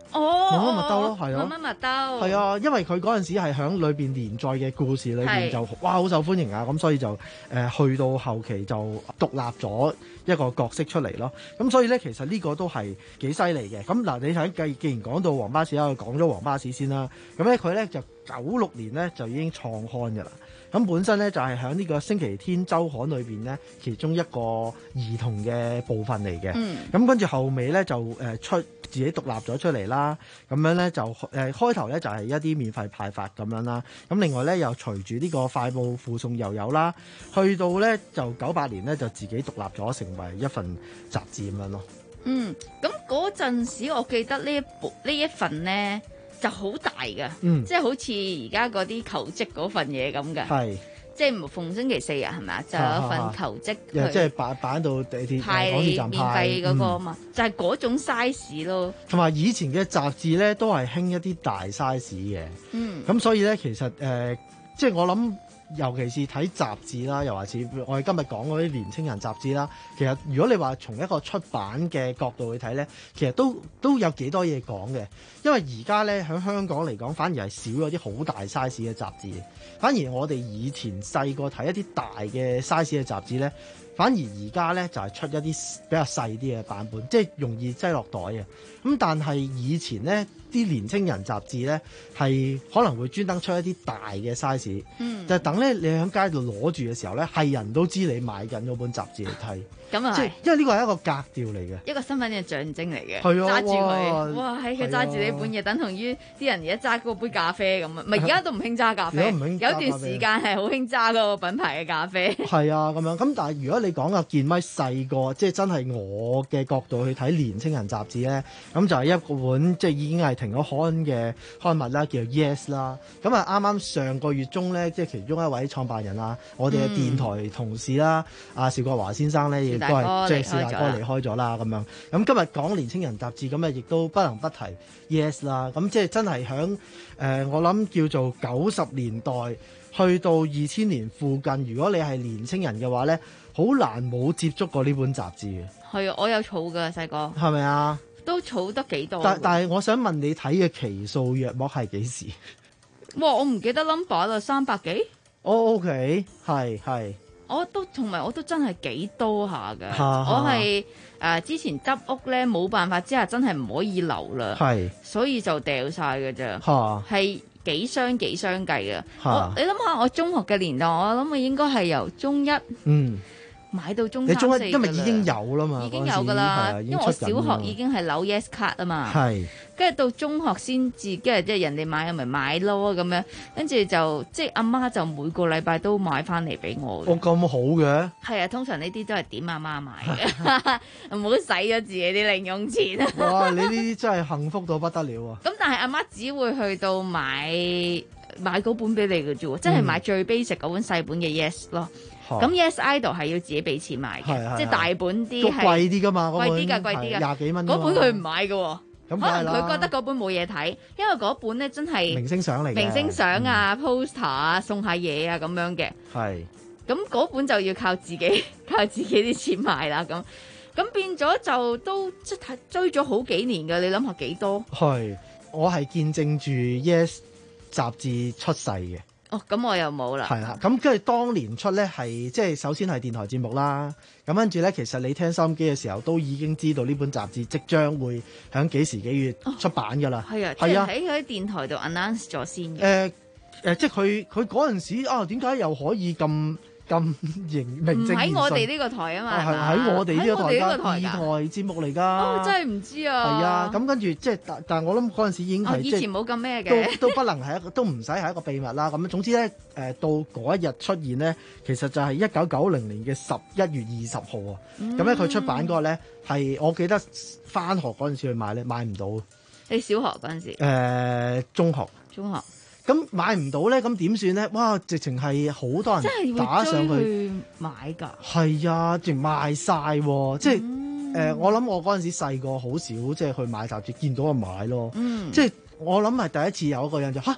哦， 媽媽麥兜咯，係咯， 媽媽麥兜係啊，因為佢嗰陣時係喺裏邊連載嘅故事裏邊就哇好受歡迎啊，咁所以就誒、呃、去到後期就獨立咗一個角色出嚟咯。咁所以咧，其實呢個都係幾犀利嘅。咁嗱，你睇既既然講到黃巴士啦，講咗黃巴士先啦。咁咧佢咧就九六年咧就已經創刊㗎啦。咁本身咧就係喺呢個星期天週刊裏邊咧，其中一個兒童嘅部分嚟嘅。咁、嗯、跟住後尾咧就誒出自己獨立咗出嚟啦。咁樣咧就誒、呃、開頭咧就係一啲免費派發咁樣啦。咁另外咧又隨住呢個快報附送又有啦，去到咧就九八年咧就自己獨立咗成為一份雜誌咁樣咯。 嗯，咁嗰陣時我記得呢一部呢一份咧。就好大嘅、嗯，即係好似而家嗰啲求職嗰份嘢咁嘅，係即係唔逢星期四啊，係咪啊？就有一份求職， 即係擺擺到地鐵派港鐵站免費嗰個啊嘛，嗯、就係嗰種 size 咯。 同埋以前嘅雜誌咧，都係興一啲大 size 嘅，嗯，咁所以咧，其實誒、呃，即係我諗。尤其是睇雜誌啦，又或者我哋今日講嗰啲年青人雜誌啦，其實如果你話從一個出版嘅角度去睇咧，其實都都有幾多嘢講嘅。因為而家咧喺香港嚟講，反而係少咗啲好大 size 嘅雜誌。反而我哋以前細個睇一啲大嘅 size 嘅雜誌咧，反而而家咧就係出一啲比較細啲嘅版本，即係容易擠落袋嘅。咁但係以前咧，啲年青人雜誌咧係可能會專登出一啲大嘅 size，嗯，就等咧你喺街度攞住嘅時候咧，係人都知你買緊嗰本雜誌嚟睇。咁啊，即係因為呢個係一個格調嚟嘅， 一個身份嘅象徵嚟嘅。 係啊， 揸住佢，哇！喺佢揸住呢本嘢，等同於啲人而家揸嗰杯咖啡咁啊。唔係而家都唔興揸咖啡，有一段時間係好興揸嗰個品牌嘅咖啡。係啊，咁樣咁，但係如果你講個健咪細個，即係真係我嘅角度去睇年青人雜誌咧，咁就係一個本即係已經係停咗刊嘅刊物啦，叫做 Yes 啦。咁啊，啱啱上個月中咧，即係其中一位創辦人啊，我哋嘅電台同事啦，阿邵國華先生咧。都係即係邵大哥離開咗啦，咁樣咁今日講年青人雜誌，咁啊亦都不能不提 Yes 啦。咁即係真係響誒，我諗叫做九十年代去到二千年附近，如果你係年青人嘅話咧，好難冇接觸過呢本雜誌嘅。 係啊，我有儲㗎細個。係咪啊？ 都儲得幾多？ 但但係我想問你睇嘅期數約莫係幾時？ 哇！我唔記得 number 啦，三百幾。 哦 OK，係係。 我都同埋我都真係幾多下㗎，我係誒、呃、之前執屋咧冇辦法之下真係唔可以留啦，所以就掉晒㗎咋，係幾箱幾箱計嘅。我你諗下，我中學嘅年代，我諗我應該係由中一嗯買到中三四㗎啦， 因為已經有啦嘛， 已經有㗎啦，因為我小學已經係扭 Yes 卡啊嘛。跟住到中學先至，跟住即係人哋買，咪買咯咁樣。跟住就即係阿媽就每個禮拜都買翻嚟俾我。 哦，咁好嘅。 係啊，通常呢啲都係點阿媽買嘅，唔好使咗自己啲零用錢。 哇！你呢啲真係幸福到不得了啊！ 咁但係阿媽只會去到買買嗰本俾你嘅啫喎，即係買最 basic 嗰本細本嘅 Yes 咯。咁、嗯、Yes Idol 係要自己俾錢買嘅，即係大本啲係貴啲㗎嘛， 貴啲㗎，貴啲㗎， 廿幾蚊。 嗰本佢唔買嘅喎。 可能佢覺得嗰本冇嘢睇，因為嗰本咧真係明星相嚟嘅， 明星相啊、嗯、poster 啊、送下嘢啊咁樣嘅。係。咁嗰本就要靠自己，靠自己啲錢買啦。咁咁變咗就都即係追咗好幾年嘅。你諗下幾多？係， 我係見證住 Yes 雜誌出世嘅。 哦，咁我又冇啦。 係啦，咁跟住當年出咧係即係首先係電台節目啦，咁跟住咧其實你聽收音機嘅時候都已經知道呢本雜誌即將會喺幾時幾月出版㗎啦。係、哦、啊，係啊， 喺佢喺電台度 announce 咗先嘅。誒、 呃、誒、呃，即係佢佢嗰陣時啊，點解又可以咁？咁名名正言順， 喺我哋呢個台啊嘛， 係喺我哋呢個台㗎，二台節目嚟㗎。 哦，真係唔知啊。係啊，咁跟住即係但但係我諗嗰陣時已經係、哦、 以前冇咁咩嘅， 都都不能係一個都唔使係一個秘密啦。咁總之咧，誒、呃、到嗰一日出現咧，其實就係一九九零年嘅十一月二十號啊。咁咧佢出版嗰個咧係我記得返學嗰陣時去買咧買唔到。 你小學嗰陣時？誒、 呃，中學。 中學。咁買唔到咧，咁點算咧？哇！直情係好多人打上去， 去買㗎。 係啊，直情賣晒喎！即係誒、呃，我諗我嗰陣時細個好少即係去買雜誌，見到就買咯。嗯、即係我諗係第一次有一個人就吓，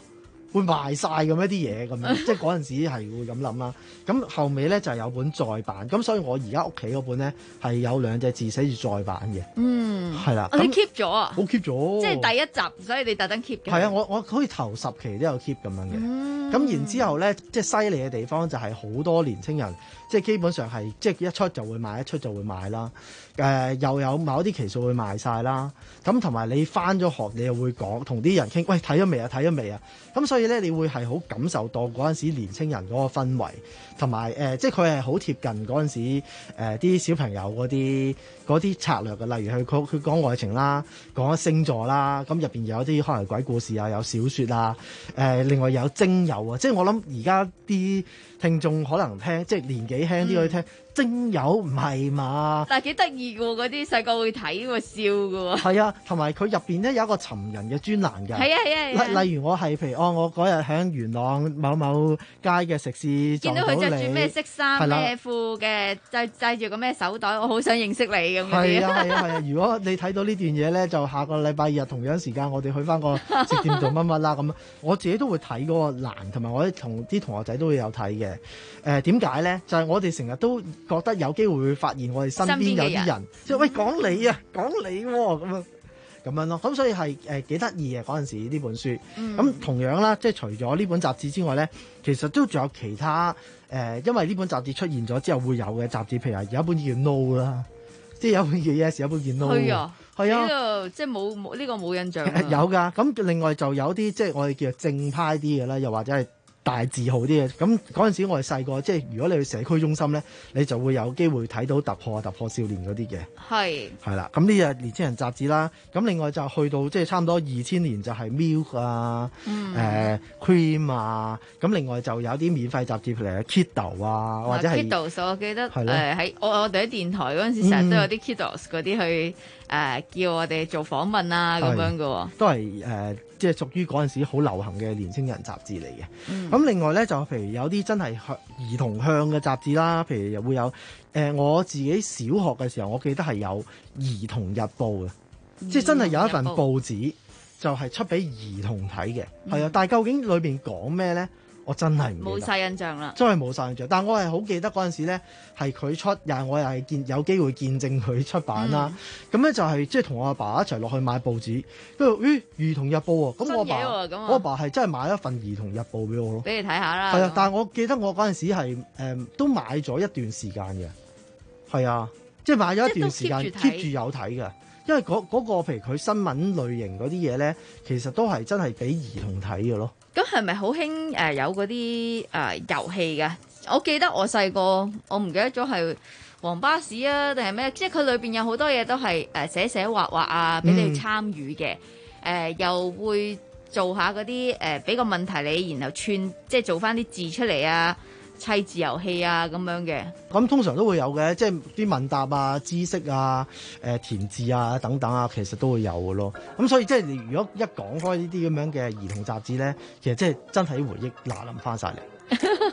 會賣晒咁一啲嘢咁樣，即係嗰陣時係會咁諗啦。咁後尾咧就係有本再版，咁所以我而家屋企嗰本咧係有兩隻字寫住再版嘅。 嗯， 係啦。 你 keep 咗啊？ 我 keep 咗。 即係第一集，所以你特登 keep 嘅。 係啊，我我好似頭十期都有 keep 咁樣嘅。咁、嗯、然之後咧，即係犀利嘅地方就係好多年青人，即係基本上係即係一出就會買，一出就會買啦。誒、呃，又有某啲期數會賣晒啦。咁同埋你返咗學，你又會講同啲人傾，喂，睇咗未啊？睇咗未啊？咁所以咧，你會係好感受到嗰陣時年青人嗰個氛圍，同埋誒，即係佢係好貼近嗰陣時誒啲、呃、小朋友嗰啲嗰啲策略嘅，例如佢佢佢講愛情啦，講星座啦，咁入邊有啲可能鬼故事啊，有小説啊，誒、呃，另外有精油啊，即係我諗而家啲聽眾可能聽，即係年紀輕啲可以聽。嗯精油唔係嘛？ 但係幾得意嘅喎，嗰啲細個會睇喎，笑嘅喎。 係啊，同埋佢入邊咧有一個尋人嘅專欄㗎。 係啊係啊。 例例如我係譬如哦，我嗰日喺元朗某某街嘅食肆見到佢着住咩色衫咩褲嘅，揸揸住個咩手袋，我好想認識你咁嗰啲。 係啊係啊係啊！如果你睇到呢段嘢咧，就下個禮拜日同樣時間，我哋去翻個食店做乜乜啦咁。我自己都會睇嗰個欄，同埋我同啲同學仔都會有睇嘅。誒點解咧？就係、是、我哋成日都覺得有機會會發現我哋身邊有啲人，即係喂講你啊，講你喎咁樣咁樣咯。咁所以係誒幾得意嘅嗰陣時呢本書。咁、嗯、同樣啦，即係除咗呢本雜誌之外咧，其實都仲有其他誒、呃，因為呢本雜誌出現咗之後會有嘅雜誌，譬如有一本叫 No 啦，即係有一本叫 Yes， 有一本叫 No。係啊，係啊，呢個即係冇冇呢個冇印象。 有㗎，咁另外就有啲即係我哋叫做正派啲嘅啦，又或者係大字號啲嘅，咁嗰陣時我哋細個，即係如果你去社區中心咧，你就會有機會睇到突破突破少年嗰啲嘅。係係啦，咁呢隻年青人雜誌啦，咁另外就去到即係差唔多二千年就係 Milk 啊，誒、嗯呃、Cream 啊，咁另外就有啲免費雜誌譬如 Kiddo 啊，或者係 Kiddo，我記得誒喺我我哋喺電台嗰陣時成日都有啲 Kiddos 嗰啲去誒、呃、叫我哋做訪問啊咁樣嘅喎，都係誒。 呃即係屬於嗰陣時好流行嘅年青人雜誌嚟嘅。咁、 嗯、 另外咧就譬如有啲真係兒童向嘅雜誌啦，譬如又會有誒、呃、我自己小學嘅時候，我記得係有兒童日報嘅，即係真係有一份報紙就係出俾兒童睇嘅。係、嗯、啊，但係究竟裏邊講咩咧？我真係唔冇晒印象啦， 真係冇晒印象。但係我係好記得嗰陣時咧，係佢出，又係我又係見有機會見證佢出版啦。咁、嗯、咧就係即係同我阿爸一齊落去買報紙，跟住咦兒童日報喎，咁我阿爸，我阿爸係真係買一份兒童日報俾我咯， 俾你睇下啦。 係啊，但係我記得我嗰陣時係誒、嗯、都買咗一段時間嘅，係啊，即係買咗一段時間 keep 住有睇嘅，因為嗰、嗰個譬如佢新聞類型嗰啲嘢咧，其實都係真係俾兒童睇嘅咯。 咁係咪好興誒有嗰啲誒遊戲嘅？我記得我細個，我唔記得咗係黃巴士啊定係咩？即係佢裏邊有好多嘢都係誒寫寫畫畫啊，俾你參與嘅。誒、嗯呃、又會做下嗰啲誒俾個問題你，然後串即係做翻啲字出嚟啊，砌字遊戲啊咁樣嘅。 咁通常都會有嘅，即係啲問答啊、知識啊、誒、呃、填字啊等等啊，其實都會有嘅咯。咁所以即係你如果一講開呢啲咁樣嘅兒童雜誌咧，其實即係真係啲回憶嗱臨翻晒嚟。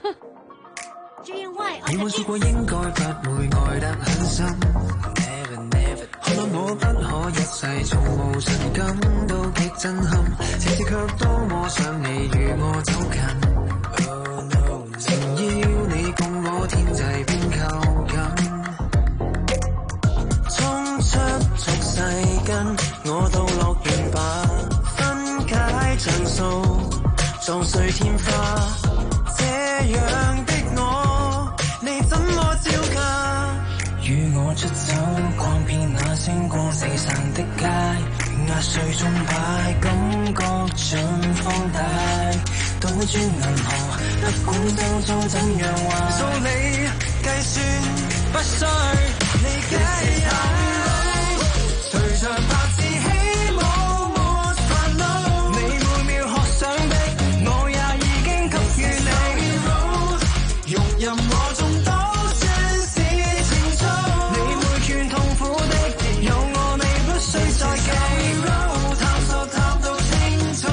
你會說過應該不會愛得很深，看到我不可一世，從無神感到極震撼，這次卻多麼想你與我走近。情要你共我天際邊靠近，衝出俗世間，我到樂園吧，分解像素，撞碎天花，這樣的我，你怎麼招架？與我出走，逛遍那星光四散的街，壓碎鐘擺，感覺盡放大。倒轉銀河，不管當中怎樣壞，數理計算不需理解。隨着拍子起舞，沒煩惱。你每秒學想的，我也已經給予你。容任我中都算是情操。你每段痛苦的，有我你不需再計。探索探到清楚。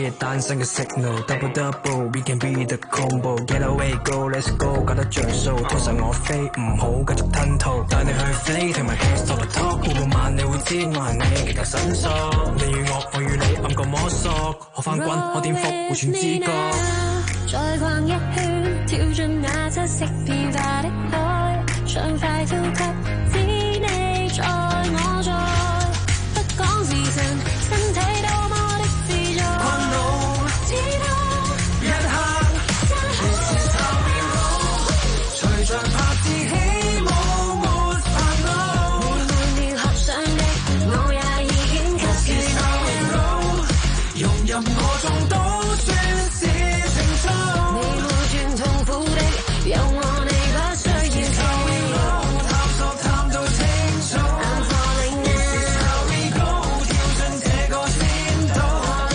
係單身嘅 signal double double we can be the combo get away go let's go 搞得着數，拖實我飛唔好繼續吞吐，帶你去飛聽埋 hands on the top， 過半晚你會知我係你極有神索，你與我我與你暗個摸索，可翻滾可顛覆會全知覺， 再逛一圈跳進那七色變化的海，暢快呼吸只你在我在，不講時辰身體多麼的自在， 困惱只多一刻 This is how we roll 隨着拍子起舞沒煩惱， 每每秒合上的我也已經給 This is how we roll 融入我中都算是情操， 你沒轉痛苦的有我你不需要逃， 探索探到清楚 I'm falling now This is how we go 跳進這個仙島，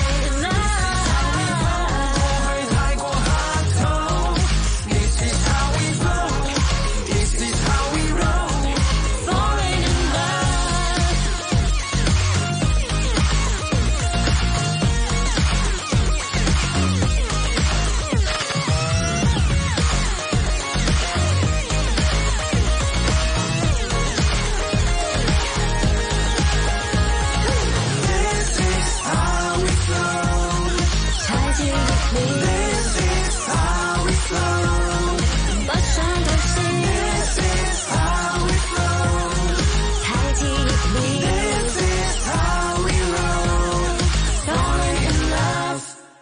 This is how we go 過去太過客套 This is how we roll falling in love。 This is how we flow 才知你 This is how we flow 不想逃避 This is how we flow 才知你 This is how we roll Falling in love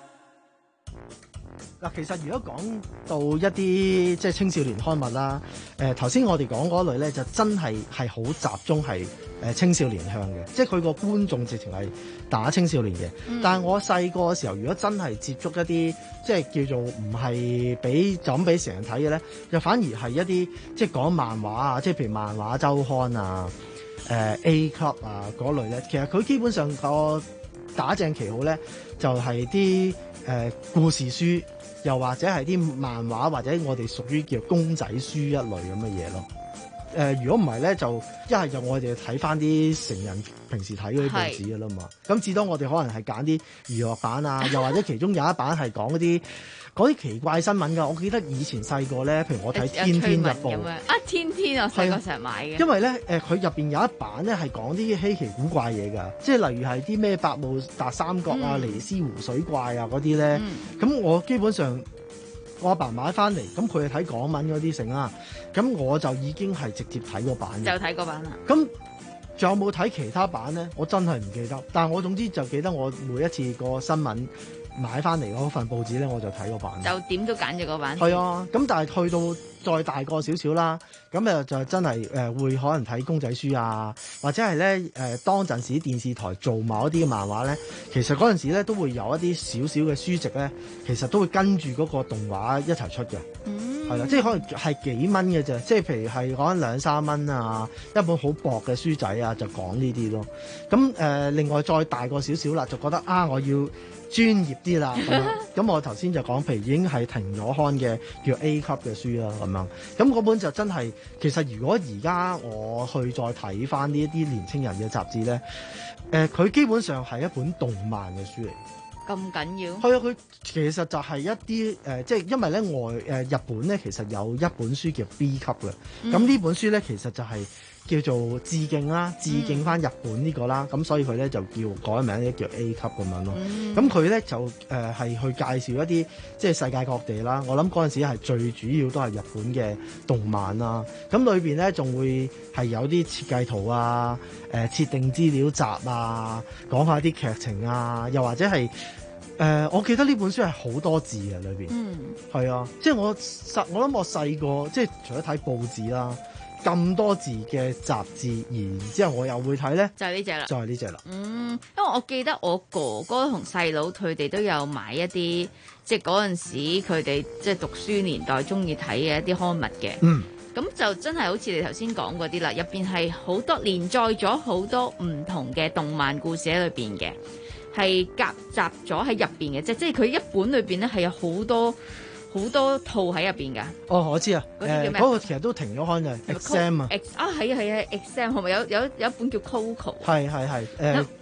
嗱，其實如果講到一啲即係青少年刊物啦，誒頭先我哋講嗰類咧，就真係係好集中係誒青少年向嘅，即係佢個觀眾直情係打青少年嘅。 嗯但係我細個嘅時候，如果真係接觸一啲即係叫做唔係俾就咁俾成人睇嘅咧，就反而係一啲即係講漫畫啊，即係譬如漫畫週刊啊、誒 A Club 啊嗰類咧，其實佢基本上個打正旗號咧，就係啲誒故事書。又或者係啲漫畫，或者我哋屬於叫公仔書一類咁嘅嘢咯。誒、呃，如果唔係咧，就一係就我哋睇翻啲成人平時睇嗰啲報紙㗎啦嘛。咁至多我哋可能係揀啲娛樂版啊，又或者其中有一版係講嗰啲嗰啲奇怪新聞㗎。我記得以前細個咧，譬如我睇《天天日報》 啊，天天啊，細個成日買嘅。 因為咧，誒佢入邊有一版咧係講啲稀奇古怪嘢㗎，即係例如係啲咩百慕達三角啊、 嗯、 尼斯湖水怪啊嗰啲咧。咁、嗯、我基本上我阿爸買翻嚟，咁佢係睇港文嗰啲成啦，咁我就已經係直接睇嗰版嘅。 就睇嗰版啦。 咁仲有冇睇其他版咧？我真係唔記得，但係我總之就記得我每一次個新聞買翻嚟嗰份報紙咧，我就睇嗰版。 就點都揀咗嗰版。 係啊，咁但係去到再大個少少啦，咁誒就真係誒、呃、會可能睇公仔書啊，或者係咧誒當陣時電視台做某一啲嘅漫畫咧，其實嗰陣時咧都會有一啲少少嘅書籍咧，其實都會跟住嗰個動畫一齊出嘅。嗯，係啦，即係可能係幾蚊嘅啫，即係譬如係講兩三蚊啊，一本好薄嘅書仔啊，就講呢啲咯。咁誒、呃，另外再大個少少啦，就覺得啊，我要專業啲啦，咁咁我頭先就講，譬如已經係停咗刊嘅叫 A 級嘅書啦，咁樣，咁嗰本就真係，其實如果而家我去再睇翻呢一啲年青人嘅雜誌咧，誒、呃，佢基本上係一本動漫嘅書嚟。 咁緊要？ 係啊，佢其實就係一啲誒、呃，即係因為咧外誒、呃、日本咧，其實有一本書叫 B 級嘅，咁、嗯、呢本書咧其實就係、是。叫做致敬啦，致敬翻日本呢個啦，咁、嗯、所以佢咧就叫改名咧叫 A 級咁樣咯。咁佢咧就誒係、呃、去介紹一啲即係世界各地啦。我諗嗰陣時係最主要都係日本嘅動漫啦。咁裏邊咧仲會係有啲設計圖啊、誒、呃、設定資料集啊，講下啲劇情啊，又或者係誒、呃，我記得呢本書係好多字啊裏邊。嗯，係啊，即係我細我諗我細個即係除咗睇報紙啦。咁多字嘅雜誌，然之後我又會睇咧， 就係呢隻啦， 就係呢隻啦。 嗯，因為我記得我哥哥同細佬佢哋都有買一啲，即係嗰陣時佢哋即係讀書年代中意睇嘅一啲刊物嘅。嗯，咁就真係好似你頭先講嗰啲啦，入邊係好多連載咗好多唔同嘅動漫故事喺裏邊嘅，係夾雜咗喺入邊嘅，即係即係佢一本裏邊咧係有好多。好多套喺入邊㗎。 哦，我知啊。 嗰啲叫咩？ 嗰、呃嗰個其實都停咗刊嘅。Exam 啊。 啊，係啊係啊 ，Exam 係咪有有有一本叫 Coco？ 係係係誒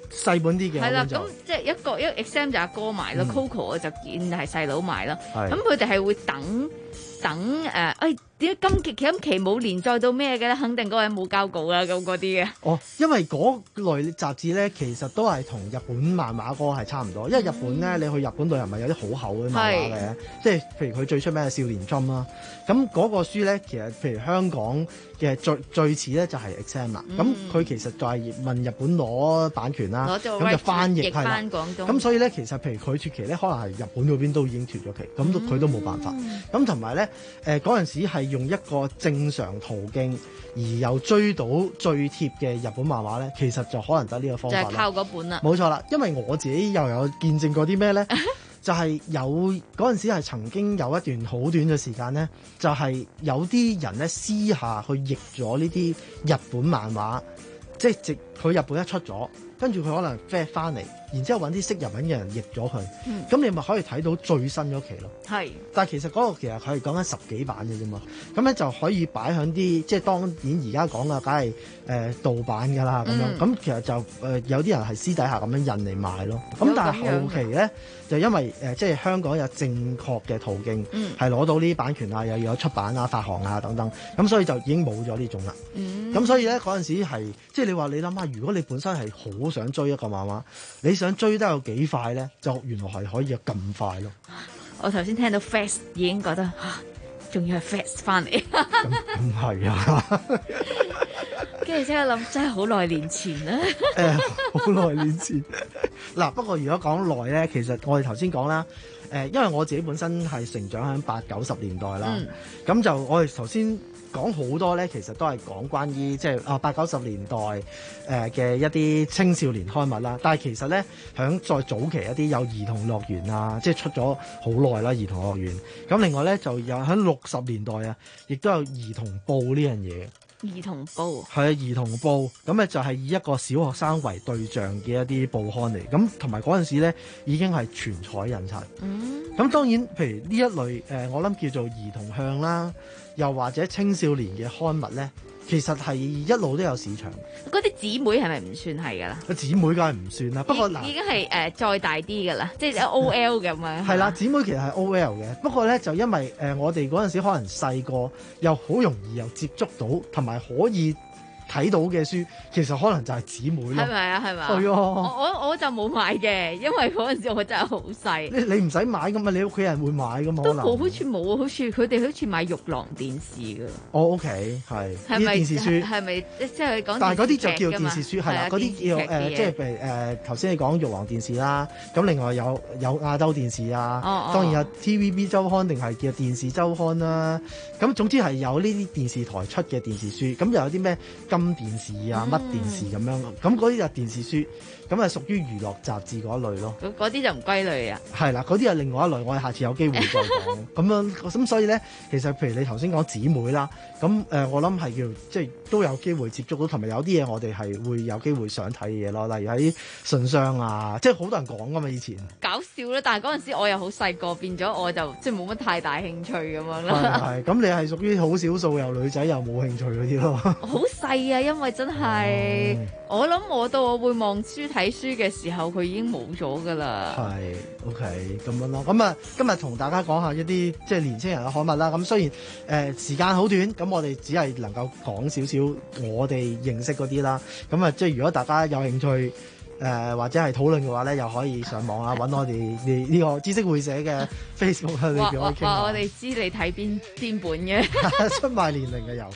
細本啲嘅。 係啦，咁即係一個一個 exam 就阿哥買咯、嗯、，Coco 就見係細佬買咯。咁佢哋係會等等誒，誒點解今期今期冇連載到咩嘅咧？肯定嗰個人冇交稿啦，咁嗰啲嘅。 哦，因為嗰類雜誌咧，其實都係同日本漫畫歌係差唔多，因為日本咧，你去日本旅行咪有啲好厚嘅漫畫嘅，即係譬如佢最出名嘅少年 Jump 啦。咁嗰個書咧，其實譬如香港嘅最最似咧就係 exam 啦。咁、嗯、佢其實就係問日本攞版權啦，咁就翻譯係啦。咁所以咧，其實譬如佢脫期咧，可能係日本嗰邊都已經脫咗期，咁都佢都冇辦法。咁同埋咧，誒嗰陣時係用一個正常途徑而又追到最貼嘅日本漫畫咧，其實就可能得呢個方法啦。就係靠嗰本啦。冇錯啦，因為我自己又有見證過啲咩咧？就係有嗰陣時係曾經有一段好短嘅時間咧，就係、是、有啲人咧私下去譯咗呢啲日本漫畫，即係直佢日本一出咗，跟住佢可能 fax 翻嚟，然之後揾啲識日文嘅人譯咗佢，咁、嗯、你咪可以睇到最新嗰期咯。係，但係其實嗰個其實佢係講緊十幾版嘅啫嘛，咁咧就可以擺響啲即係當然而家講嘅梗係誒盜版㗎啦咁樣，咁、嗯、其實就誒、呃、有啲人係私底下咁樣印嚟賣咯。咁但係後期咧就因為誒、呃、即係香港有正確嘅途徑係攞到呢啲版權啊，又有出版啊、發行啊等等，咁所以就已經冇咗呢種啦。咁、嗯、所以咧嗰陣時係即係你話你諗下，如果你本身係好想追一個漫畫，你想追得有幾快咧？就原來係可以有咁快咯。 我頭先聽到 fast 已經覺得仲要係 fast 翻嚟。 咁咁係啊！ 跟住即刻諗，真係好耐年前啦。 誒，好耐年前。嗱，不過如果講耐咧，其實我哋頭先講啦。誒，因為我自己本身係成長喺八九十年代啦，咁、嗯、就我哋頭先講好多咧，其實都係講關於即係啊八九十年代誒嘅一啲青少年刊物啦。但係其實咧，響再早期一啲有兒童樂園啊，即係出咗好耐啦兒童樂園。咁另外咧就有喺六十年代啊，亦都有兒童報呢樣嘢。 兒童報係啊，兒童報咁咧就係以一個小學生為對象嘅一啲報刊嚟，咁同埋嗰陣時咧已經係全彩印刷。嗯，咁當然譬如呢一類誒、呃，我諗叫做兒童向啦，又或者青少年嘅刊物咧，其實係一路都有市場。 嗰啲姊妹係咪唔算係㗎啦？ 個姊妹梗係唔算啦，不過嗱已經係誒、呃、再大啲㗎啦，即係 O L 咁樣。係啦，姊妹其實係 O L 嘅，不過咧就因為誒、呃、我哋嗰陣時可能細個，又好容易又接觸到，同埋可以睇到嘅書，其實可能就係姊妹咯。 係咪啊？係咪？ 係啊！ 我我我就冇買嘅，因為嗰陣時我真係好細。 你你唔使買噶嘛，你屋企人會買噶嘛？ 都冇，好似冇啊，好似佢哋好似買玉郎電視噶。 哦 OK，係。 係咪電視書？ 係咪即係講？ 但係嗰啲就叫電視書，係啦，嗰啲叫誒，即係譬如誒頭先你講玉郎電視啦，咁另外有有亞洲電視啊，哦、當然有 T V B 週刊定係叫電視週刊啦。咁總之係有呢啲電視台出嘅電視書，咁又有啲咩金電視啊，乜電視咁樣，咁嗰啲就電視書，咁係屬於娛樂雜誌嗰一類咯。 嗰啲就唔歸類啊。係啦， 嗰啲係另外一類，我哋下次有機會再講。咁樣咁所以咧，其實譬如你頭先講姊妹啦，咁誒、呃、我諗係叫即係都有機會接觸到，同埋有啲嘢我哋係會有機會想睇嘅嘢咯。例如喺信箱啊，即係好多人講噶嘛以前。搞笑啦，但係嗰陣時我又好細個，變咗我就即係冇乜太大興趣咁樣啦。 係，咁你係屬於好少數又女仔又冇興趣嗰啲咯。 好細啊，因為真係、嗯、我諗我到我會望書睇書嘅時候，佢已經冇咗噶啦。 係 OK 咁樣咯。咁啊，今日同大家講下一啲即係年青人嘅刊物啦。咁雖然誒、呃、時間好短，咁我哋只係能夠講少少我哋認識嗰啲啦。咁啊，即係如果大家有興趣誒、呃、或者係討論嘅話咧，又可以上網啊揾我哋呢呢個知識會社嘅 Facebook 啊，你叫我傾下。 我哋知你睇邊邊本嘅出賣年齡嘅有。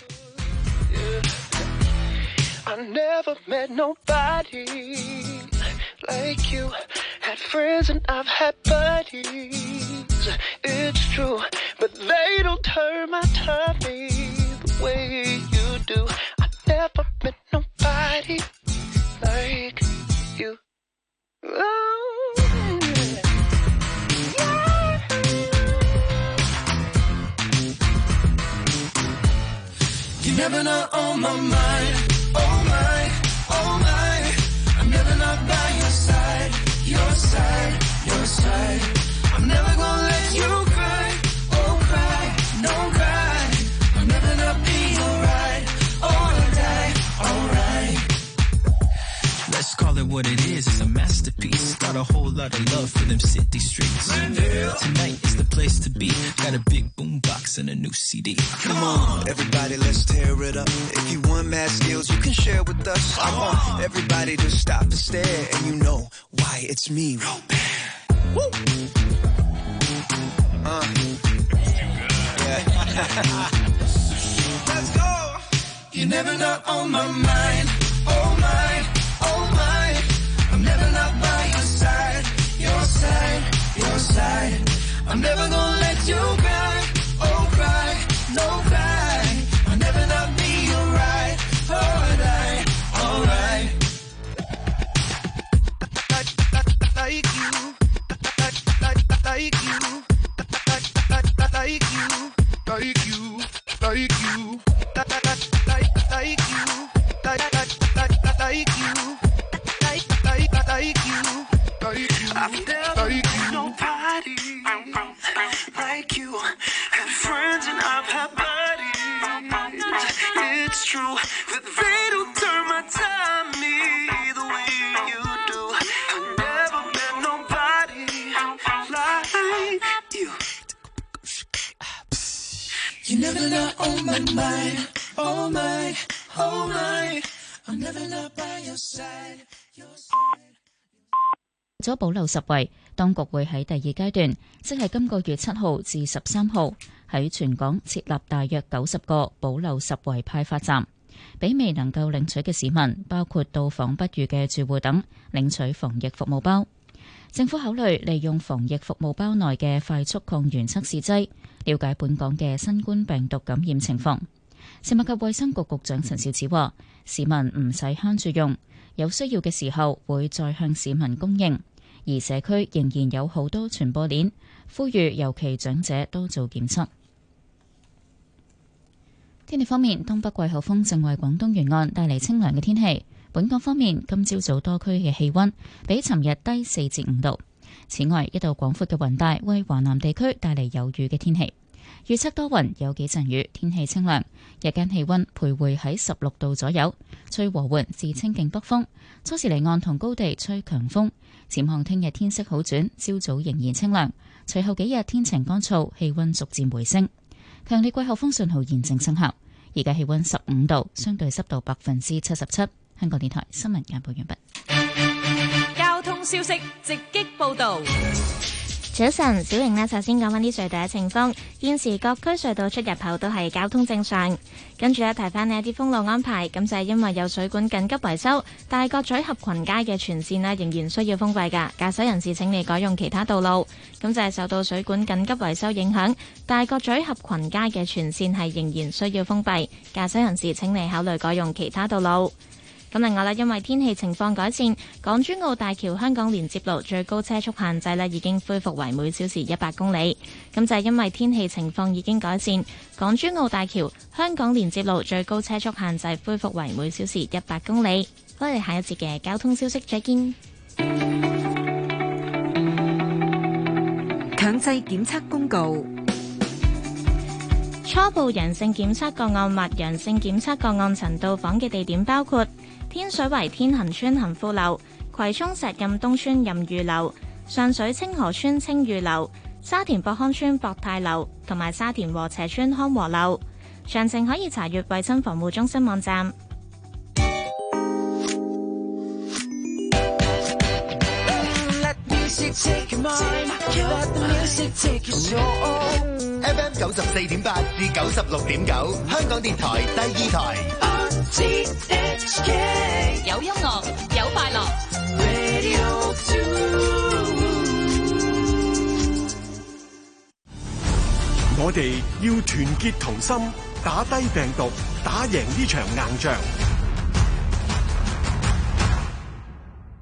I never met nobody like you. Had friends and I've had buddies. It's true, but they don't turn my tummy the way you do. I never met nobody like you. Oh, yeah. You never know on my mind.Oh my, oh my, I'm never not by your side, your side, your side. I'm never gonna let you cry, oh cry, no cry. I'm never not be alright, alright, alright. Let's call it what it is. got a whole lot of love for them city streets. Tonight is the place to be. Got a big boombox and a new C D. Come on, everybody, let's tear it up. If you want mad skills, you can share with us. I want everybody to stop and stare, and you know why it's me, Robert. Woo! Uh. Yeah. Let's go. You're never not on my mind. Oh my, oh my. I'm never not by your side. Your side, your side. I'm never gonna let you cry. Oh cry, no cry. I'll never not be your right. Alright, alright. Like, like, like you. Like, like, like you. Like, like, like you. Like you. Like you. Like, like, like, like you. Like, like, like, like you. Like, like, like you. Like you. I've never like met nobody like you. Had friends and I've had buddies. It's true that they don't turn my time me the way you do. I've never met nobody like you. You're never not on my mind. Oh my, oh my. I'm never not by your side. Your side. 咗保留十圍，當局會喺第二階段，即係今個月七號至十三號，喺全港設立大約九十個保留十圍派發站，俾未能夠領取嘅市民，包括到訪不遇嘅住戶等，領取防疫服務包。政府考慮利用防疫服務包內嘅快速抗原測試劑，了解本港嘅新冠病毒感染情況。食物及衛生局局長陳肇始話：市民唔使慳住用，有需要嘅時候會再向市民供應。而社區仍然有好多傳播鏈，呼籲尤其長者多做檢測。天氣方面，東北季候風正為廣東沿岸帶嚟清涼嘅天氣。本港方面，今朝早多區嘅氣溫比尋日低四至五度。此外，一道廣闊嘅雲帶為華南地區帶嚟有雨嘅天氣。預測多雲，有幾陣雨，天氣清涼，日間氣溫徘徊喺十六度左右，吹和緩至清勁北風，初時離岸同高地吹強風。展望聽日天色好轉，朝早仍然清涼，隨後幾日天晴乾燥，氣溫逐漸回升。強烈季候風信號現正生效，而家氣溫十五度，相對濕度百分之七十七。香港電台新聞簡報完畢。 交通消息直擊報道。 早晨，小瑩呢，首先講返啲隧道嘅情況。現時各區隧道出入口都係交通正常。跟住咧提翻呢一啲封路安排，咁就係因為有水管緊急維修，大角咀合群街嘅全線呢仍然需要封閉㗎。駕駛人士請你改用其他道路。咁就係受到水管緊急維修影響，大角咀合群街嘅全線係仍然需要封閉。駕駛人士請你考慮改用其他道路。咁另外咧，因為天氣情況改善，港珠澳大橋香港連接路最高車速限制咧已經恢復為每小時一百公里。咁就係因為天氣情況已經改善，港珠澳大橋香港連接路最高車速限制恢復為每小時一百公里。我哋下一節嘅交通消息再見。 強制檢測公告。 初步陽性檢測個案或陽性檢測個案曾到訪嘅地點包括天水圍天恒村恒富樓、葵涌石蔭東村蔭裕樓、上水清河村清裕樓、沙田博康村博泰樓同埋沙田禾輋村康和樓。詳情可以查閱衛生防護中心網站。 F M 九十四點八至九十六點九，香港電台第二台。 有音樂，有快樂。 我哋要團結同心，打低病毒，打贏呢場硬仗。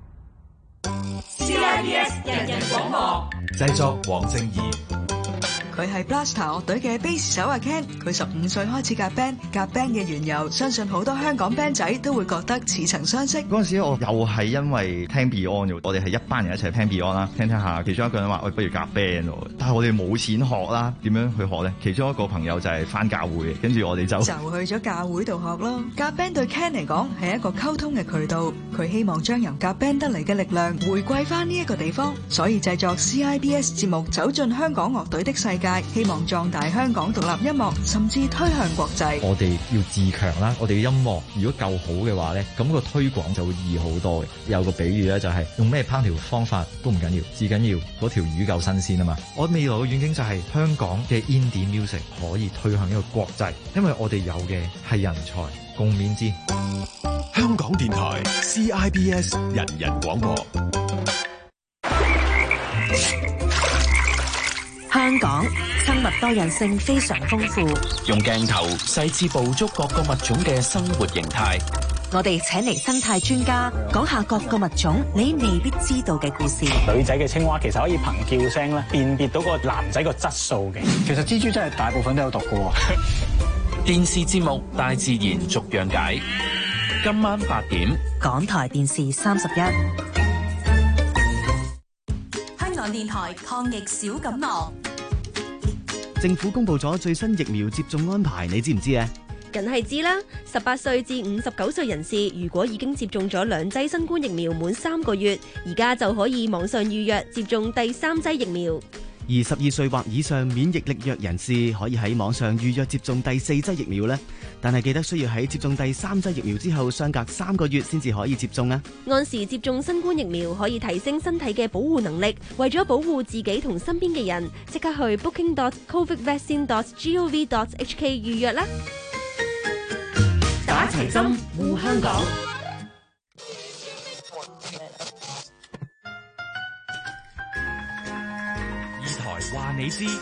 C I B S 人人廣播， 製作黃正義。 佢係 Blaster 樂隊嘅 bass 手阿 Ken， 佢十五歲開始夾 band， 夾 band 嘅緣由，相信好多香港 band 仔都會覺得似曾相識。 嗰陣時我又係因為聽 Beyond， 我哋係一班人一齊聽 Beyond 啦，聽聽下，其中一個人話：喂，不如夾 band 喎。但係我哋冇錢學啦，點樣去學咧？其中一個朋友就係返教會，跟住我哋就就去咗教會度學咯。夾 band 對 Ken 嚟講係一個溝通嘅渠道，佢希望將由夾 band 得嚟嘅力量回歸返呢一個地方，所以製作 C I B S 節目走進香港樂隊的世界，希望壯大香港獨立音樂，甚至推向國際。 我哋要自強啦，我哋嘅音樂如果夠好嘅話咧，咁個推廣就會易好多嘅。有個比喻咧，就係用咩烹調方法都唔緊要，至緊要嗰條魚夠新鮮啊嘛。我未來嘅遠景就係香港嘅 Indie Music 可以推向一個國際，因為我哋有嘅係人才，共勉之。 香港電台 C I B S 人人廣播。 香港生物多樣性非常豐富， 用鏡頭細緻捕捉各個物種嘅生活形態。 我哋請嚟生態專家講下各個物種你未必知道嘅故事。 女仔嘅青蛙其實可以憑叫聲咧辨別到個男仔個質素嘅。其實蜘蛛真係大部分都有毒嘅。 電視節目《大自然逐樣解》，今晚八點， 港台電視三十一。 香港電台抗疫小錦囊。 政府公布咗最新疫苗接種安排，你知唔知啊？ 梗係知啦！十八歲至五十九歲人士，如果已經接種咗兩劑新冠疫苗滿三個月，而家就可以網上預約接種第三劑疫苗。 而十二歲或以上免疫力弱人士可以喺網上預約接種第四劑疫苗呢，但係記得需要喺接種第三劑疫苗之後相隔三個月先至可以接種啊！ 按時接種新冠疫苗可以提升身體嘅保護能力，為咗保護自己同身邊嘅人，即刻去 booking dot covid vaccine dot gov dot h k 預約啦！ 打齊針護香港。 話你知，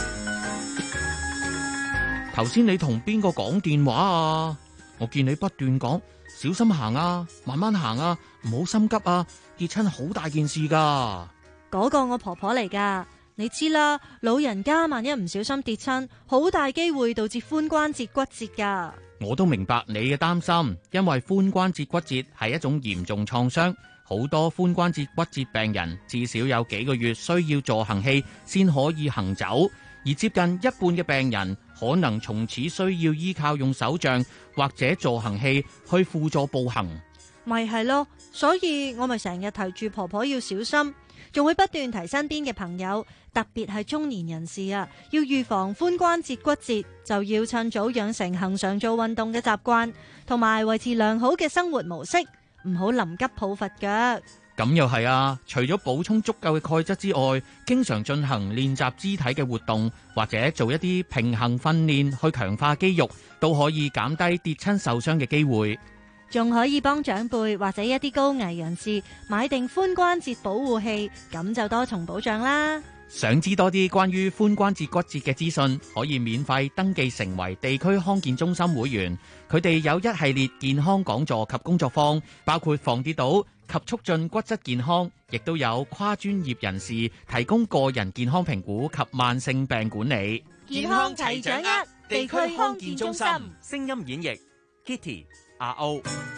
頭先你同邊個講電話啊？我見你不斷講小心行啊，慢慢行啊，唔好心急啊，跌親好大件事噶。 嗰個我婆婆嚟噶，你知啦，老人家萬一唔小心跌親，好大機會導致髖關節骨折噶。 我都明白你嘅擔心，因為髖關節骨折係一種嚴重創傷。好多髖關節骨折病人至少有幾個月需要助行器先可以行走，而接近一半嘅病人可能從此需要依靠用手杖或者助行器去輔助步行。 咪係咯，所以我咪成日提住婆婆要小心，仲會不斷提身邊嘅朋友，特別係中年人士啊，要預防髖關節骨折，就要趁早養成恆常做運動嘅習慣，同埋維持良好嘅生活模式。唔好臨急抱佛腳。 咁又係啊！除咗補充足夠嘅鈣質之外，經常進行練習肢體嘅活動，或者做一啲平衡訓練去強化肌肉，都可以減低跌親受傷嘅機會。 仲可以幫長輩或者一啲高危人士買定髖關節保護器，咁就多重保障啦。 想知多啲關於髖關節骨折嘅資訊，可以免費登記成為地區康健中心會員。佢哋有一系列健康講座及工作坊，包括防跌倒及促進骨質健康，亦都有跨專業人士提供個人健康評估及慢性病管理。 健康齊掌握，地區康健中心。 聲音演繹 Kitty 阿 O。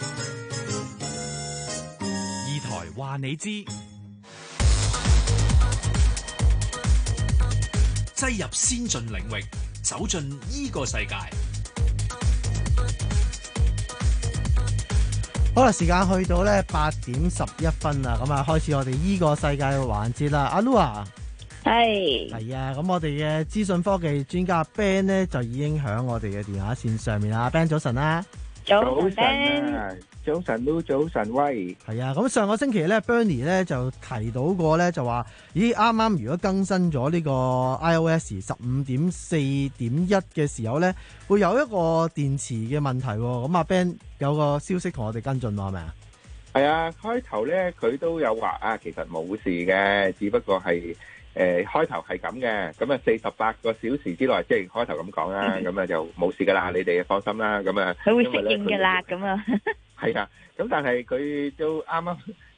二台話你知。 擠入先進領域，走進依個世界。 好啦，時間去到咧八點十一分啦，咁啊開始我哋依個世界嘅環節啦。阿 Lu 啊， 係係啊，咁我哋嘅資訊科技專家 Ben 咧就已經響我哋嘅電話線上面啦。Ben 早晨啦， 早晨啊，早晨都早晨威。 係啊，咁上個星期咧 Bernie 咧就提到過咧，就話咦啱啱如果更新咗呢個 iOS 十五點四點一嘅時候咧，會有一個電池嘅問題。咁阿 Ben 有個消息同我哋跟進喎，係咪啊？ 係啊，開頭咧佢都有話啊，其實冇事嘅，只不過係誒開頭係咁嘅，咁啊四十八個小時之內，即係開頭咁講啦，咁啊就冇事噶啦，你哋放心啦，咁啊佢會適應噶啦，咁啊。 係啊，咁但係佢都啱啱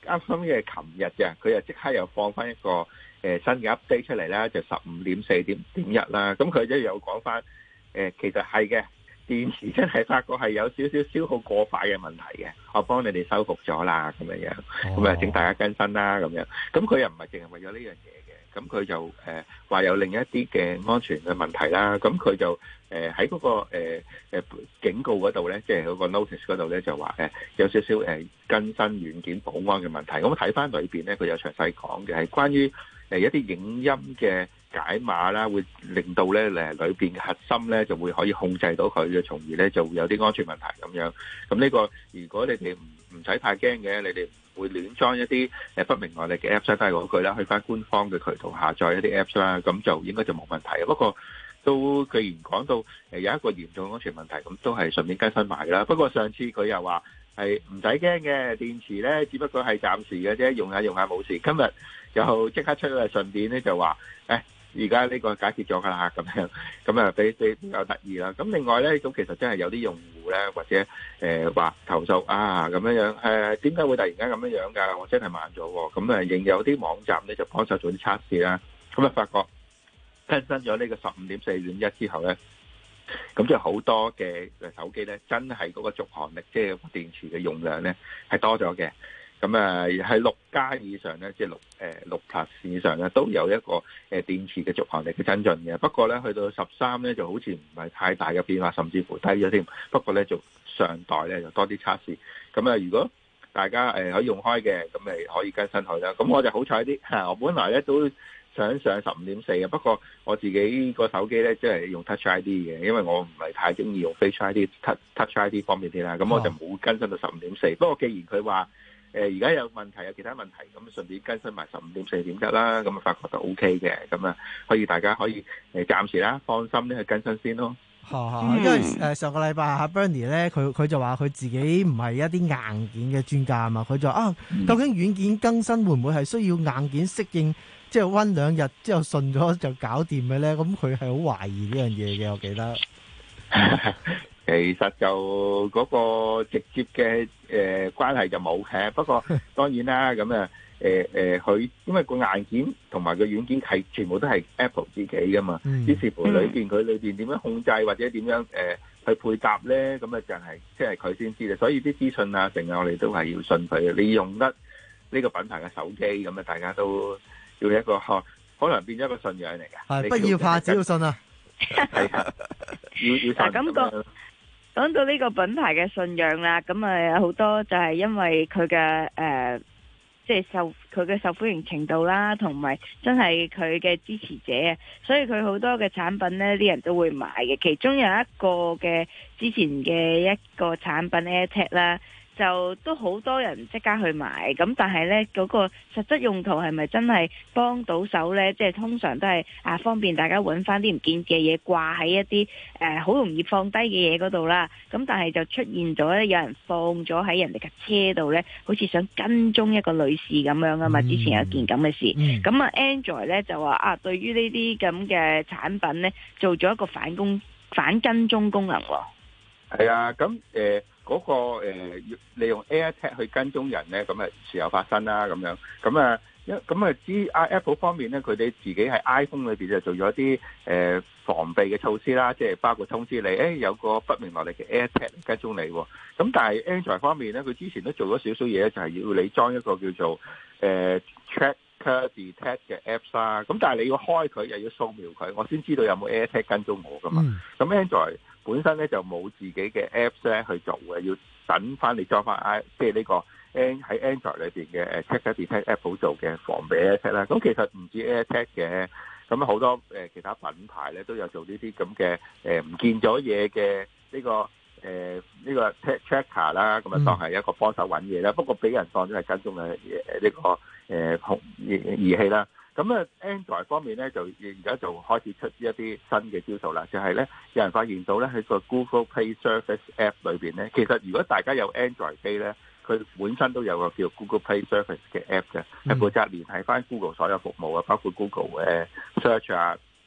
啱啱嘅琴日嘅，佢又即刻又放翻一個誒、呃、新嘅 update 出嚟啦，就十五點四點點一啦。咁佢即係有講翻誒，其實係嘅。電池真係發覺係有少少消耗過快嘅問題嘅，我幫你哋修復咗啦，咁樣樣，咁啊請大家更新啦，咁樣，咁佢又唔係淨係為咗呢樣嘢嘅，咁佢就誒話、呃、有另一啲嘅安全嘅問題啦，咁佢就誒喺嗰個誒誒、呃、警告嗰度咧，即係嗰個 notice 嗰度咧就話誒、呃、有少少誒、呃、更新軟件保安嘅問題，咁睇翻裏邊咧佢有詳細講嘅係關於誒一啲影音嘅解碼啦，會令到咧誒裏邊嘅核心咧就會可以控制到佢嘅，從而咧就會有啲安全問題咁樣。咁呢個如果你哋唔唔使太驚嘅，你哋唔會亂裝一啲誒不明來歷嘅 Apps 都係嗰句啦，去翻官方嘅渠道下載一啲 Apps 啦，咁就應該就冇問題。不過都既然講到誒有一個嚴重安全問題，咁都係順便更新埋啦。不過上次佢又話係唔使驚嘅，電池咧只不過係暫時嘅啫，用下用下冇事。今日又即刻出咗個順便咧，就話誒。而家呢個解決咗㗎啦，咁樣咁啊，比比比較得意啦。咁另外咧，咁其實真係有啲用戶咧，或者誒話、呃、投訴啊咁樣樣誒，點解會突然間咁樣樣㗎？我真係慢咗喎。咁啊，仍有啲網站咧就幫手做啲測試啦。咁啊，發覺更新咗呢個十五點四點一之後咧，咁就好多嘅手機咧，真係嗰個續航力，即係電池嘅用量咧，係多咗嘅。咁啊，喺六加以上咧，即係六誒六 Plus 以上咧，都有一個誒電池嘅續航力嘅增進嘅。不過咧，去到十三咧，就好似唔係太大嘅變化，甚至乎低咗添。不過咧，就上代咧就多啲測試。咁啊，如果大家誒可以用開嘅，咁咪可以更新佢啦。咁我就好彩啲嚇，我本來咧都想上十五點四嘅，不過我自己個手機咧即係用 Touch I D 嘅，因為我唔係太中意用 Face I D、Touch Touch I D 方便啲啦。咁我就冇更新到十五點四。不過既然佢話，誒而家有問題，有其他問題，咁順便更新埋十五點四點一啦，咁啊發覺就 O K 嘅，咁啊可以大家可以誒暫時啦，放心咧去更新先咯。 嚇嚇，因為誒上個禮拜阿 Bernie 咧，佢佢就話佢自己唔係一啲硬件嘅專家啊嘛，佢就話啊，究竟軟件更新會唔會係需要硬件適應，即係温兩日之後順咗就搞掂嘅咧？咁佢係好懷疑呢樣嘢嘅，我記得。 其實就嗰個直接嘅誒關係就冇嘅，不過當然啦，咁啊誒誒佢因為個硬件同埋個軟件係全部都係 Apple 自己噶嘛，於是乎裏邊佢裏邊點樣控制或者點樣誒去配搭咧，咁啊就係即係佢先知啦。所以啲資訊啊，成日我哋都係要信佢嘅。你用得呢個品牌嘅手機，咁啊大家都要一個可可能變咗一個信仰嚟嘅。 係不要怕，只要信啊！ 係啊，要要信咁樣。 講到呢個品牌嘅信仰啦，咁啊有好多就係因為佢嘅誒，即係受佢嘅受歡迎程度啦，同埋真係佢嘅支持者啊，所以佢好多嘅產品呢，啲人都會買嘅。其中有一個嘅之前嘅一個產品 AirTag 啦，就都好多人即刻去買，咁但係呢嗰個實質用途係咪真係幫到手呢？即係通常都係啊方便大家揾翻啲唔見嘅嘢掛喺一啲誒好容易放低嘅嘢嗰度啦。咁但係就出現咗咧，有人放咗喺人哋嘅車度呢，好似想跟蹤一個女士咁樣啊嘛。之前有件咁嘅事，咁啊 Android 呢就話啊，對於呢啲咁嘅產品呢，做咗一個反攻反跟蹤功能喎。 係啊，咁誒。呃嗰、那個誒、呃、利用 AirTag 去跟蹤人咧，咁啊時有發生啦，咁樣咁啊一咁啊知 Apple 方面咧，佢哋自己喺 iPhone 裏邊就做咗啲誒防備嘅措施啦，即係包括通知你，誒、欸、有個不明來歷嘅 AirTag 跟蹤你喎。咁但係 Android 方面咧，佢之前都做咗少少嘢，就係、是、要你裝一個叫做誒、呃、Tracker Detect 嘅 Apps 啦。咁但係你要開佢，又要掃描佢，我先知道有冇 AirTag 跟蹤我噶嘛。咁、嗯、Android本身咧就冇自己嘅 Apps 咧去做嘅，要等翻你裝翻 i， 即係呢個 N 喺 Android 裏邊嘅誒 Tracker Detect Apple 做嘅防備 AirTag 啦。咁其實唔止 AirTag 嘅，咁好多誒其他品牌咧都有做呢啲咁嘅誒唔見咗嘢嘅呢個誒呢、呃這個 Tracker 啦，咁啊當係一個幫手揾嘢啦。不過俾人當咗係跟蹤嘅誒呢個誒控儀器啦。咁啊 Android 方面咧就而家就開始出一啲新嘅招數啦，就係、是、咧有人發現到咧喺個 Google Play Service App 裏邊咧，其實如果大家有 Android 機咧，佢本身都有個叫 Google Play Service 嘅 App 嘅，係負責聯繫翻 Google 所有服務啊，包括 Google 嘅 Search 啊、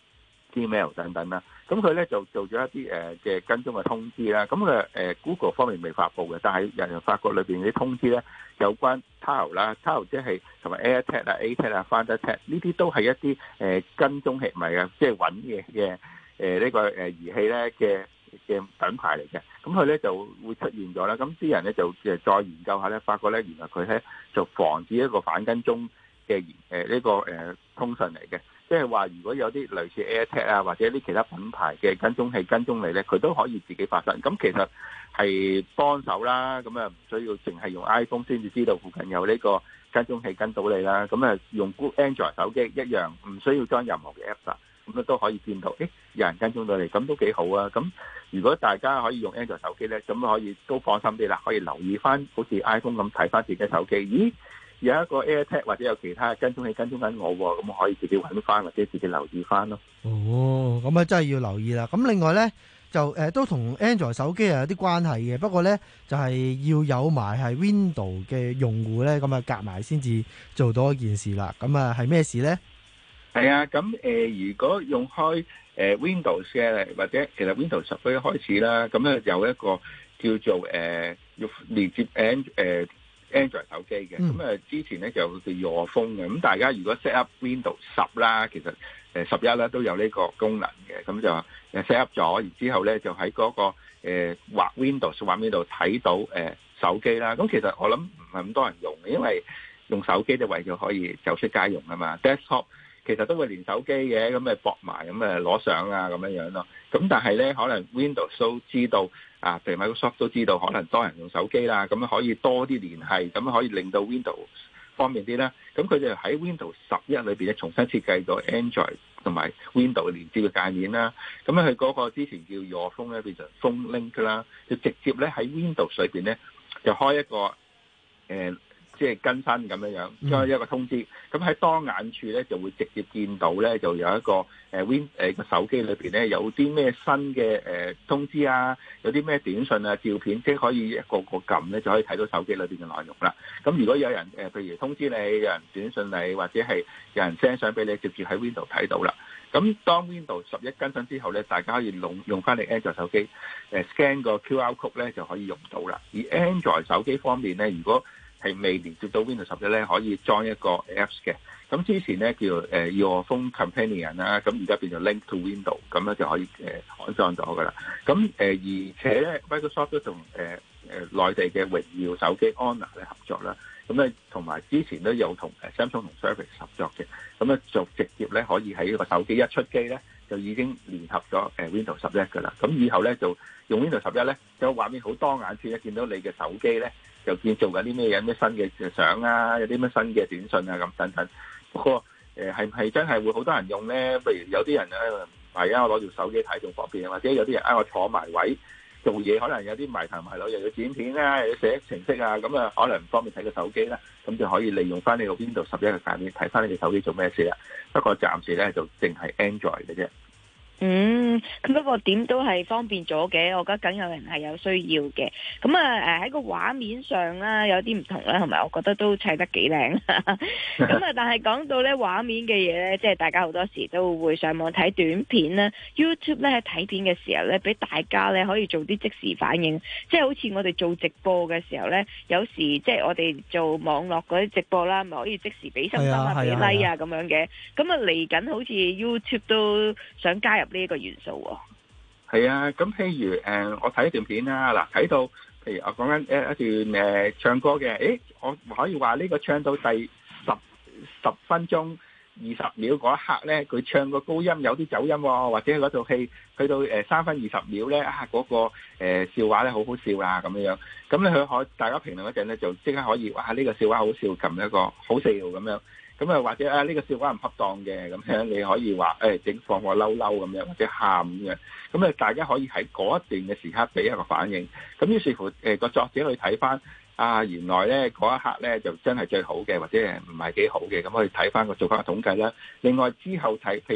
Gmail 等等啦。咁佢咧就做咗一啲誒嘅跟蹤嘅通知啦。咁佢誒 Google 方面未發布嘅，但係人人發覺裏邊啲通知咧有關 Tile 啦 ，Tile 即係同埋 AirTag 啊、A-Tag 啊、FinderTag 呢啲都係一啲誒跟蹤器，唔係啊，即係揾嘢嘅誒呢個誒儀器咧嘅嘅品牌嚟嘅。咁佢咧就會出現咗啦。咁啲人咧就誒再研究下咧，發覺咧原來佢咧就防止一個反跟蹤嘅誒呢個誒通訊嚟嘅。即係話，如果有啲類似 AirTag 啊，或者啲其他品牌嘅跟蹤器跟蹤你咧，佢都可以自己發生。咁其實係幫手啦。咁啊，唔需要淨係用 iPhone 先至知道附近有呢個跟蹤器跟到你啦。咁啊，用 Android 手機一樣，唔需要裝任何嘅 Apps 啊，咁都可以見到，誒有人跟蹤到你，咁都幾好啊。咁如果大家可以用 Android 手機咧，咁可以都放心啲啦，可以留意翻好似 iPhone 咁睇翻自己手機，咦？有一個 AirTag 或者有其他跟蹤器跟蹤緊我，咁可以自己揾翻或者自己留意翻咯。 哦，咁啊真係要留意啦。咁另外呢，就誒、呃、都同 Android 手機係有啲關係嘅，不過呢，就係、是、要有埋係 Windows 嘅用戶呢，咁啊夾埋先至做到一件事啦。咁啊係咩事呢？ 係啊，咁誒、呃、如果用開誒、呃、Windows 嘅，或者其實 Windows 十一開始啦，咁咧有一個叫做誒、呃、要連接 And 誒、呃。Android 手機嘅，咁啊之前咧就叫 Your Phone 嘅，咁大家如果 set up Windows 十啦，其實誒十一咧都有呢個功能嘅，咁就誒 set up 咗，然之後咧就喺嗰、那個誒畫、呃、Windows 畫面度睇到誒、呃、手機啦。咁其實我諗唔係咁多人用嘅，因為用手機就為咗可以走出街用啊嘛。Desktop 其實都會連手機嘅，咁咪駁埋，咁咪攞相啊咁樣樣咯。咁但係咧可能 Windows 都知道。啊，譬如 Microsoft 都知道可能多人用手機啦，咁可以多啲聯繫，咁可以令到 Windows 方便啲啦。咁佢哋喺 Windows 十一裏邊咧重新設計咗 Android 同埋 Windows 連接嘅界面啦。咁佢嗰個之前叫 Your Phone 咧變成 Phone Link 啦，就直接咧喺 Windows 裏邊咧就開一個誒。呃即係更新咁樣樣，將一個通知，咁喺當眼處咧就會直接見到咧，就有一個誒 Win 誒個手機裏邊咧有啲咩新嘅誒通知啊，有啲咩短信啊、照片，即係可以一個個撳咧就可以睇到手機裏邊嘅內容啦。咁如果有人誒，譬如通知你，有人短信你，或者係有人 send 相俾你，直接喺 Windows 睇到啦。咁當 Windows 十一更新之後咧，大家可以用用翻你 Android 手機誒 scan 個 Q R code 咧就可以用到啦。而 Android 手機方面咧，如果係未連接到 Windows 十一咧，可以裝一個 Apps 嘅。咁之前咧叫誒 Your Phone Companion 啦，咁而家變咗 Link to Windows，咁咧就可以誒安裝咗噶啦。咁誒而且咧 Microsoft 都同誒誒內地嘅榮耀手機 Honor 咧合作啦。咁咧同埋之前都有同誒 Samsung 同 Surface 合作嘅。咁咧就直接咧可以喺呢個手機一出機咧，就已經聯合咗誒 Windows 十一噶啦。咁以後咧就用 Windows 十一咧，就畫面好多眼處咧，見到你嘅手機咧。就見做緊啲咩嘢，咩新嘅相啊，有啲咩新嘅短信啊咁等等。不過誒係唔係真係會好多人用咧？譬如有啲人咧，係啊，我攞住手機睇仲方便，或者有啲人啊，我坐埋位做嘢，可能有啲埋頭埋腦，又要剪片啊，又要寫程式啊，咁啊可能唔方便睇個手機啦。咁就可以利用翻呢個 Windows 十一嘅界面睇翻你嘅手機做咩事啦。不過暫時咧就淨係 Android 嘅啫。 嗯，咁不過點都係方便咗嘅，我覺得梗有人係有需要嘅。咁啊，誒喺個畫面上啦，有啲唔同啦，同埋我覺得都砌得幾靚。咁啊，但係講到咧畫面嘅嘢咧，即係大家好多時都會上網睇短片啦 YouTube 咧喺睇片嘅時候咧，俾大家咧可以做啲即時反應，即係好似我哋做直播嘅時候咧，有時即係我哋做網絡嗰啲直播啦，咪可以即時俾心心啊、俾 like 啊咁樣嘅。咁啊嚟緊好似 YouTube 都想加入呢一個元素喎。 係啊，咁譬如誒、呃，我睇一段片啦，嗱睇到，譬如我講緊一一段誒、呃、唱歌嘅，誒我可以話呢個唱到第十十分鐘二十秒嗰一刻咧，佢唱個高音有啲走音喎、哦，或者嗰套戲去到誒三分二十秒咧，啊嗰、那個誒、呃、笑話咧好好笑啦咁樣樣，咁咧佢可大家評論嗰陣咧就即刻可以，哇呢、這個笑話好笑，撳一個好笑咁樣。咁啊，或者啊呢個笑話唔恰當嘅，咁樣你可以話誒整放個嬲嬲咁樣，或者喊咁樣。咁啊，大家可以喺嗰一段嘅時刻俾一個反應。咁於是乎誒個作者去睇翻啊，原來咧嗰一刻咧就真係最好嘅，或者唔係幾好嘅，咁可以睇翻個做翻個統計啦。另外之後睇，譬如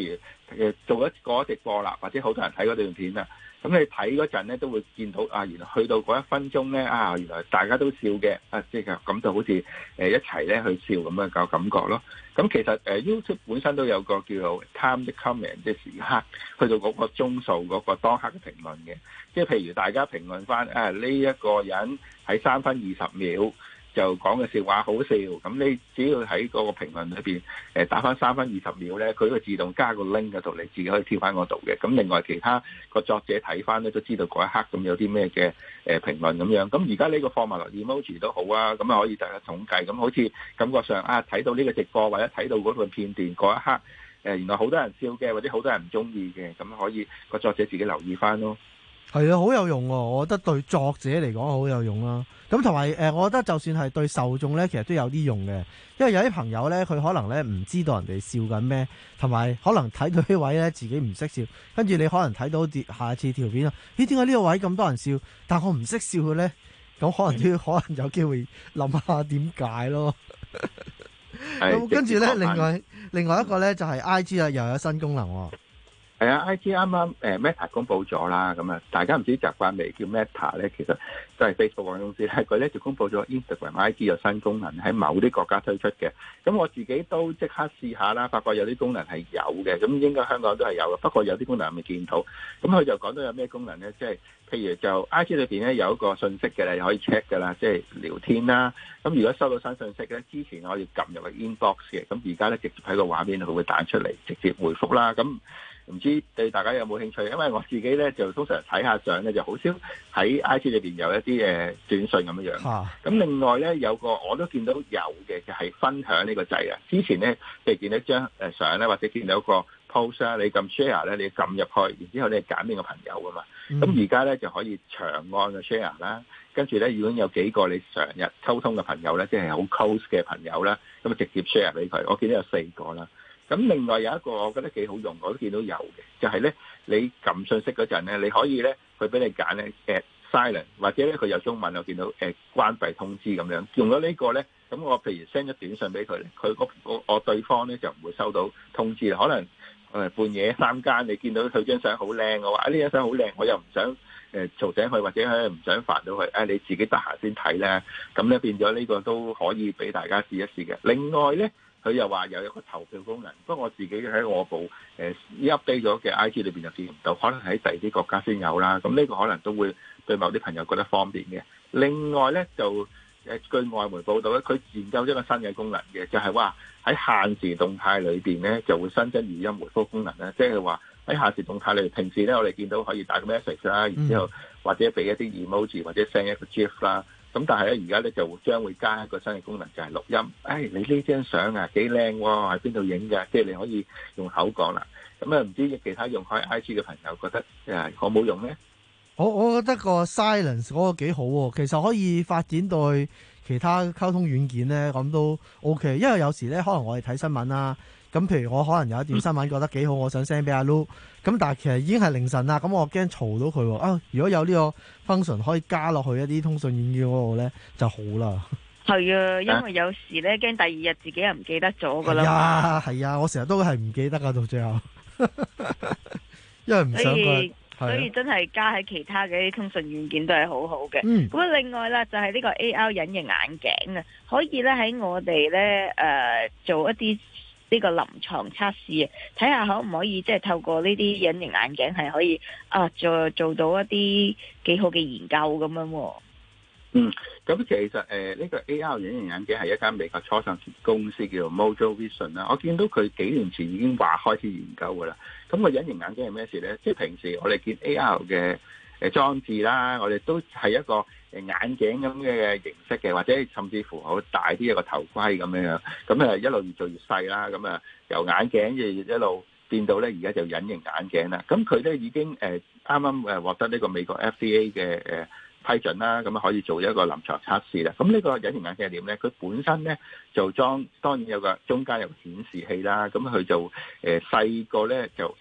誒做一個直播啦，或者好多人睇嗰段片啦。咁你睇嗰陣咧，都會見到啊，原來去到嗰一分鐘咧，啊，原來大家都笑嘅，啊，即係咁就好似誒一齊咧去笑咁嘅個感覺咯。咁其實誒 YouTube 本身都有個叫做 time comment 即係時刻，去到嗰個鐘數嗰個當刻嘅評論嘅。即係譬如大家評論翻啊呢一個人喺三分二十秒就講嘅笑話好笑，咁你只要喺嗰個評論裏邊誒打翻三分二十秒咧，佢會自動加個 link 嗰度，你自己可以跳翻嗰度嘅。咁另外其他個作者睇翻咧都知道嗰一刻咁有啲咩嘅誒評論咁樣。咁而家呢個放埋落 emoji 都好啊，咁啊可以大家統計，咁好似感覺上啊睇到呢個直播或者睇到嗰段片段嗰一刻，誒原來好多人笑嘅，或者好多人唔中意嘅，咁可以個作者自己留意翻咯。 係啊，好有用喎！我覺得對作者嚟講好有用啦。咁同埋誒，我覺得就算係對受眾咧，其實都有啲用嘅。因為有啲朋友咧，佢可能咧唔知道人哋笑緊咩，同埋可能睇到呢位咧自己唔識笑，跟住你可能睇到下次條片啊，咦？點解呢個位咁多人笑，但我唔識笑嘅咧？咁可能都可能有機會諗下點解咯。咁跟住咧，另外另外一個咧就係 I G 啦，又有新功能喎。 係啊 ，I G 啱啱誒 Meta 公佈咗啦，咁啊大家唔知習慣未？叫 Meta 咧，其實都係 Facebook 公司咧，佢咧就公佈咗 Instagram I G 有新功能喺某啲國家推出嘅。咁我自己都即刻試下啦，發覺有啲功能係有嘅，咁應該香港都係有嘅。不過有啲功能未見到。咁佢就講到有咩功能咧？即係譬如就 I G 裏邊咧有一個信息嘅啦，可以 check 嘅啦，即係聊天啦。咁如果收到新信息咧，之前我要撳入去 inbox 嘅，咁而家咧直接喺個畫面佢會彈出嚟，直接回覆啦。咁唔知對大家有冇興趣？因為我自己咧就通常睇下相咧，就好少喺 I G 裏邊有一啲誒短信咁樣樣。咁、啊、另外咧有個我都見到有嘅，就係、是、分享呢個掣啊。之前咧譬如見到一張誒相咧，或者見到一個 post 啊，你撳 share 咧，你撳入去，然之後你揀邊個朋友噶嘛。咁而家咧就可以長按嘅 share 啦，跟住咧如果有幾個你成日溝通嘅朋友咧，即係好 close 嘅朋友啦，咁啊直接 share 俾佢。我見到有四個啦。咁另外有一個我覺得幾好用，我都見到有嘅，就係、是、咧你撳信息嗰陣咧，你可以咧佢俾你揀咧誒 silent， 或者咧佢有中文我見到誒、呃、關閉通知咁樣。用咗呢個咧，咁我譬如 send 咗短信俾佢咧，佢我我對方咧就唔會收到通知啦。可能誒、呃、半夜三更你見到佢張相好靚，我話啊呢張相好靚，我又唔想誒嘈醒佢，或者係唔想煩到佢，誒、啊、你自己得閒先睇咧。咁咧變咗呢個都可以俾大家試一試嘅。另外咧。佢又話有一個投票功能，不過我自己喺我部誒 update 咗嘅 I G 裏邊就見唔到，可能喺第二啲國家先有啦。咁呢個可能都會對某啲朋友覺得方便嘅。另外咧就誒據外媒報道咧，佢研究咗一個新嘅功能嘅，就係話喺限時動態裏邊咧就會新增語音回覆功能咧，即係話喺限時動態裏，平時咧我哋見到可以打個 message 啦，然之後或者俾一啲 emoji 或者 send 一個 gif 啦。咁但係咧，而家咧就將會加一個新嘅功能，就係、是、錄音。誒、哎，你呢張相啊幾靚喎，喺邊度影㗎？即係你可以用口講啦。咁啊，唔知其他用開 I G 嘅朋友覺得誒好冇用咧？ 我我覺得個 silence 嗰個幾好喎，其實可以發展到去其他溝通軟件咧，咁都 OK。因為有時咧，可能我哋睇新聞啦。咁譬如我可能有一段新聞覺得幾好，我想 send 俾阿 Lu，咁但係其實已經係凌晨啦，咁我驚嘈到佢喎。啊，如果有呢個 function 可以加落去一啲通訊軟件嗰度咧，就好啦。係啊， 因為有時咧驚第二日自己又唔記得咗噶啦。係啊，係啊，我成日都係唔記得噶到最後，因為唔想佢。 所以真係加喺其他嘅啲通訊軟件都係好好嘅。咁、嗯、另外啦，就係呢個 A R 隱形眼鏡啊，可以咧喺我哋咧誒做一啲呢個臨床測試啊，睇下可唔可以即係透過呢啲隱形眼鏡係可以啊做做到一啲幾好嘅研究咁樣。 嗯，咁其實誒呢、呃這個 A R 隱形眼鏡係一間美國初創公司叫做 Mojo Vision 啦。我見到佢幾年前已經話開始研究噶啦。咁、個隱形眼鏡係咩事咧？即係平時我哋見 A R 嘅誒裝置啦，我哋都係一個誒眼鏡咁嘅形式嘅，或者甚至乎好大啲一個頭盔咁樣樣。咁誒一路越做越細啦。咁啊由眼鏡嘅一路變到咧，而家就隱形眼鏡啦。咁佢咧已經誒啱啱誒獲得呢個美國 F D A 嘅誒。呃批准啦，咁啊可以做一個臨床測試啦。咁呢個隱形眼鏡係點咧？佢本身咧就裝，當然有個中間有個顯示器啦。咁佢就誒細個咧就誒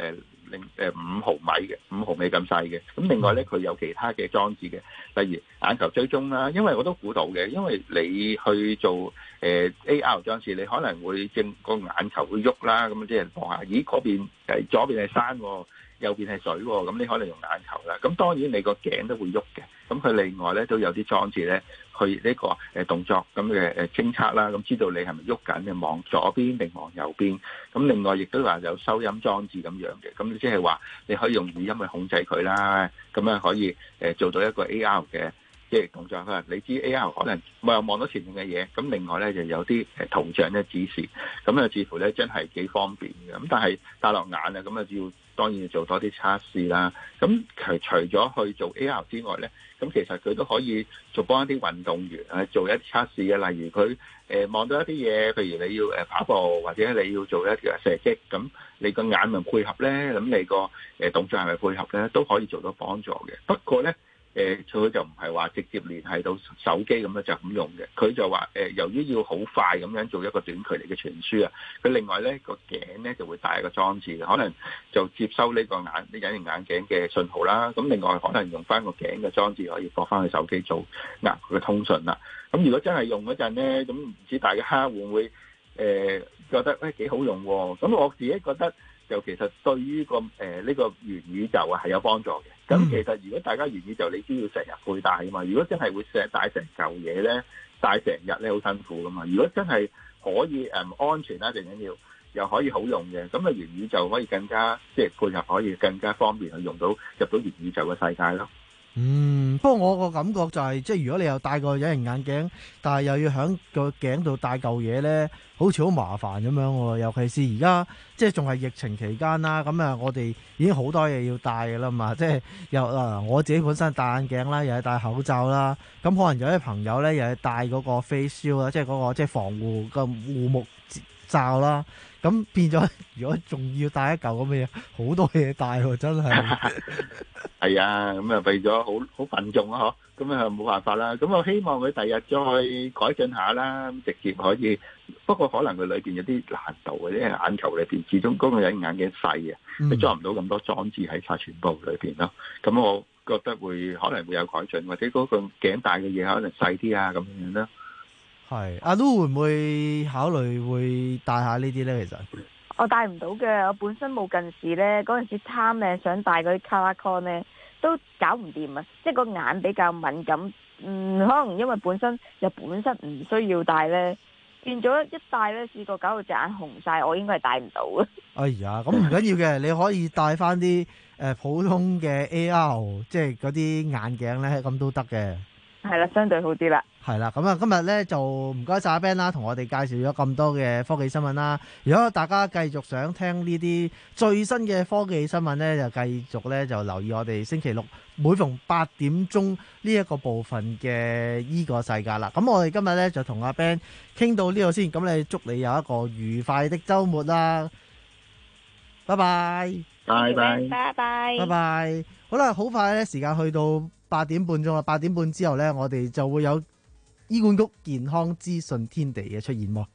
零誒五毫米嘅，五毫米咁細嘅。咁另外咧，佢有其他嘅裝置嘅，例如眼球追蹤啦。因為我都估到嘅，因為你去做誒、呃、A R 裝置，你可能會正個眼球會喐啦。咁即係望下，咦嗰邊誒左邊係山，右邊係水，咁你可能用眼球啦。咁當然你個頸都會喐嘅。咁佢另外咧都有啲裝置咧，去呢個誒動作咁嘅誒偵測啦，咁知道你係咪喐緊嘅，望左邊定望右邊。咁另外亦都話有收音裝置咁樣嘅，咁即係話你可以用語音去控制佢啦，咁樣可以誒做到一個 A R 嘅即係動作啦。你知 A R 可能望望到前面嘅嘢，咁另外咧就有啲誒圖像嘅指示，咁啊似乎咧真係幾方便嘅。咁但係戴落眼啊，咁啊要當然要做多啲測試啦。咁除除咗去做 A R 之外咧，咁其實佢都可以做幫一啲運動員啊做一啲測試嘅，例如佢誒望到一啲嘢，譬如你要誒跑步或者你要做一條射擊，咁你個眼咪配合咧，咁你個誒動作係咪配合咧，都可以做到幫助嘅。不過咧誒佢就唔係話直接聯繫到手機咁樣就咁用嘅，佢就話誒由於要好快咁樣做一個短距離嘅傳輸啊，佢另外咧個頸咧就會帶一個裝置，可能就接收呢個眼啲隱形眼鏡嘅信號啦。咁另外可能用翻個頸嘅裝置可以駁翻去手機做嗱佢嘅通訊啦。咁如果真係用嗰陣咧，咁唔知大家會唔會誒、呃、覺得誒幾、欸、好用喎？咁我自己覺得就其實對於個誒呢、呃這個元宇宙啊係有幫助嘅。咁、嗯、其實如果大家元宇宙你都要成日佩戴噶嘛，如果真係會成日帶成嚿嘢咧，帶成日咧好辛苦噶嘛。如果真係可以誒、嗯、安全啦，最緊要又可以好用嘅，咁啊元宇宙可以更加即係配合，可以更加方便去用到入到元宇宙嘅世界咯。 嗯，不過我個感覺就係、是，即係如果你又戴個隱形眼鏡，但係又要喺個頸度戴嚿嘢咧，好似好麻煩咁樣喎。尤其是而家即係仲係疫情期間啦，咁啊我哋已經好多嘢要戴㗎啦嘛，即係又啊我自己本身戴眼鏡啦，又係戴口罩啦，咁可能有啲朋友咧又係戴嗰個 face shield 啦，即係嗰個即係防護個護目罩啦。咁變咗，如果仲要戴一嚿咁嘅嘢，好多嘢戴喎，真係。 係啊，咁啊為咗好好笨重啊，嗬，咁啊冇辦法啦。咁我希望佢第日再改進下啦，直接可以。不過可能佢裏邊有啲難度嘅，因為眼球裏邊始終嗰個隱形眼鏡細啊，你裝唔到咁多裝置喺晒全部裏邊咯。咁我覺得會可能會有改進，或者嗰個頸戴嘅嘢可能細啲啊，咁樣啦。 係阿 Lu 會唔會考慮會戴下呢啲咧？其實我戴唔到嘅，我本身冇近視咧，嗰陣時貪咧想戴嗰啲 color con 咧，都搞唔掂啊！即係個眼比較敏感，嗯，可能因為本身又本身唔需要戴咧，變咗一戴咧，試過搞到隻眼紅晒，我應該係戴唔到啊！ 哎呀，咁唔緊要嘅，你可以戴翻啲誒普通嘅 A R， 即係嗰啲眼鏡咧，咁都得嘅。 係啦，相對好啲啦。 係啦，咁啊，今日咧就唔該晒阿 Ben 啦，同我哋介紹咗咁多嘅科技新聞啦。如果大家繼續想聽呢啲最新嘅科技新聞咧，就繼續咧就留意我哋星期六每逢八點鐘呢一個部分嘅依個世界啦。咁我哋今日咧就同阿 Ben 傾到呢度先，咁你祝你有一個愉快的週末啦。拜拜， 拜拜， 拜拜， 拜拜。好啦，好快咧，時間去到八點半鐘啦。八點半之後咧，我哋就會有醫管局健康資訊天地嘅出現喎。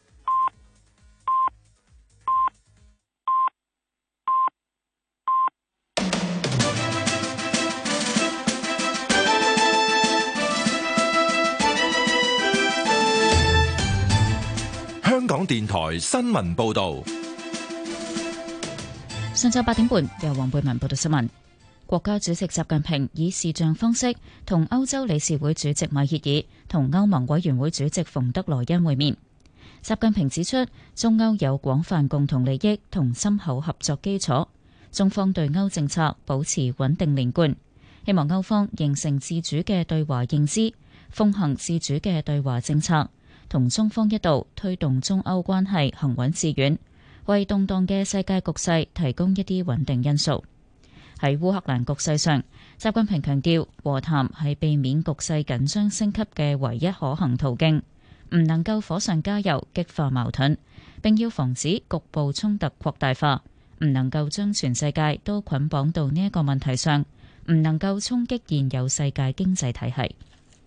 香港電台新聞報道。 上晝八點半，由黃貝文報道新聞。國家主席習近平以視像方式同歐洲理事會主席米歇爾同歐盟委員會主席馮德萊恩會面。習近平指出，中歐有廣泛共同利益同深厚合作基礎，中方對歐政策保持穩定連貫，希望歐方形成自主嘅對華認知，奉行自主嘅對華政策，同中方一道推動中歐關係行穩致遠，為動盪嘅世界局勢提供一啲穩定因素。喺烏克蘭局勢上，習近平強調和談係避免局勢緊張升級嘅唯一可行途徑，唔能夠火上加油激化矛盾，並要防止局部衝突擴大化，唔能夠將全世界都捆綁到呢一個問題上，唔能夠衝擊現有世界經濟體系。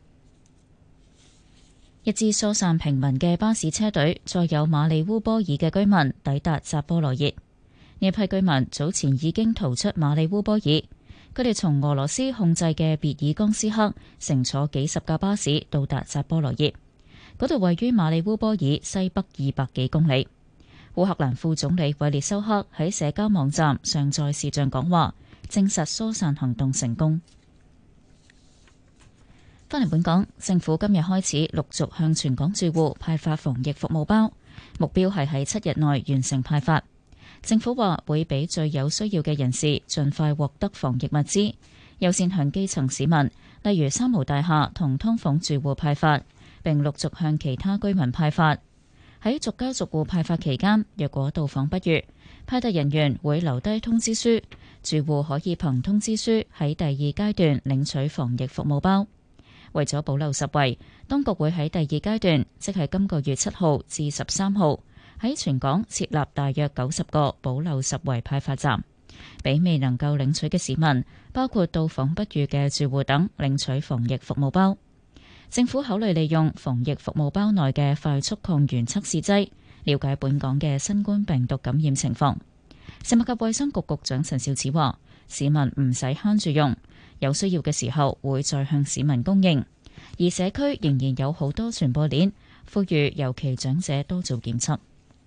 一支疏散平民嘅巴士車隊載有馬里烏波爾嘅居民抵達扎波羅熱。 呢批居民早前已經逃出馬里烏波爾，佢哋從俄羅斯控制嘅別爾江斯克乘坐幾十架巴士到達扎波羅熱，嗰度位於馬里烏波爾西北二百幾公里。烏克蘭副總理韋列修克喺社交網站上載視像講話，證實疏散行動成功。返嚟本港，政府今日開始陸續向全港住戶派發防疫服務包，目標係喺七日內完成派發。政府話會俾最有需要嘅人士盡快獲得防疫物資，優先向基層市民，例如三無大廈同劏房住戶派發，並陸續向其他居民派發。喺逐家逐戶派發期間，若果到訪不遇，派達人員會留低通知書，住戶可以憑通知書喺第二階段領取防疫服務包。為咗保留實惠，當局會喺第二階段，即係今個月七號至十三號，喺全港設立大約九十個保留實惠派發站，俾未能夠領取嘅市民，包括到訪不遇嘅住戶等，領取防疫服務包。政府考慮利用防疫服務包內嘅快速抗原測試劑，了解本港嘅新冠病毒感染情況。食物及衛生局局長陳肇始話：市民唔使慳住用，有需要嘅時候會再向市民供應。而社區仍然有好多傳播鏈，呼籲尤其長者多做檢測。二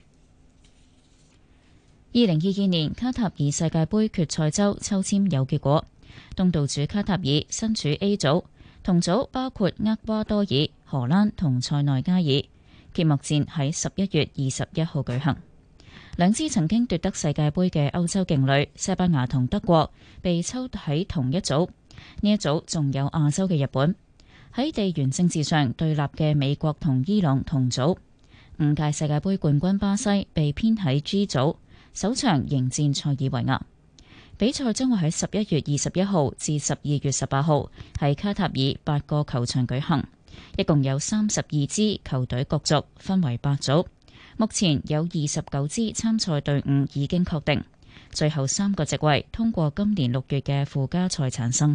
零二二年卡塔爾世界盃決賽周抽籤有結果，東道主卡塔爾身處 A 組。同組包括厄瓜多爾、荷蘭同塞內加爾，揭幕戰喺十一月二十一號舉行。兩支曾經奪得世界盃嘅歐洲勁旅西班牙同德國被抽喺同一組，呢一組仲有亞洲嘅日本。喺地緣政治上對立嘅美國同伊朗同組。五屆世界盃冠軍巴西被編喺 G 組，首場迎戰塞爾維亞。比賽將會喺十一月二十一號至十二月十八號喺卡塔爾八個球場舉行，一共有三十二支球隊角逐，分為八組。目前有二十九支參賽隊伍已經確定，最後三個席位通過今年六月嘅附加賽產生。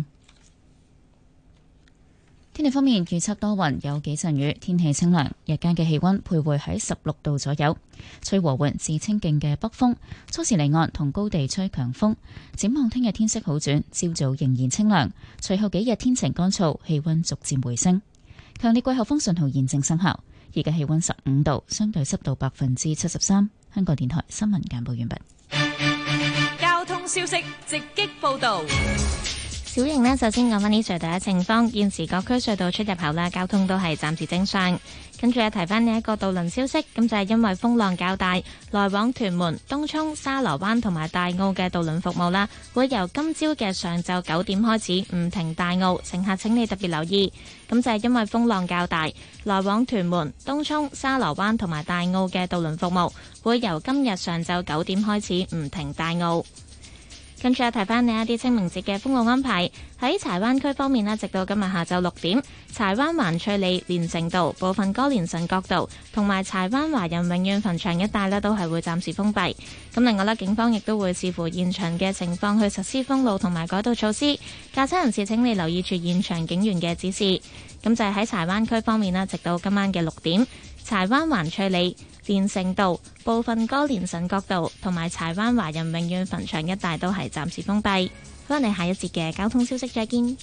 天氣方面，預測多雲，有幾陣雨，天氣清涼，日間嘅氣溫徘徊喺十六度左右，吹和緩至清勁嘅北風，初時離岸同高地吹強風。展望聽日天色好轉，朝早仍然清涼，隨後幾日天晴乾燥，氣溫逐漸回升。強烈季候風信號現正生效，而家氣溫十五度，相對濕度百分之七十三。香港電台新聞簡報完畢。 交通消息直擊報道。 小型呢，首先講返啲隧道嘅情況。現時各區隧道出入口啦，交通都係暫時正常。跟住又提翻呢一個渡輪消息，咁就係因為風浪較大，來往屯門、東涌、沙螺灣同埋大澳嘅渡輪服務啦，會由今朝嘅上晝九點開始唔停大澳，乘客請你特別留意。咁就係因為風浪較大，來往屯門、東涌、沙螺灣同埋大澳嘅渡輪服務會由今日上晝九點開始唔停大澳。跟住又提翻你一啲清明節嘅封路安排。喺柴灣區方面咧，直到今日下晝六點，柴灣環翠里連城道、部分歌連臣角道同埋柴灣華人永遠墳場一帶咧，都係會暫時封閉。咁另外咧，警方亦都會視乎現場嘅情況去實施封路同埋改道措施。駕車人士請你留意住現場警員嘅指示。咁就係喺柴灣區方面咧，直到今晚嘅六點，柴灣環翠里連城道、部分歌連臣角道同埋柴灣華人永遠墳場一帶都係暫時封閉。翻嚟下一節嘅交通消息，再見。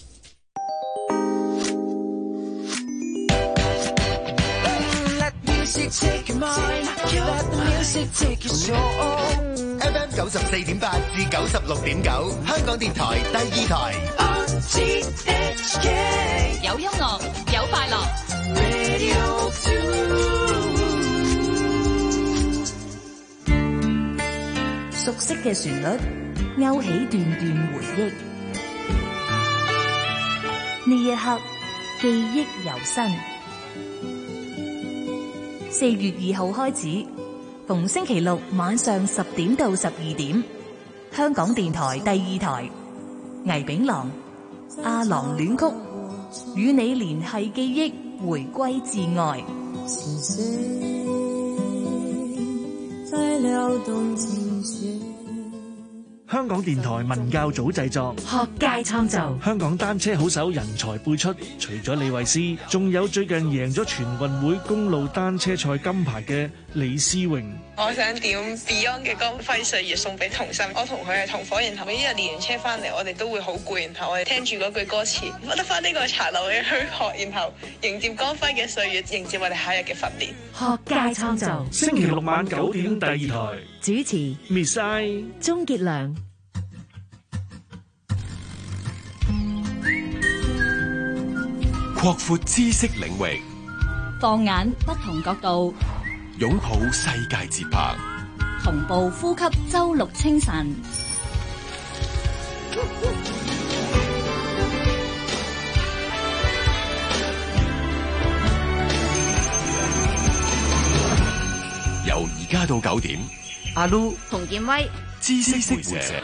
F M 九十四點八至九十六點九，香港電台第二台。 有音樂，有快樂。 熟悉嘅旋律，勾起段段回憶。呢一刻，記憶猶新。四月二號開始，逢星期六晚上十點到十二點，香港電台第二台，倪炳郎、阿郎戀曲，與你聯繫記憶，回歸至愛。 香港電台文教組製作， 學界創造。 香港單車好手人才輩出，除咗李慧詩，仲有最近贏咗全運會公路單車賽金牌嘅李思穎。 我想點 Beyond 嘅光輝歲月送俾童心，我同佢係同伙，然後每一日練完車翻嚟，我哋都會好攰，然後我哋聽住嗰句歌詞，我得翻呢個茶樓嘅軀殼，然後迎接光輝嘅歲月，迎接我哋下一日嘅訓練。 學界創造， 星期六晚九點第二台主持 Miss I 鍾傑良。 擴闊知識領域， 放眼不同角度， 擁抱世界節拍， 同步呼吸周六清晨。 由而家到九點， 阿 Lu 洪建威， 知識識會社。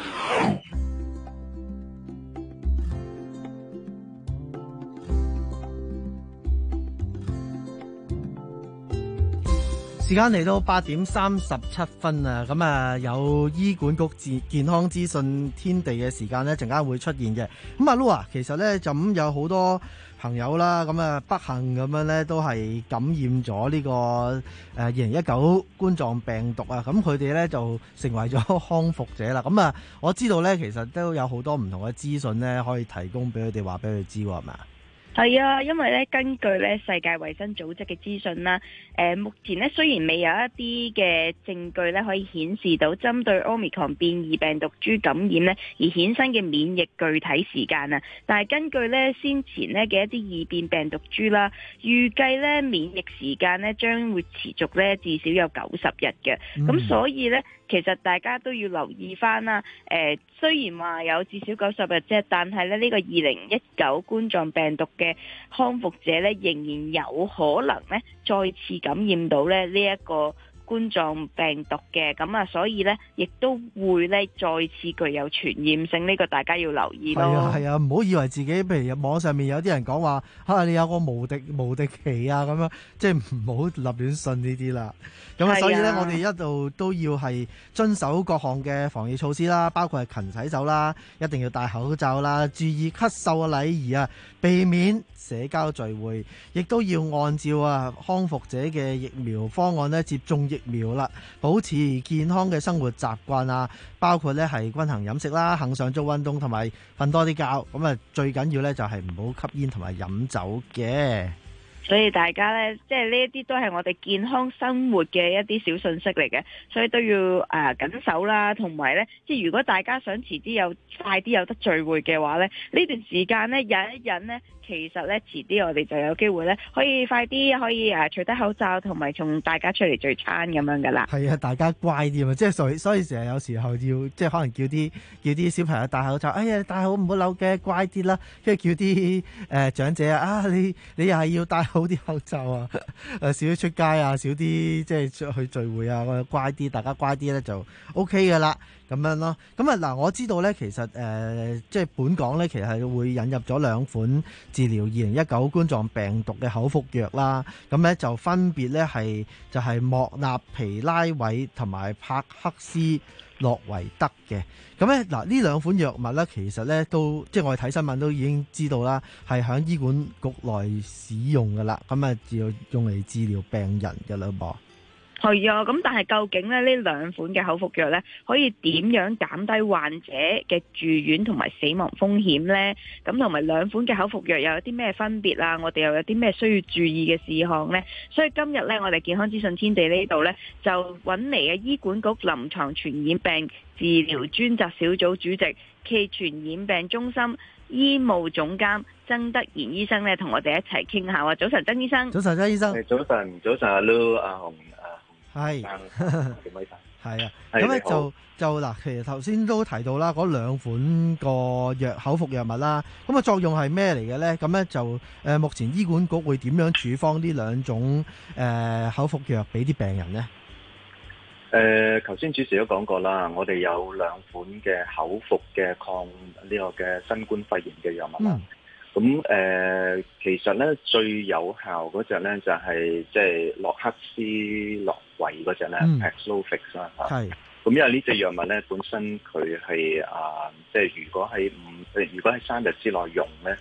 時間嚟到八點三十七分啊！咁啊，有醫管局健健康資訊天地嘅時間呢，陣間會出現嘅。咁阿 Lu 啊，其實呢，就咁有好多朋友啦，咁啊不幸咁樣呢，都係感染咗呢個誒二零一九冠狀病毒啊！咁佢哋呢，就成為咗康復者啦。咁啊，我知道呢，其實都有好多唔同嘅資訊呢，可以提供俾佢哋話俾佢知喎，係嘛？ 係啊，因為咧根據咧世界衛生組織嘅資訊啦，誒、呃、目前咧雖然未有一啲嘅證據咧可以顯示到針對 Omicron 變異病毒株感染咧而衍生嘅免疫具體時間啊，但係根據咧先前咧嘅一啲異變病毒株啦，預計咧免疫時間咧將會持續咧至少有九十日嘅，咁、嗯、所以咧。其實大家都要留意翻啦，誒、呃、雖然話有至少九十日啫，但係咧呢個二零一九冠狀病毒嘅康復者咧，仍然有可能咧再次感染到咧呢一個冠狀病毒嘅，咁啊，所以咧亦都會咧再次具有傳染性，呢、這個大家要留意咯。 係啊係啊，唔好以為自己，譬如網上面有啲人講話嚇你有個無敵無敵期啊咁樣，即係唔好立亂信呢啲啦。咁啊，所以咧我哋一度都要係遵守各項嘅防疫措施啦，包括係勤洗手啦，一定要戴口罩啦，注意咳嗽嘅禮儀啊，避免社交聚會，亦都要按照啊康復者嘅疫苗方案咧接種疫苗啦，保持健康嘅生活習慣啊，包括咧係均衡飲食啦，恆常做運動同埋瞓多啲覺。咁啊，最緊要咧就係唔好吸煙同埋飲酒嘅。 所以大家咧，即係呢一啲都係我哋健康生活嘅一啲小信息嚟嘅，所以都要誒緊守啦。同埋咧，即係如果大家想遲啲有快啲有得聚會嘅話咧，呢段時間咧忍一忍咧，其實咧遲啲我哋就有機會咧可以快啲可以誒除低口罩，同埋同大家出嚟聚餐咁樣噶啦。係啊，大家乖啲啊，即係所以所以成日有時候要即係可能叫啲叫啲小朋友戴口罩，哎呀戴好唔好扭嘅，乖啲啦。跟住叫啲誒、呃、長者啊，啊你你又係要戴好啲口罩啊，誒少啲出街啊，少啲即係出去聚會啊，乖啲，大家乖啲咧就 O K 噶啦。咁樣咯，咁啊嗱，我知道咧，其實誒、呃，即係本港咧，其實係會引入咗兩款治療二零一九冠狀病毒嘅口服藥啦。咁咧就分別咧係就係、是、莫納皮拉韋同埋帕克斯洛維德嘅。咁咧嗱，呢兩款藥物咧，其實咧都即係我哋睇新聞都已經知道啦，係喺醫管局內使用噶啦。咁啊，就用嚟治療病人嘅嘞噃。 係啊，咁但係究竟咧呢兩款嘅口服藥咧，可以點樣減低患者嘅住院同埋死亡風險呢？咁同埋兩款嘅口服藥又有啲咩分別啊？我哋又有啲咩需要注意嘅事項呢？所以今日咧，我哋健康資訊天地呢度咧，就揾嚟嘅醫管局臨床傳染病治療專責小組主席暨傳染病中心醫務總監曾德賢醫生咧，同我哋一齊傾下啊！早晨，曾醫生。早晨，曾醫生。 早晨，早晨，阿 Lu 阿紅。 係，係啊，咁咧就就嗱，其實頭先都提到啦，嗰兩款個藥口服藥物啦，咁啊作用係咩嚟嘅咧？咁咧就誒、呃，目前醫管局會點樣處方呢兩種誒、呃、口服藥俾啲病人咧？ 誒、呃，頭先主持都講過啦，我哋有兩款嘅口服嘅抗呢個嘅新冠肺炎嘅藥物啦。咁、嗯、誒、呃，其實咧最有效嗰隻咧就係即係洛克斯洛維嗰隻咧 Paxlovid 啦嚇。係。咁因為呢隻藥物咧本身佢係啊，即係如果喺五誒，如果喺三日之內用咧，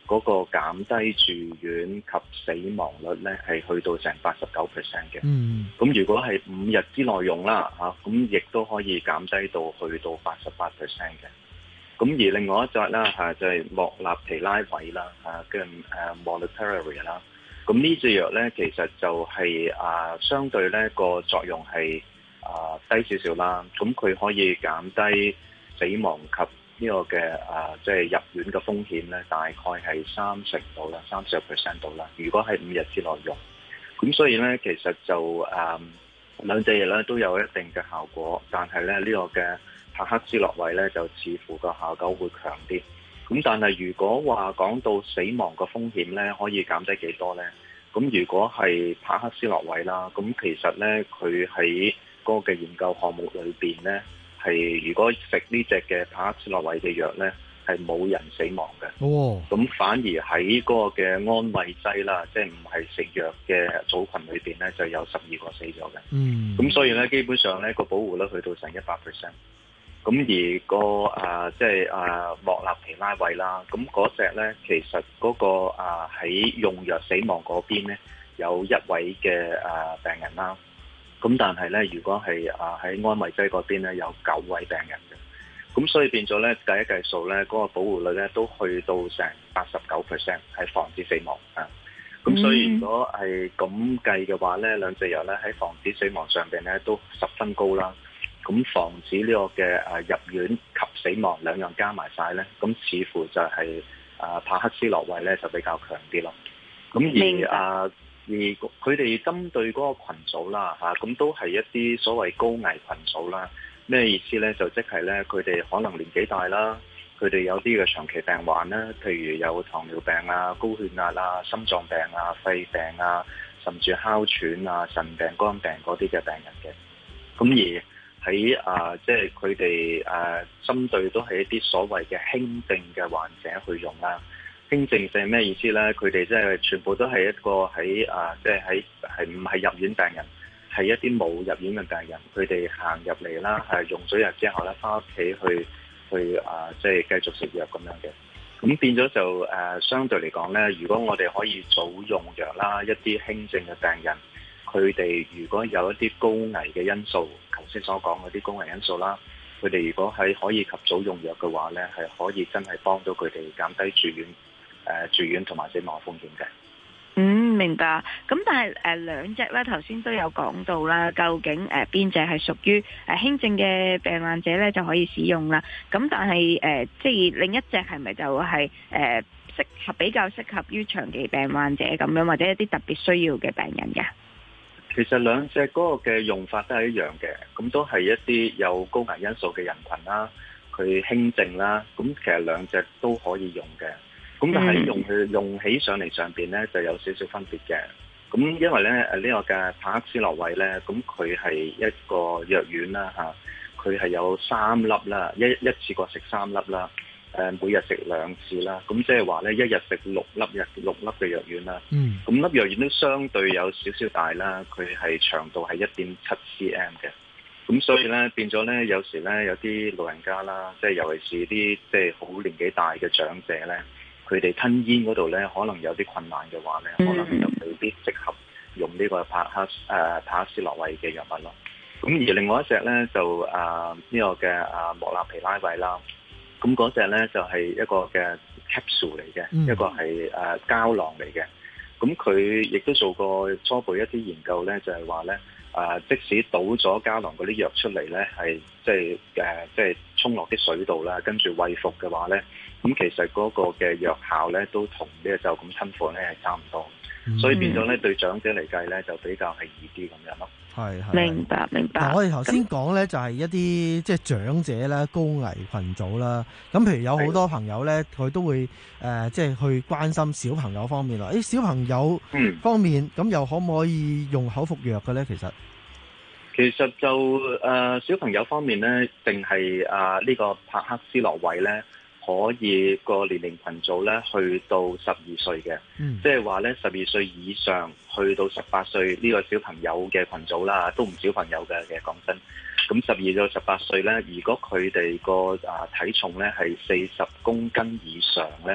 嗰個減低住院及死亡率咧係去到成八十九 percent 嘅。 嗯， 咁如果係五日之內用啦嚇，咁亦都可以減低到去到八十八 percent 嘅。咁而另外一隻啦嚇就係莫納皮拉韋啦嚇嘅誒 Molnupiravir 啦。咁呢隻藥咧其實就係、是、啊相對咧個作用係啊低少少啦。咁佢可以減低死亡及呢個嘅啊即係入院嘅風險咧，大概係三成到啦，三十 percent 到啦。如果係五日之內用，咁所以咧其實就誒、啊、兩隻藥咧都有一定嘅效果，但係咧呢、這個嘅帕克斯洛韋咧就似乎個效果會強啲。咁但係如果話講到死亡個風險咧，可以減低幾多咧？咁如果係帕克斯洛韋啦，咁其實咧佢喺嗰個嘅研究項目裏邊咧，係如果食呢隻嘅帕克斯洛韋嘅藥咧，係冇人死亡嘅。 哦， 咁反而喺嗰個嘅安慰劑啦，即係唔係食藥嘅組群裏邊咧，就有十二個死咗嘅。 嗯， 咁所以咧，基本上咧個保護率去到成一百 percent。咁而個啊，即係啊莫納皮拉韋啦，咁嗰隻咧，其實嗰個啊喺用藥死亡嗰邊咧，有一位嘅啊病人啦。咁但係咧，如果係啊喺安慰劑嗰邊咧，有九位病人嘅。咁所以變咗咧，計一計數咧，嗰個保護率咧都去到成八十九 percent，係防止死亡啊。咁所以如果係咁計嘅話咧，兩隻藥咧喺防止死亡上邊咧都十分高啦。咁防止呢個嘅誒入院及死亡兩樣加埋晒咧，咁似乎就係誒帕克斯洛韋咧就比較強啲咯。咁而啊而佢哋針對嗰個羣組啦嚇，咁都係一啲所謂高危群組啦。咩意思咧？就即係咧，佢哋可能年紀大啦，佢哋有啲嘅長期病患啦，譬如有糖尿病啊、高血壓啊、心臟病啊、肺病啊，甚至哮喘啊、腎病、肝病嗰啲嘅病人嘅。咁而喺啊，即係佢哋誒針對都係一啲所謂嘅輕症嘅患者去用啦。輕症就係咩意思咧？佢哋即係全部都係一個喺啊，即係喺係唔係入院病人，係一啲冇入院嘅病人。佢哋行入嚟啦，係用咗藥之後咧，翻屋企去去啊，即係繼續食藥咁樣嘅。咁變咗就誒、啊，相對嚟講咧，如果我哋可以早用藥啦，一啲輕症嘅病人，佢哋如果有一啲高危嘅因素，頭先所講嗰啲高危因素啦，佢哋如果係可以及早用藥嘅話咧，係可以真係幫到佢哋減低住院誒、呃、住院同埋死亡風險嘅。 嗯，明白。咁但係誒、呃、兩隻咧，頭先都有講到啦，究竟誒邊隻係屬於誒輕症嘅病患者咧就可以使用啦。咁但係誒、呃、即係另一隻係咪就係、是、誒、呃、適合比較適合於長期病患者咁樣，或者一啲特別需要嘅病人嘅？ 其實兩隻嗰個嘅用法都係一樣嘅，咁都係一啲有高危因素嘅人群啦，佢輕症啦，咁其實兩隻都可以用嘅。咁但係用佢用起上嚟上邊咧就有少少分別嘅。咁因為咧誒呢個嘅帕克斯洛韋咧，咁佢係一個藥丸啦嚇，佢係有三粒啦，一一次過食三粒啦。誒每日食兩次啦，咁即係話咧，一日食六粒日六粒嘅藥丸啦。嗯。咁粒藥丸都相對有少少大啦，佢係長度係一點七 cm 嘅。咁所以咧變咗咧，有時咧有啲老人家啦，即係尤其是啲即係好年紀大嘅長者咧，佢哋吞煙嗰度咧可能有啲困難嘅話咧，可能就未必適合用呢個帕克誒帕克斯洛韋嘅藥物咯。咁而另外一隻咧就誒呢、呃這個嘅誒莫納皮拉韋啦。咁嗰隻咧就係、是、一個嘅 capsule 嚟嘅，嗯、一個係誒、呃、膠囊嚟嘅。咁佢亦都做過初步一啲研究咧，就係話咧誒，即使倒咗膠囊嗰啲藥出嚟咧，係即係誒即係沖落啲水度啦，跟住餵服嘅話咧，咁其實嗰個嘅藥效咧都同呢個就咁吞服咧係差唔多。嗯、所以變咗咧對長者嚟計咧就比較係易啲咁樣咯。 係係， 明白明白。 嗱，我哋頭先講咧就係一啲即係長者啦、高危群組啦。咁譬如有好多朋友咧，佢都會誒即係去關心小朋友方面啦。誒小朋友方面咁、嗯、又可唔可以用口服藥嘅咧？其實其實就誒、呃、小朋友方面咧，定係啊呢個帕克斯洛韋咧？可以個年齡群組咧去到十二歲嘅，即係話咧十二歲以上去到十八歲呢個小朋友嘅群組啦，都唔小朋友嘅。其實講真，咁十二到十八歲咧，如果佢哋個啊體重咧係四十公斤以上咧，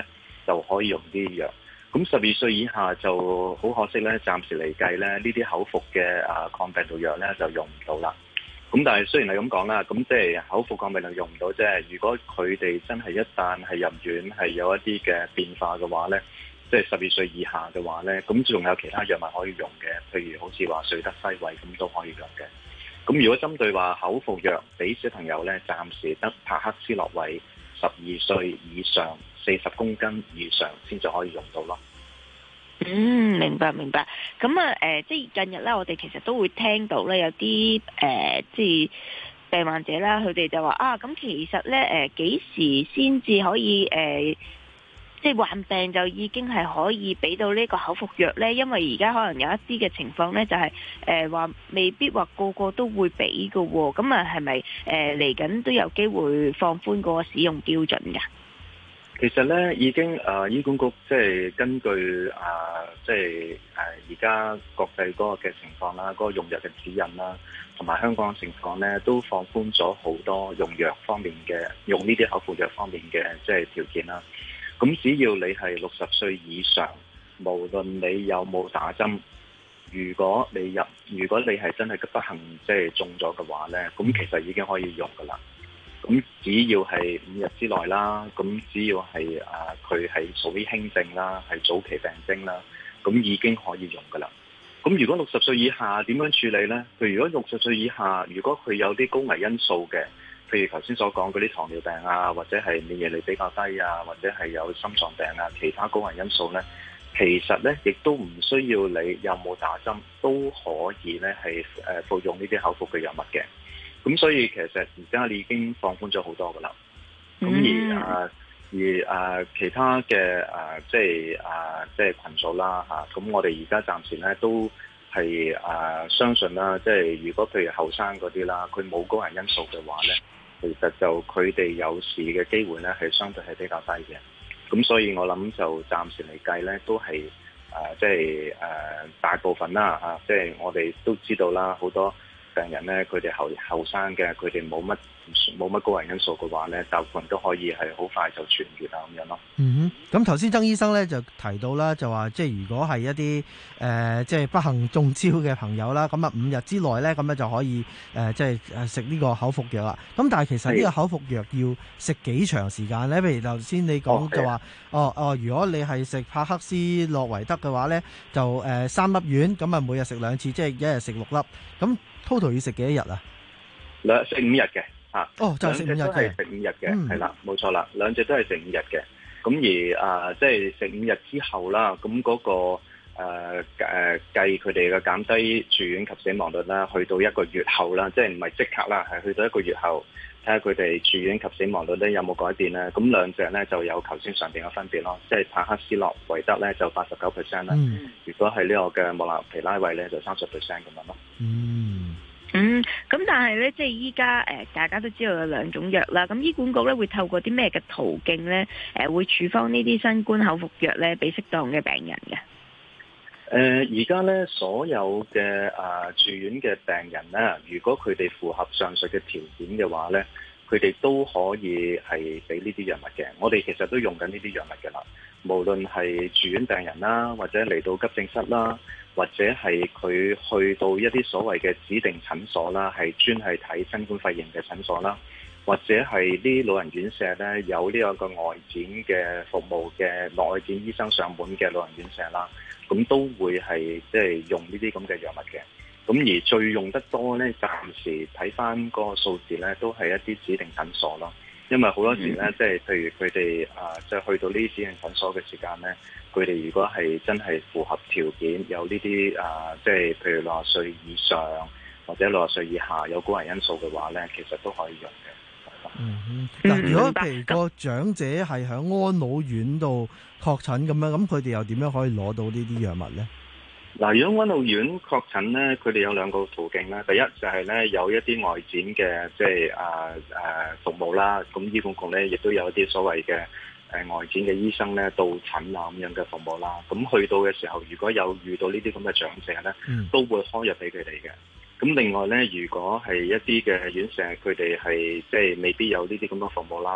就可以用啲藥。咁十二歲以下就好可惜咧，暫時嚟計咧，呢啲口服嘅啊抗病毒藥咧就用唔到啦。咁但係雖然係咁講啦，咁即係口服抗病毒用唔到，即係如果佢哋真係一旦係入院係有一啲嘅變化嘅話咧，即係十二歲以下嘅話咧，咁仲有其他藥物可以用嘅，譬如好似話瑞德西韋咁都可以用嘅。咁如果針對話口服藥俾小朋友咧，暫時得帕克斯洛韋十二歲以上四十公斤以上先就可以用到咯。 嗯，明白明白。咁啊，誒、呃，即係近日咧，我哋其實都會聽到咧，有啲誒、呃，即係病患者啦，佢哋就話啊，咁其實咧，誒、呃，幾時先至可以誒、呃，即係患病就已經係可以俾到呢個口服藥咧？因為而家可能有一啲嘅情況咧，就係誒話未必話個個都會俾㗎喎。咁啊，係咪誒嚟緊都有機會放寬嗰個使用標準㗎？ 其實咧已經誒、呃、醫管局即係根據誒、呃、即係誒而家國際嗰個嘅情況啦，嗰、嗰個用藥嘅指引啦，同埋香港嘅情況咧，都放寬咗好多用藥方面嘅用呢啲口服藥方面嘅即係條件啦。咁只要你係六十歲以上，無論你有冇打針，如果你入如果你係真係不幸即係中咗嘅話咧，咁其實已經可以用噶啦。咁只要係五日之內啦，咁只要係啊佢係屬於輕症啦，係早期病徵啦，咁已經可以用噶啦。咁如果六十歲以下點樣處理呢？譬如如果六十歲以下，如果佢有啲高危因素嘅，譬如頭先所講嗰啲糖尿病啊，或者係免疫力比較低啊，或者係有心臟病啊，其他高危因素呢，其實呢亦都唔需要你有冇打針都可以呢係誒服用呢啲口服嘅藥物嘅。咁所以其實而家你已經放寬咗好多噶啦，咁、嗯、而啊而啊其他嘅啊即係啊即係群組啦嚇，咁我哋而家暫時咧都係啊相信啦，即係如果譬如後生嗰啲啦，佢冇高危因素嘅話咧，其實就佢哋有事嘅機會咧係相對係比較低嘅，咁所以我諗就暫時嚟計咧都係啊即係誒大部分啦嚇，即係我哋都知道啦，好多病人咧，佢哋後後生嘅，佢哋冇乜冇乜高危因素嘅話咧，大部分都可以係好快就痊愈啊咁樣咯。 嗯哼，咁頭先曾醫生咧就提到啦，就話即係如果係一啲誒、呃、即係不幸中招嘅朋友啦，咁啊五日之內咧，咁咧就可以誒、呃、即係誒食呢個口服藥啦。咁但係其實呢個口服藥要食幾長時間咧？譬如頭先你講就話，哦哦，如果你係食帕克斯洛維德嘅話咧，就誒、呃、三粒丸，咁啊每日食兩次，即係一日食六粒。咁total 要食幾多日啊？ 兩食五日嘅嚇。哦， 就係食五日嘅。 食五日嘅，係啦，冇錯啦，兩隻都係食五日嘅。咁而啊，即係食五日之後啦，咁嗰、那個誒誒、呃、計佢哋嘅減低住院及死亡率啦，去到一個月後啦，即係唔係即刻啦，係去到一個月後，睇下佢哋住院及死亡率咧有冇改變咧。咁兩隻咧就有頭先上邊嘅分別咯，即係帕克斯洛維德咧就八十九 percent 啦，如果係呢個嘅莫納皮拉韋咧就三十 percent 咁樣咯。 嗯。 嗯，咁但係咧，即係依家誒，大家都知道有兩種藥啦。咁醫管局咧會透過啲咩嘅途徑咧，誒、呃，會處方呢啲新冠口服藥咧，俾適當嘅病人嘅。誒、 呃，而家咧所有嘅啊、呃、住院嘅病人咧，如果佢哋符合上述嘅條件嘅話咧，佢哋都可以係俾呢啲藥物嘅。我哋其實都用緊呢啲藥物嘅啦，無論係住院病人啦，或者嚟到急症室啦。或者係佢去到一啲所謂嘅指定診所啦，係專係睇新冠肺炎嘅診所啦，或者係啲老人院舍咧有呢個外展嘅服務嘅內展醫生上門嘅老人院舍啦，咁都會係即係用呢啲咁嘅藥物嘅。咁而最用得多咧，暫時睇翻個數字咧，都係一啲指定診所咯。因為好多時咧，即係譬如佢哋啊，即係去到呢啲指定診所嘅時間咧。佢哋如果係真係符合條件，有呢啲啊，即係譬如六十歲以上或者六十歲以下有高危因素嘅話咧，其實都可以用嘅。 嗯哼，嗱，如果譬如個長者係喺安老院度確診咁樣，咁佢哋又點樣可以攞到呢啲藥物咧？ 嗱，如果安老院確診咧，佢哋有兩個途徑啦。第一就係咧有一啲外展嘅即係啊啊服務啦，咁醫管局咧亦都有一啲所謂嘅。誒外展嘅醫生咧到診啊咁樣嘅服務啦，咁去到嘅時候，如果有遇到呢啲咁嘅長者咧，嗯、都會開藥俾佢哋嘅。咁另外咧，如果係一啲嘅院舍，佢哋係即係未必有呢啲咁嘅服務啦，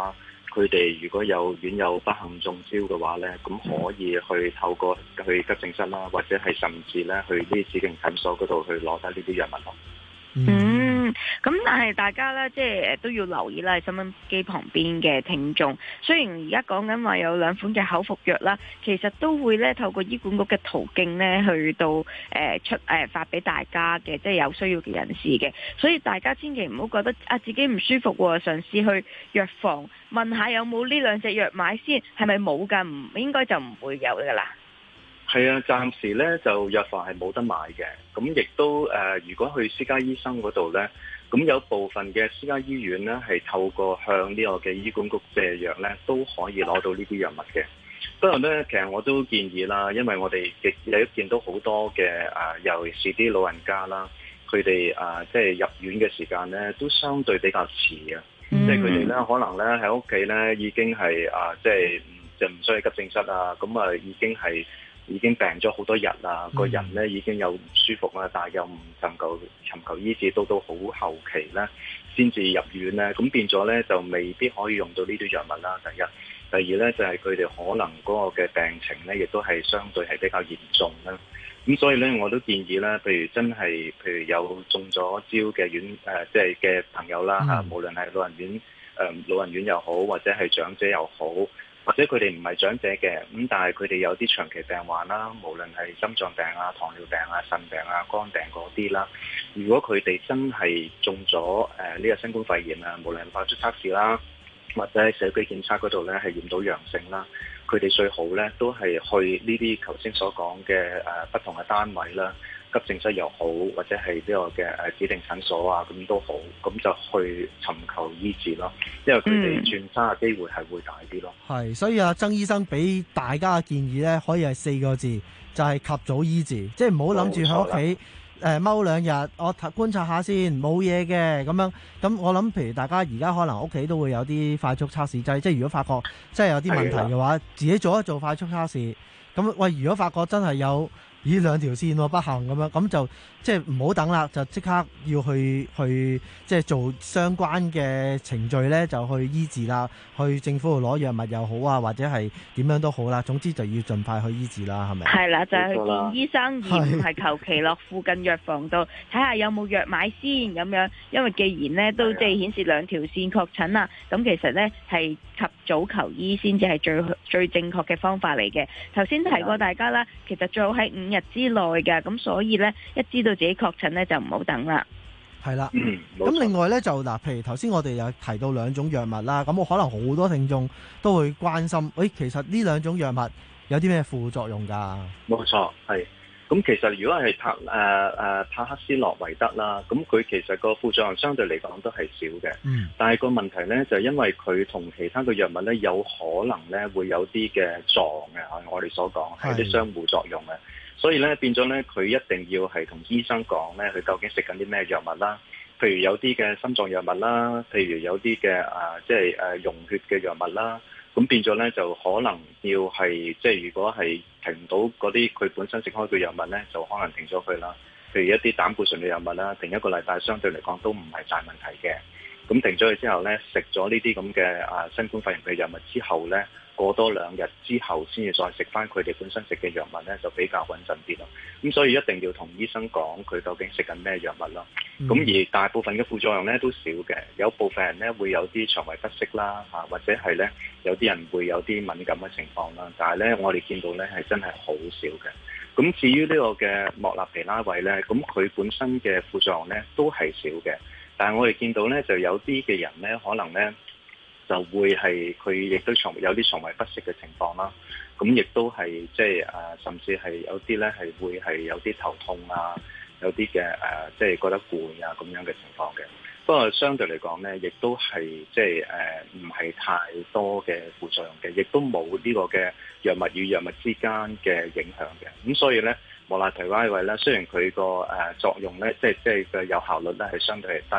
佢哋如果有院友不幸中招嘅話咧，咁可以去透過去急症室啦，或者係甚至咧去啲指定診所嗰度去攞得呢啲藥物咯。 嗯，咁但係大家咧，即係都要留意啦，收音機旁邊嘅聽眾。雖然而家講緊話有兩款嘅口服藥啦，其實都會咧透過醫管局嘅途徑咧去到誒、呃、出誒、呃、發俾大家嘅，即係有需要嘅人士嘅。所以大家千祈唔好覺得啊自己唔舒服喎，嘗試去藥房問下有冇呢兩隻藥買先，係咪冇㗎？唔應該就唔會有㗎啦。 係啊，暫時咧就藥房係冇得買嘅，咁亦都誒、呃，如果去私家醫生嗰度咧，咁有部分嘅私家醫院咧係透過向呢個嘅醫管局借藥咧，都可以攞到呢啲藥物嘅。不過咧，其實我都建議啦，因為我哋亦有見到好多嘅誒、呃，尤其是啲老人家啦，佢哋誒即係入院嘅時間咧，都相對比較遲啊，嗯、即係佢哋咧可能咧喺屋企咧已經係啊、呃，即係就唔需要急症室啊，咁啊已經係。已經病咗好多日啦，個人咧已經有唔舒服啦，但係又唔尋求尋求醫治，到到好後期咧先至入院咧，咁變咗咧就未必可以用到呢啲藥物啦。第一，第二咧就係佢哋可能嗰個嘅病情咧，亦都係相對係比較嚴重啦。咁所以咧，我都建議咧，譬如真係譬如有中咗招嘅院誒，即係嘅朋友啦嚇，嗯、無論係老人院誒、呃、老人院又好，或者係長者又好。或者佢哋唔係長者嘅，咁但係佢哋有啲長期病患啦，無論係心臟病啊、糖尿病啊、腎病啊、肝病嗰啲啦。如果佢哋真係中咗誒呢個新冠肺炎啊，無論快速測試啦，或者喺社區檢測嗰度咧係驗到陽性啦，佢哋最好咧都係去呢啲頭先所講嘅誒不同嘅單位啦。急症室又好，或者係呢個嘅誒指定診所啊，咁都好，咁就去尋求醫治咯。因為佢哋轉差嘅機會係會大啲咯。 係、嗯，所以啊，曾醫生俾大家嘅建議咧，可以係四個字，就係、是、及早醫治，即係唔好諗住喺屋企誒踎兩日，我觀察下先，冇嘢嘅咁樣。咁我諗，譬如大家而家可能屋企都會有啲快速測試劑，即係如果發覺真係有啲問題嘅話，自己做一做快速測試。咁喂，如果發覺真係有咦兩條線喎，不幸咁樣，咁就即係唔好等啦，就即刻要去去即係做相關嘅程序咧，就去醫治啦，去政府度攞藥物又好啊，或者係點樣都好啦，總之就要盡快去醫治啦，係咪？係啦， 就係、是、去見醫生，而唔係求其落附近藥房度睇下有冇藥買先咁樣。因為既然咧都即係顯示兩條線確診啦，咁其實咧係及早求醫先至係最最正確嘅方法嚟嘅。頭先提過大家啦，其實最好喺五日之內嘅，咁所以咧一知道自己確診咧就唔好等啦。 係啦，咁另外咧就嗱，譬如頭先我哋有提到兩種藥物啦，咁我可能好多聽眾都會關心，喂，其實呢兩種藥物有啲咩副作用㗎？ 冇錯，係。咁其實如果係帕誒誒帕克斯洛維德啦，咁佢其實個副作用相對嚟講都係少嘅。嗯。但係個問題咧就係因為佢同其他嘅藥物咧有可能咧會有啲嘅撞嘅，我哋所講係啲相互作用嘅。所以咧變咗咧，佢一定要係同醫生講咧，佢究竟食緊啲咩藥物啦？譬如有啲嘅心臟藥物啦，譬如有啲嘅啊，即係誒溶血嘅藥物啦。咁變咗咧，就可能要係即係如果係停到嗰啲佢本身食開嘅藥物咧，就可能停咗佢啦。譬如一啲膽固醇嘅藥物啦，停一個禮拜，相對嚟講都唔係大問題嘅。咁停咗佢之後咧，食咗呢啲咁嘅啊新冠肺炎嘅藥物之後咧，過多兩日之後先至再食翻佢哋本身食嘅藥物咧，就比較穩陣啲咯。咁所以一定要同醫生講佢究竟食緊咩藥物咯。咁、嗯、而大部分嘅副作用咧都少嘅，有部分人咧會有啲腸胃不適啦，嚇或者係咧有啲人會有啲敏感嘅情況啦。但係咧我哋見到咧係真係好少嘅。咁至於呢個嘅莫納皮拉韋咧，咁佢本身嘅副作用咧都係少嘅。但係我哋見到咧就有啲嘅人咧可能咧就會係佢亦都腸有啲腸胃不適嘅情況啦。咁亦都係即係誒，甚至係有啲咧係會係有啲頭痛啊，有啲嘅誒，即係覺得攰啊咁樣嘅情況嘅。不過相對嚟講咧，亦都係即係誒唔係太多嘅副作用嘅，亦都冇呢個嘅藥物與藥物之間嘅影響嘅。咁所以咧，莫納皮拉韋咧，雖然佢個誒作用咧，即係即係嘅有效率咧係相對係低，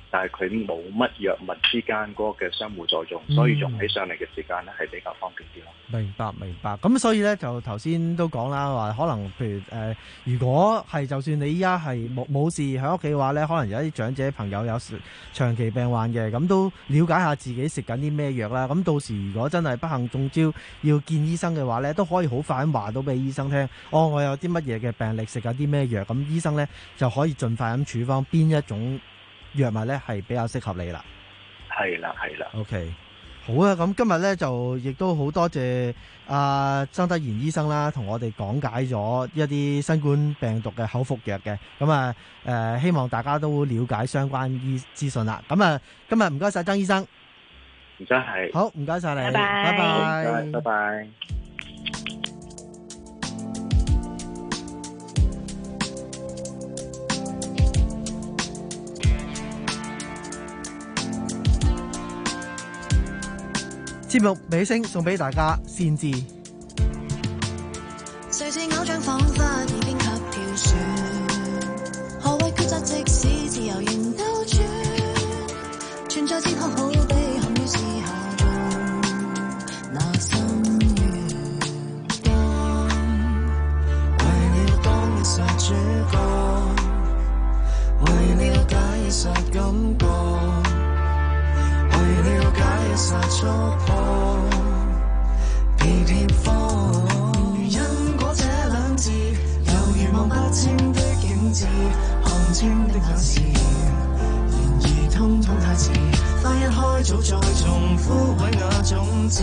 但係佢冇乜藥物之間嗰個嘅相互作用，所以用起上嚟嘅時間咧係比較方便啲咯。 明白明白，咁所以咧就頭先都講啦，話可能譬如誒、呃，如果係就算你依家係冇冇事喺屋企嘅話咧，可能有啲長者朋友有長期病患嘅，咁都了解下自己食緊啲咩藥啦。咁到時如果真係不幸中招要見醫生嘅話咧，都可以好快咁話到俾醫生聽，哦，我有啲乜嘢嘅病歷，食緊啲咩藥，咁醫生咧就可以盡快咁處方邊一種藥物咧係比較適合你啦。 係啦係啦 OK。好啊，咁今日咧就亦都好多謝阿曾德賢醫生啦，同我哋講解咗一啲新冠病毒嘅口服藥嘅，咁啊誒，希望大家都了解相關醫資訊啦。咁啊，今日唔該晒曾醫生， 唔該係， 好唔該晒你， 拜拜， 拜拜， 拜拜。 節目尾聲送俾大家先知。 誰是偶像，彷彿已經給挑選。何謂抉擇？即使自由仍兜轉，存在哲學好比陷於思考中，那深淵當為了當一剎主角，為了解一剎感覺。為了解一剎觸碰，被貼方因果這兩字，猶如望不清的影子，看清的眼視，然而通通太遲，花一開早再種枯萎那種子，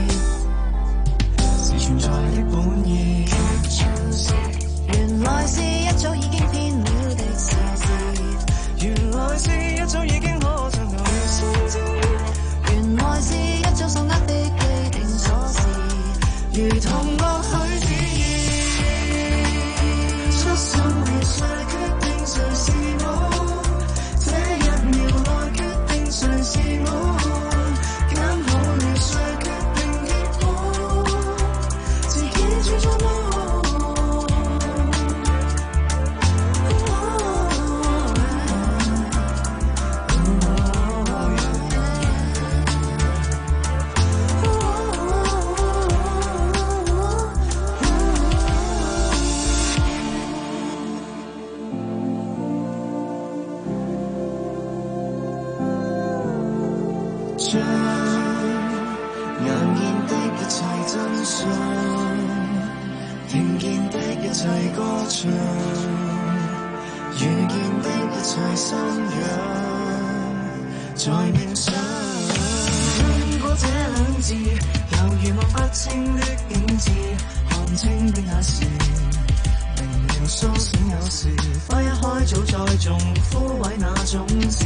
是存在的本意。原來是一早已經編了的事實，原來是一早已經可像頭先知。原來是一早手握的既定鎖匙，如同樂許旨意。出生了誰決定誰是我？這一秒內決定誰是我？揀好了誰決定結果？自己主宰我。將眼見的一切真相，聽見的一切歌唱，遇見的一切信仰，在冥想。因果這兩字，猶如望不清的影子，看清的那時，明了甦醒有時，花一開早再種枯萎那種子。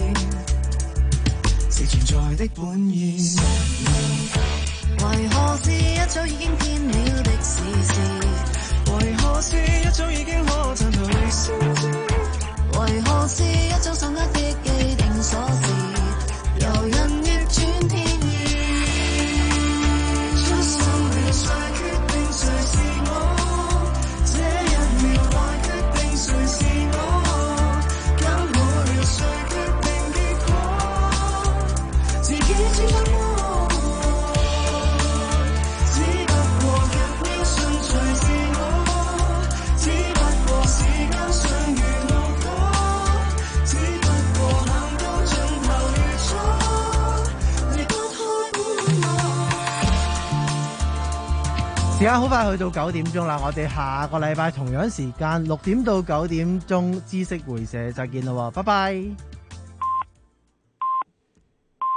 是存在的本意，為何是一早已經編了的事實？為何是一早已經可參透你先知？為何是一早手握的既定鎖匙，由人逆轉天意？出生了誰決定誰是我？這一秒內決定誰是我？揀好了誰決定結果？自己主宰我，只不過若要信誰是我，只不過時間相遇無果，只不過行到盡頭如初，離不開本我。 時間好快去到九點鐘啦，我哋下個禮拜同樣時間六點到九點鐘知識回社再見啦，拜拜。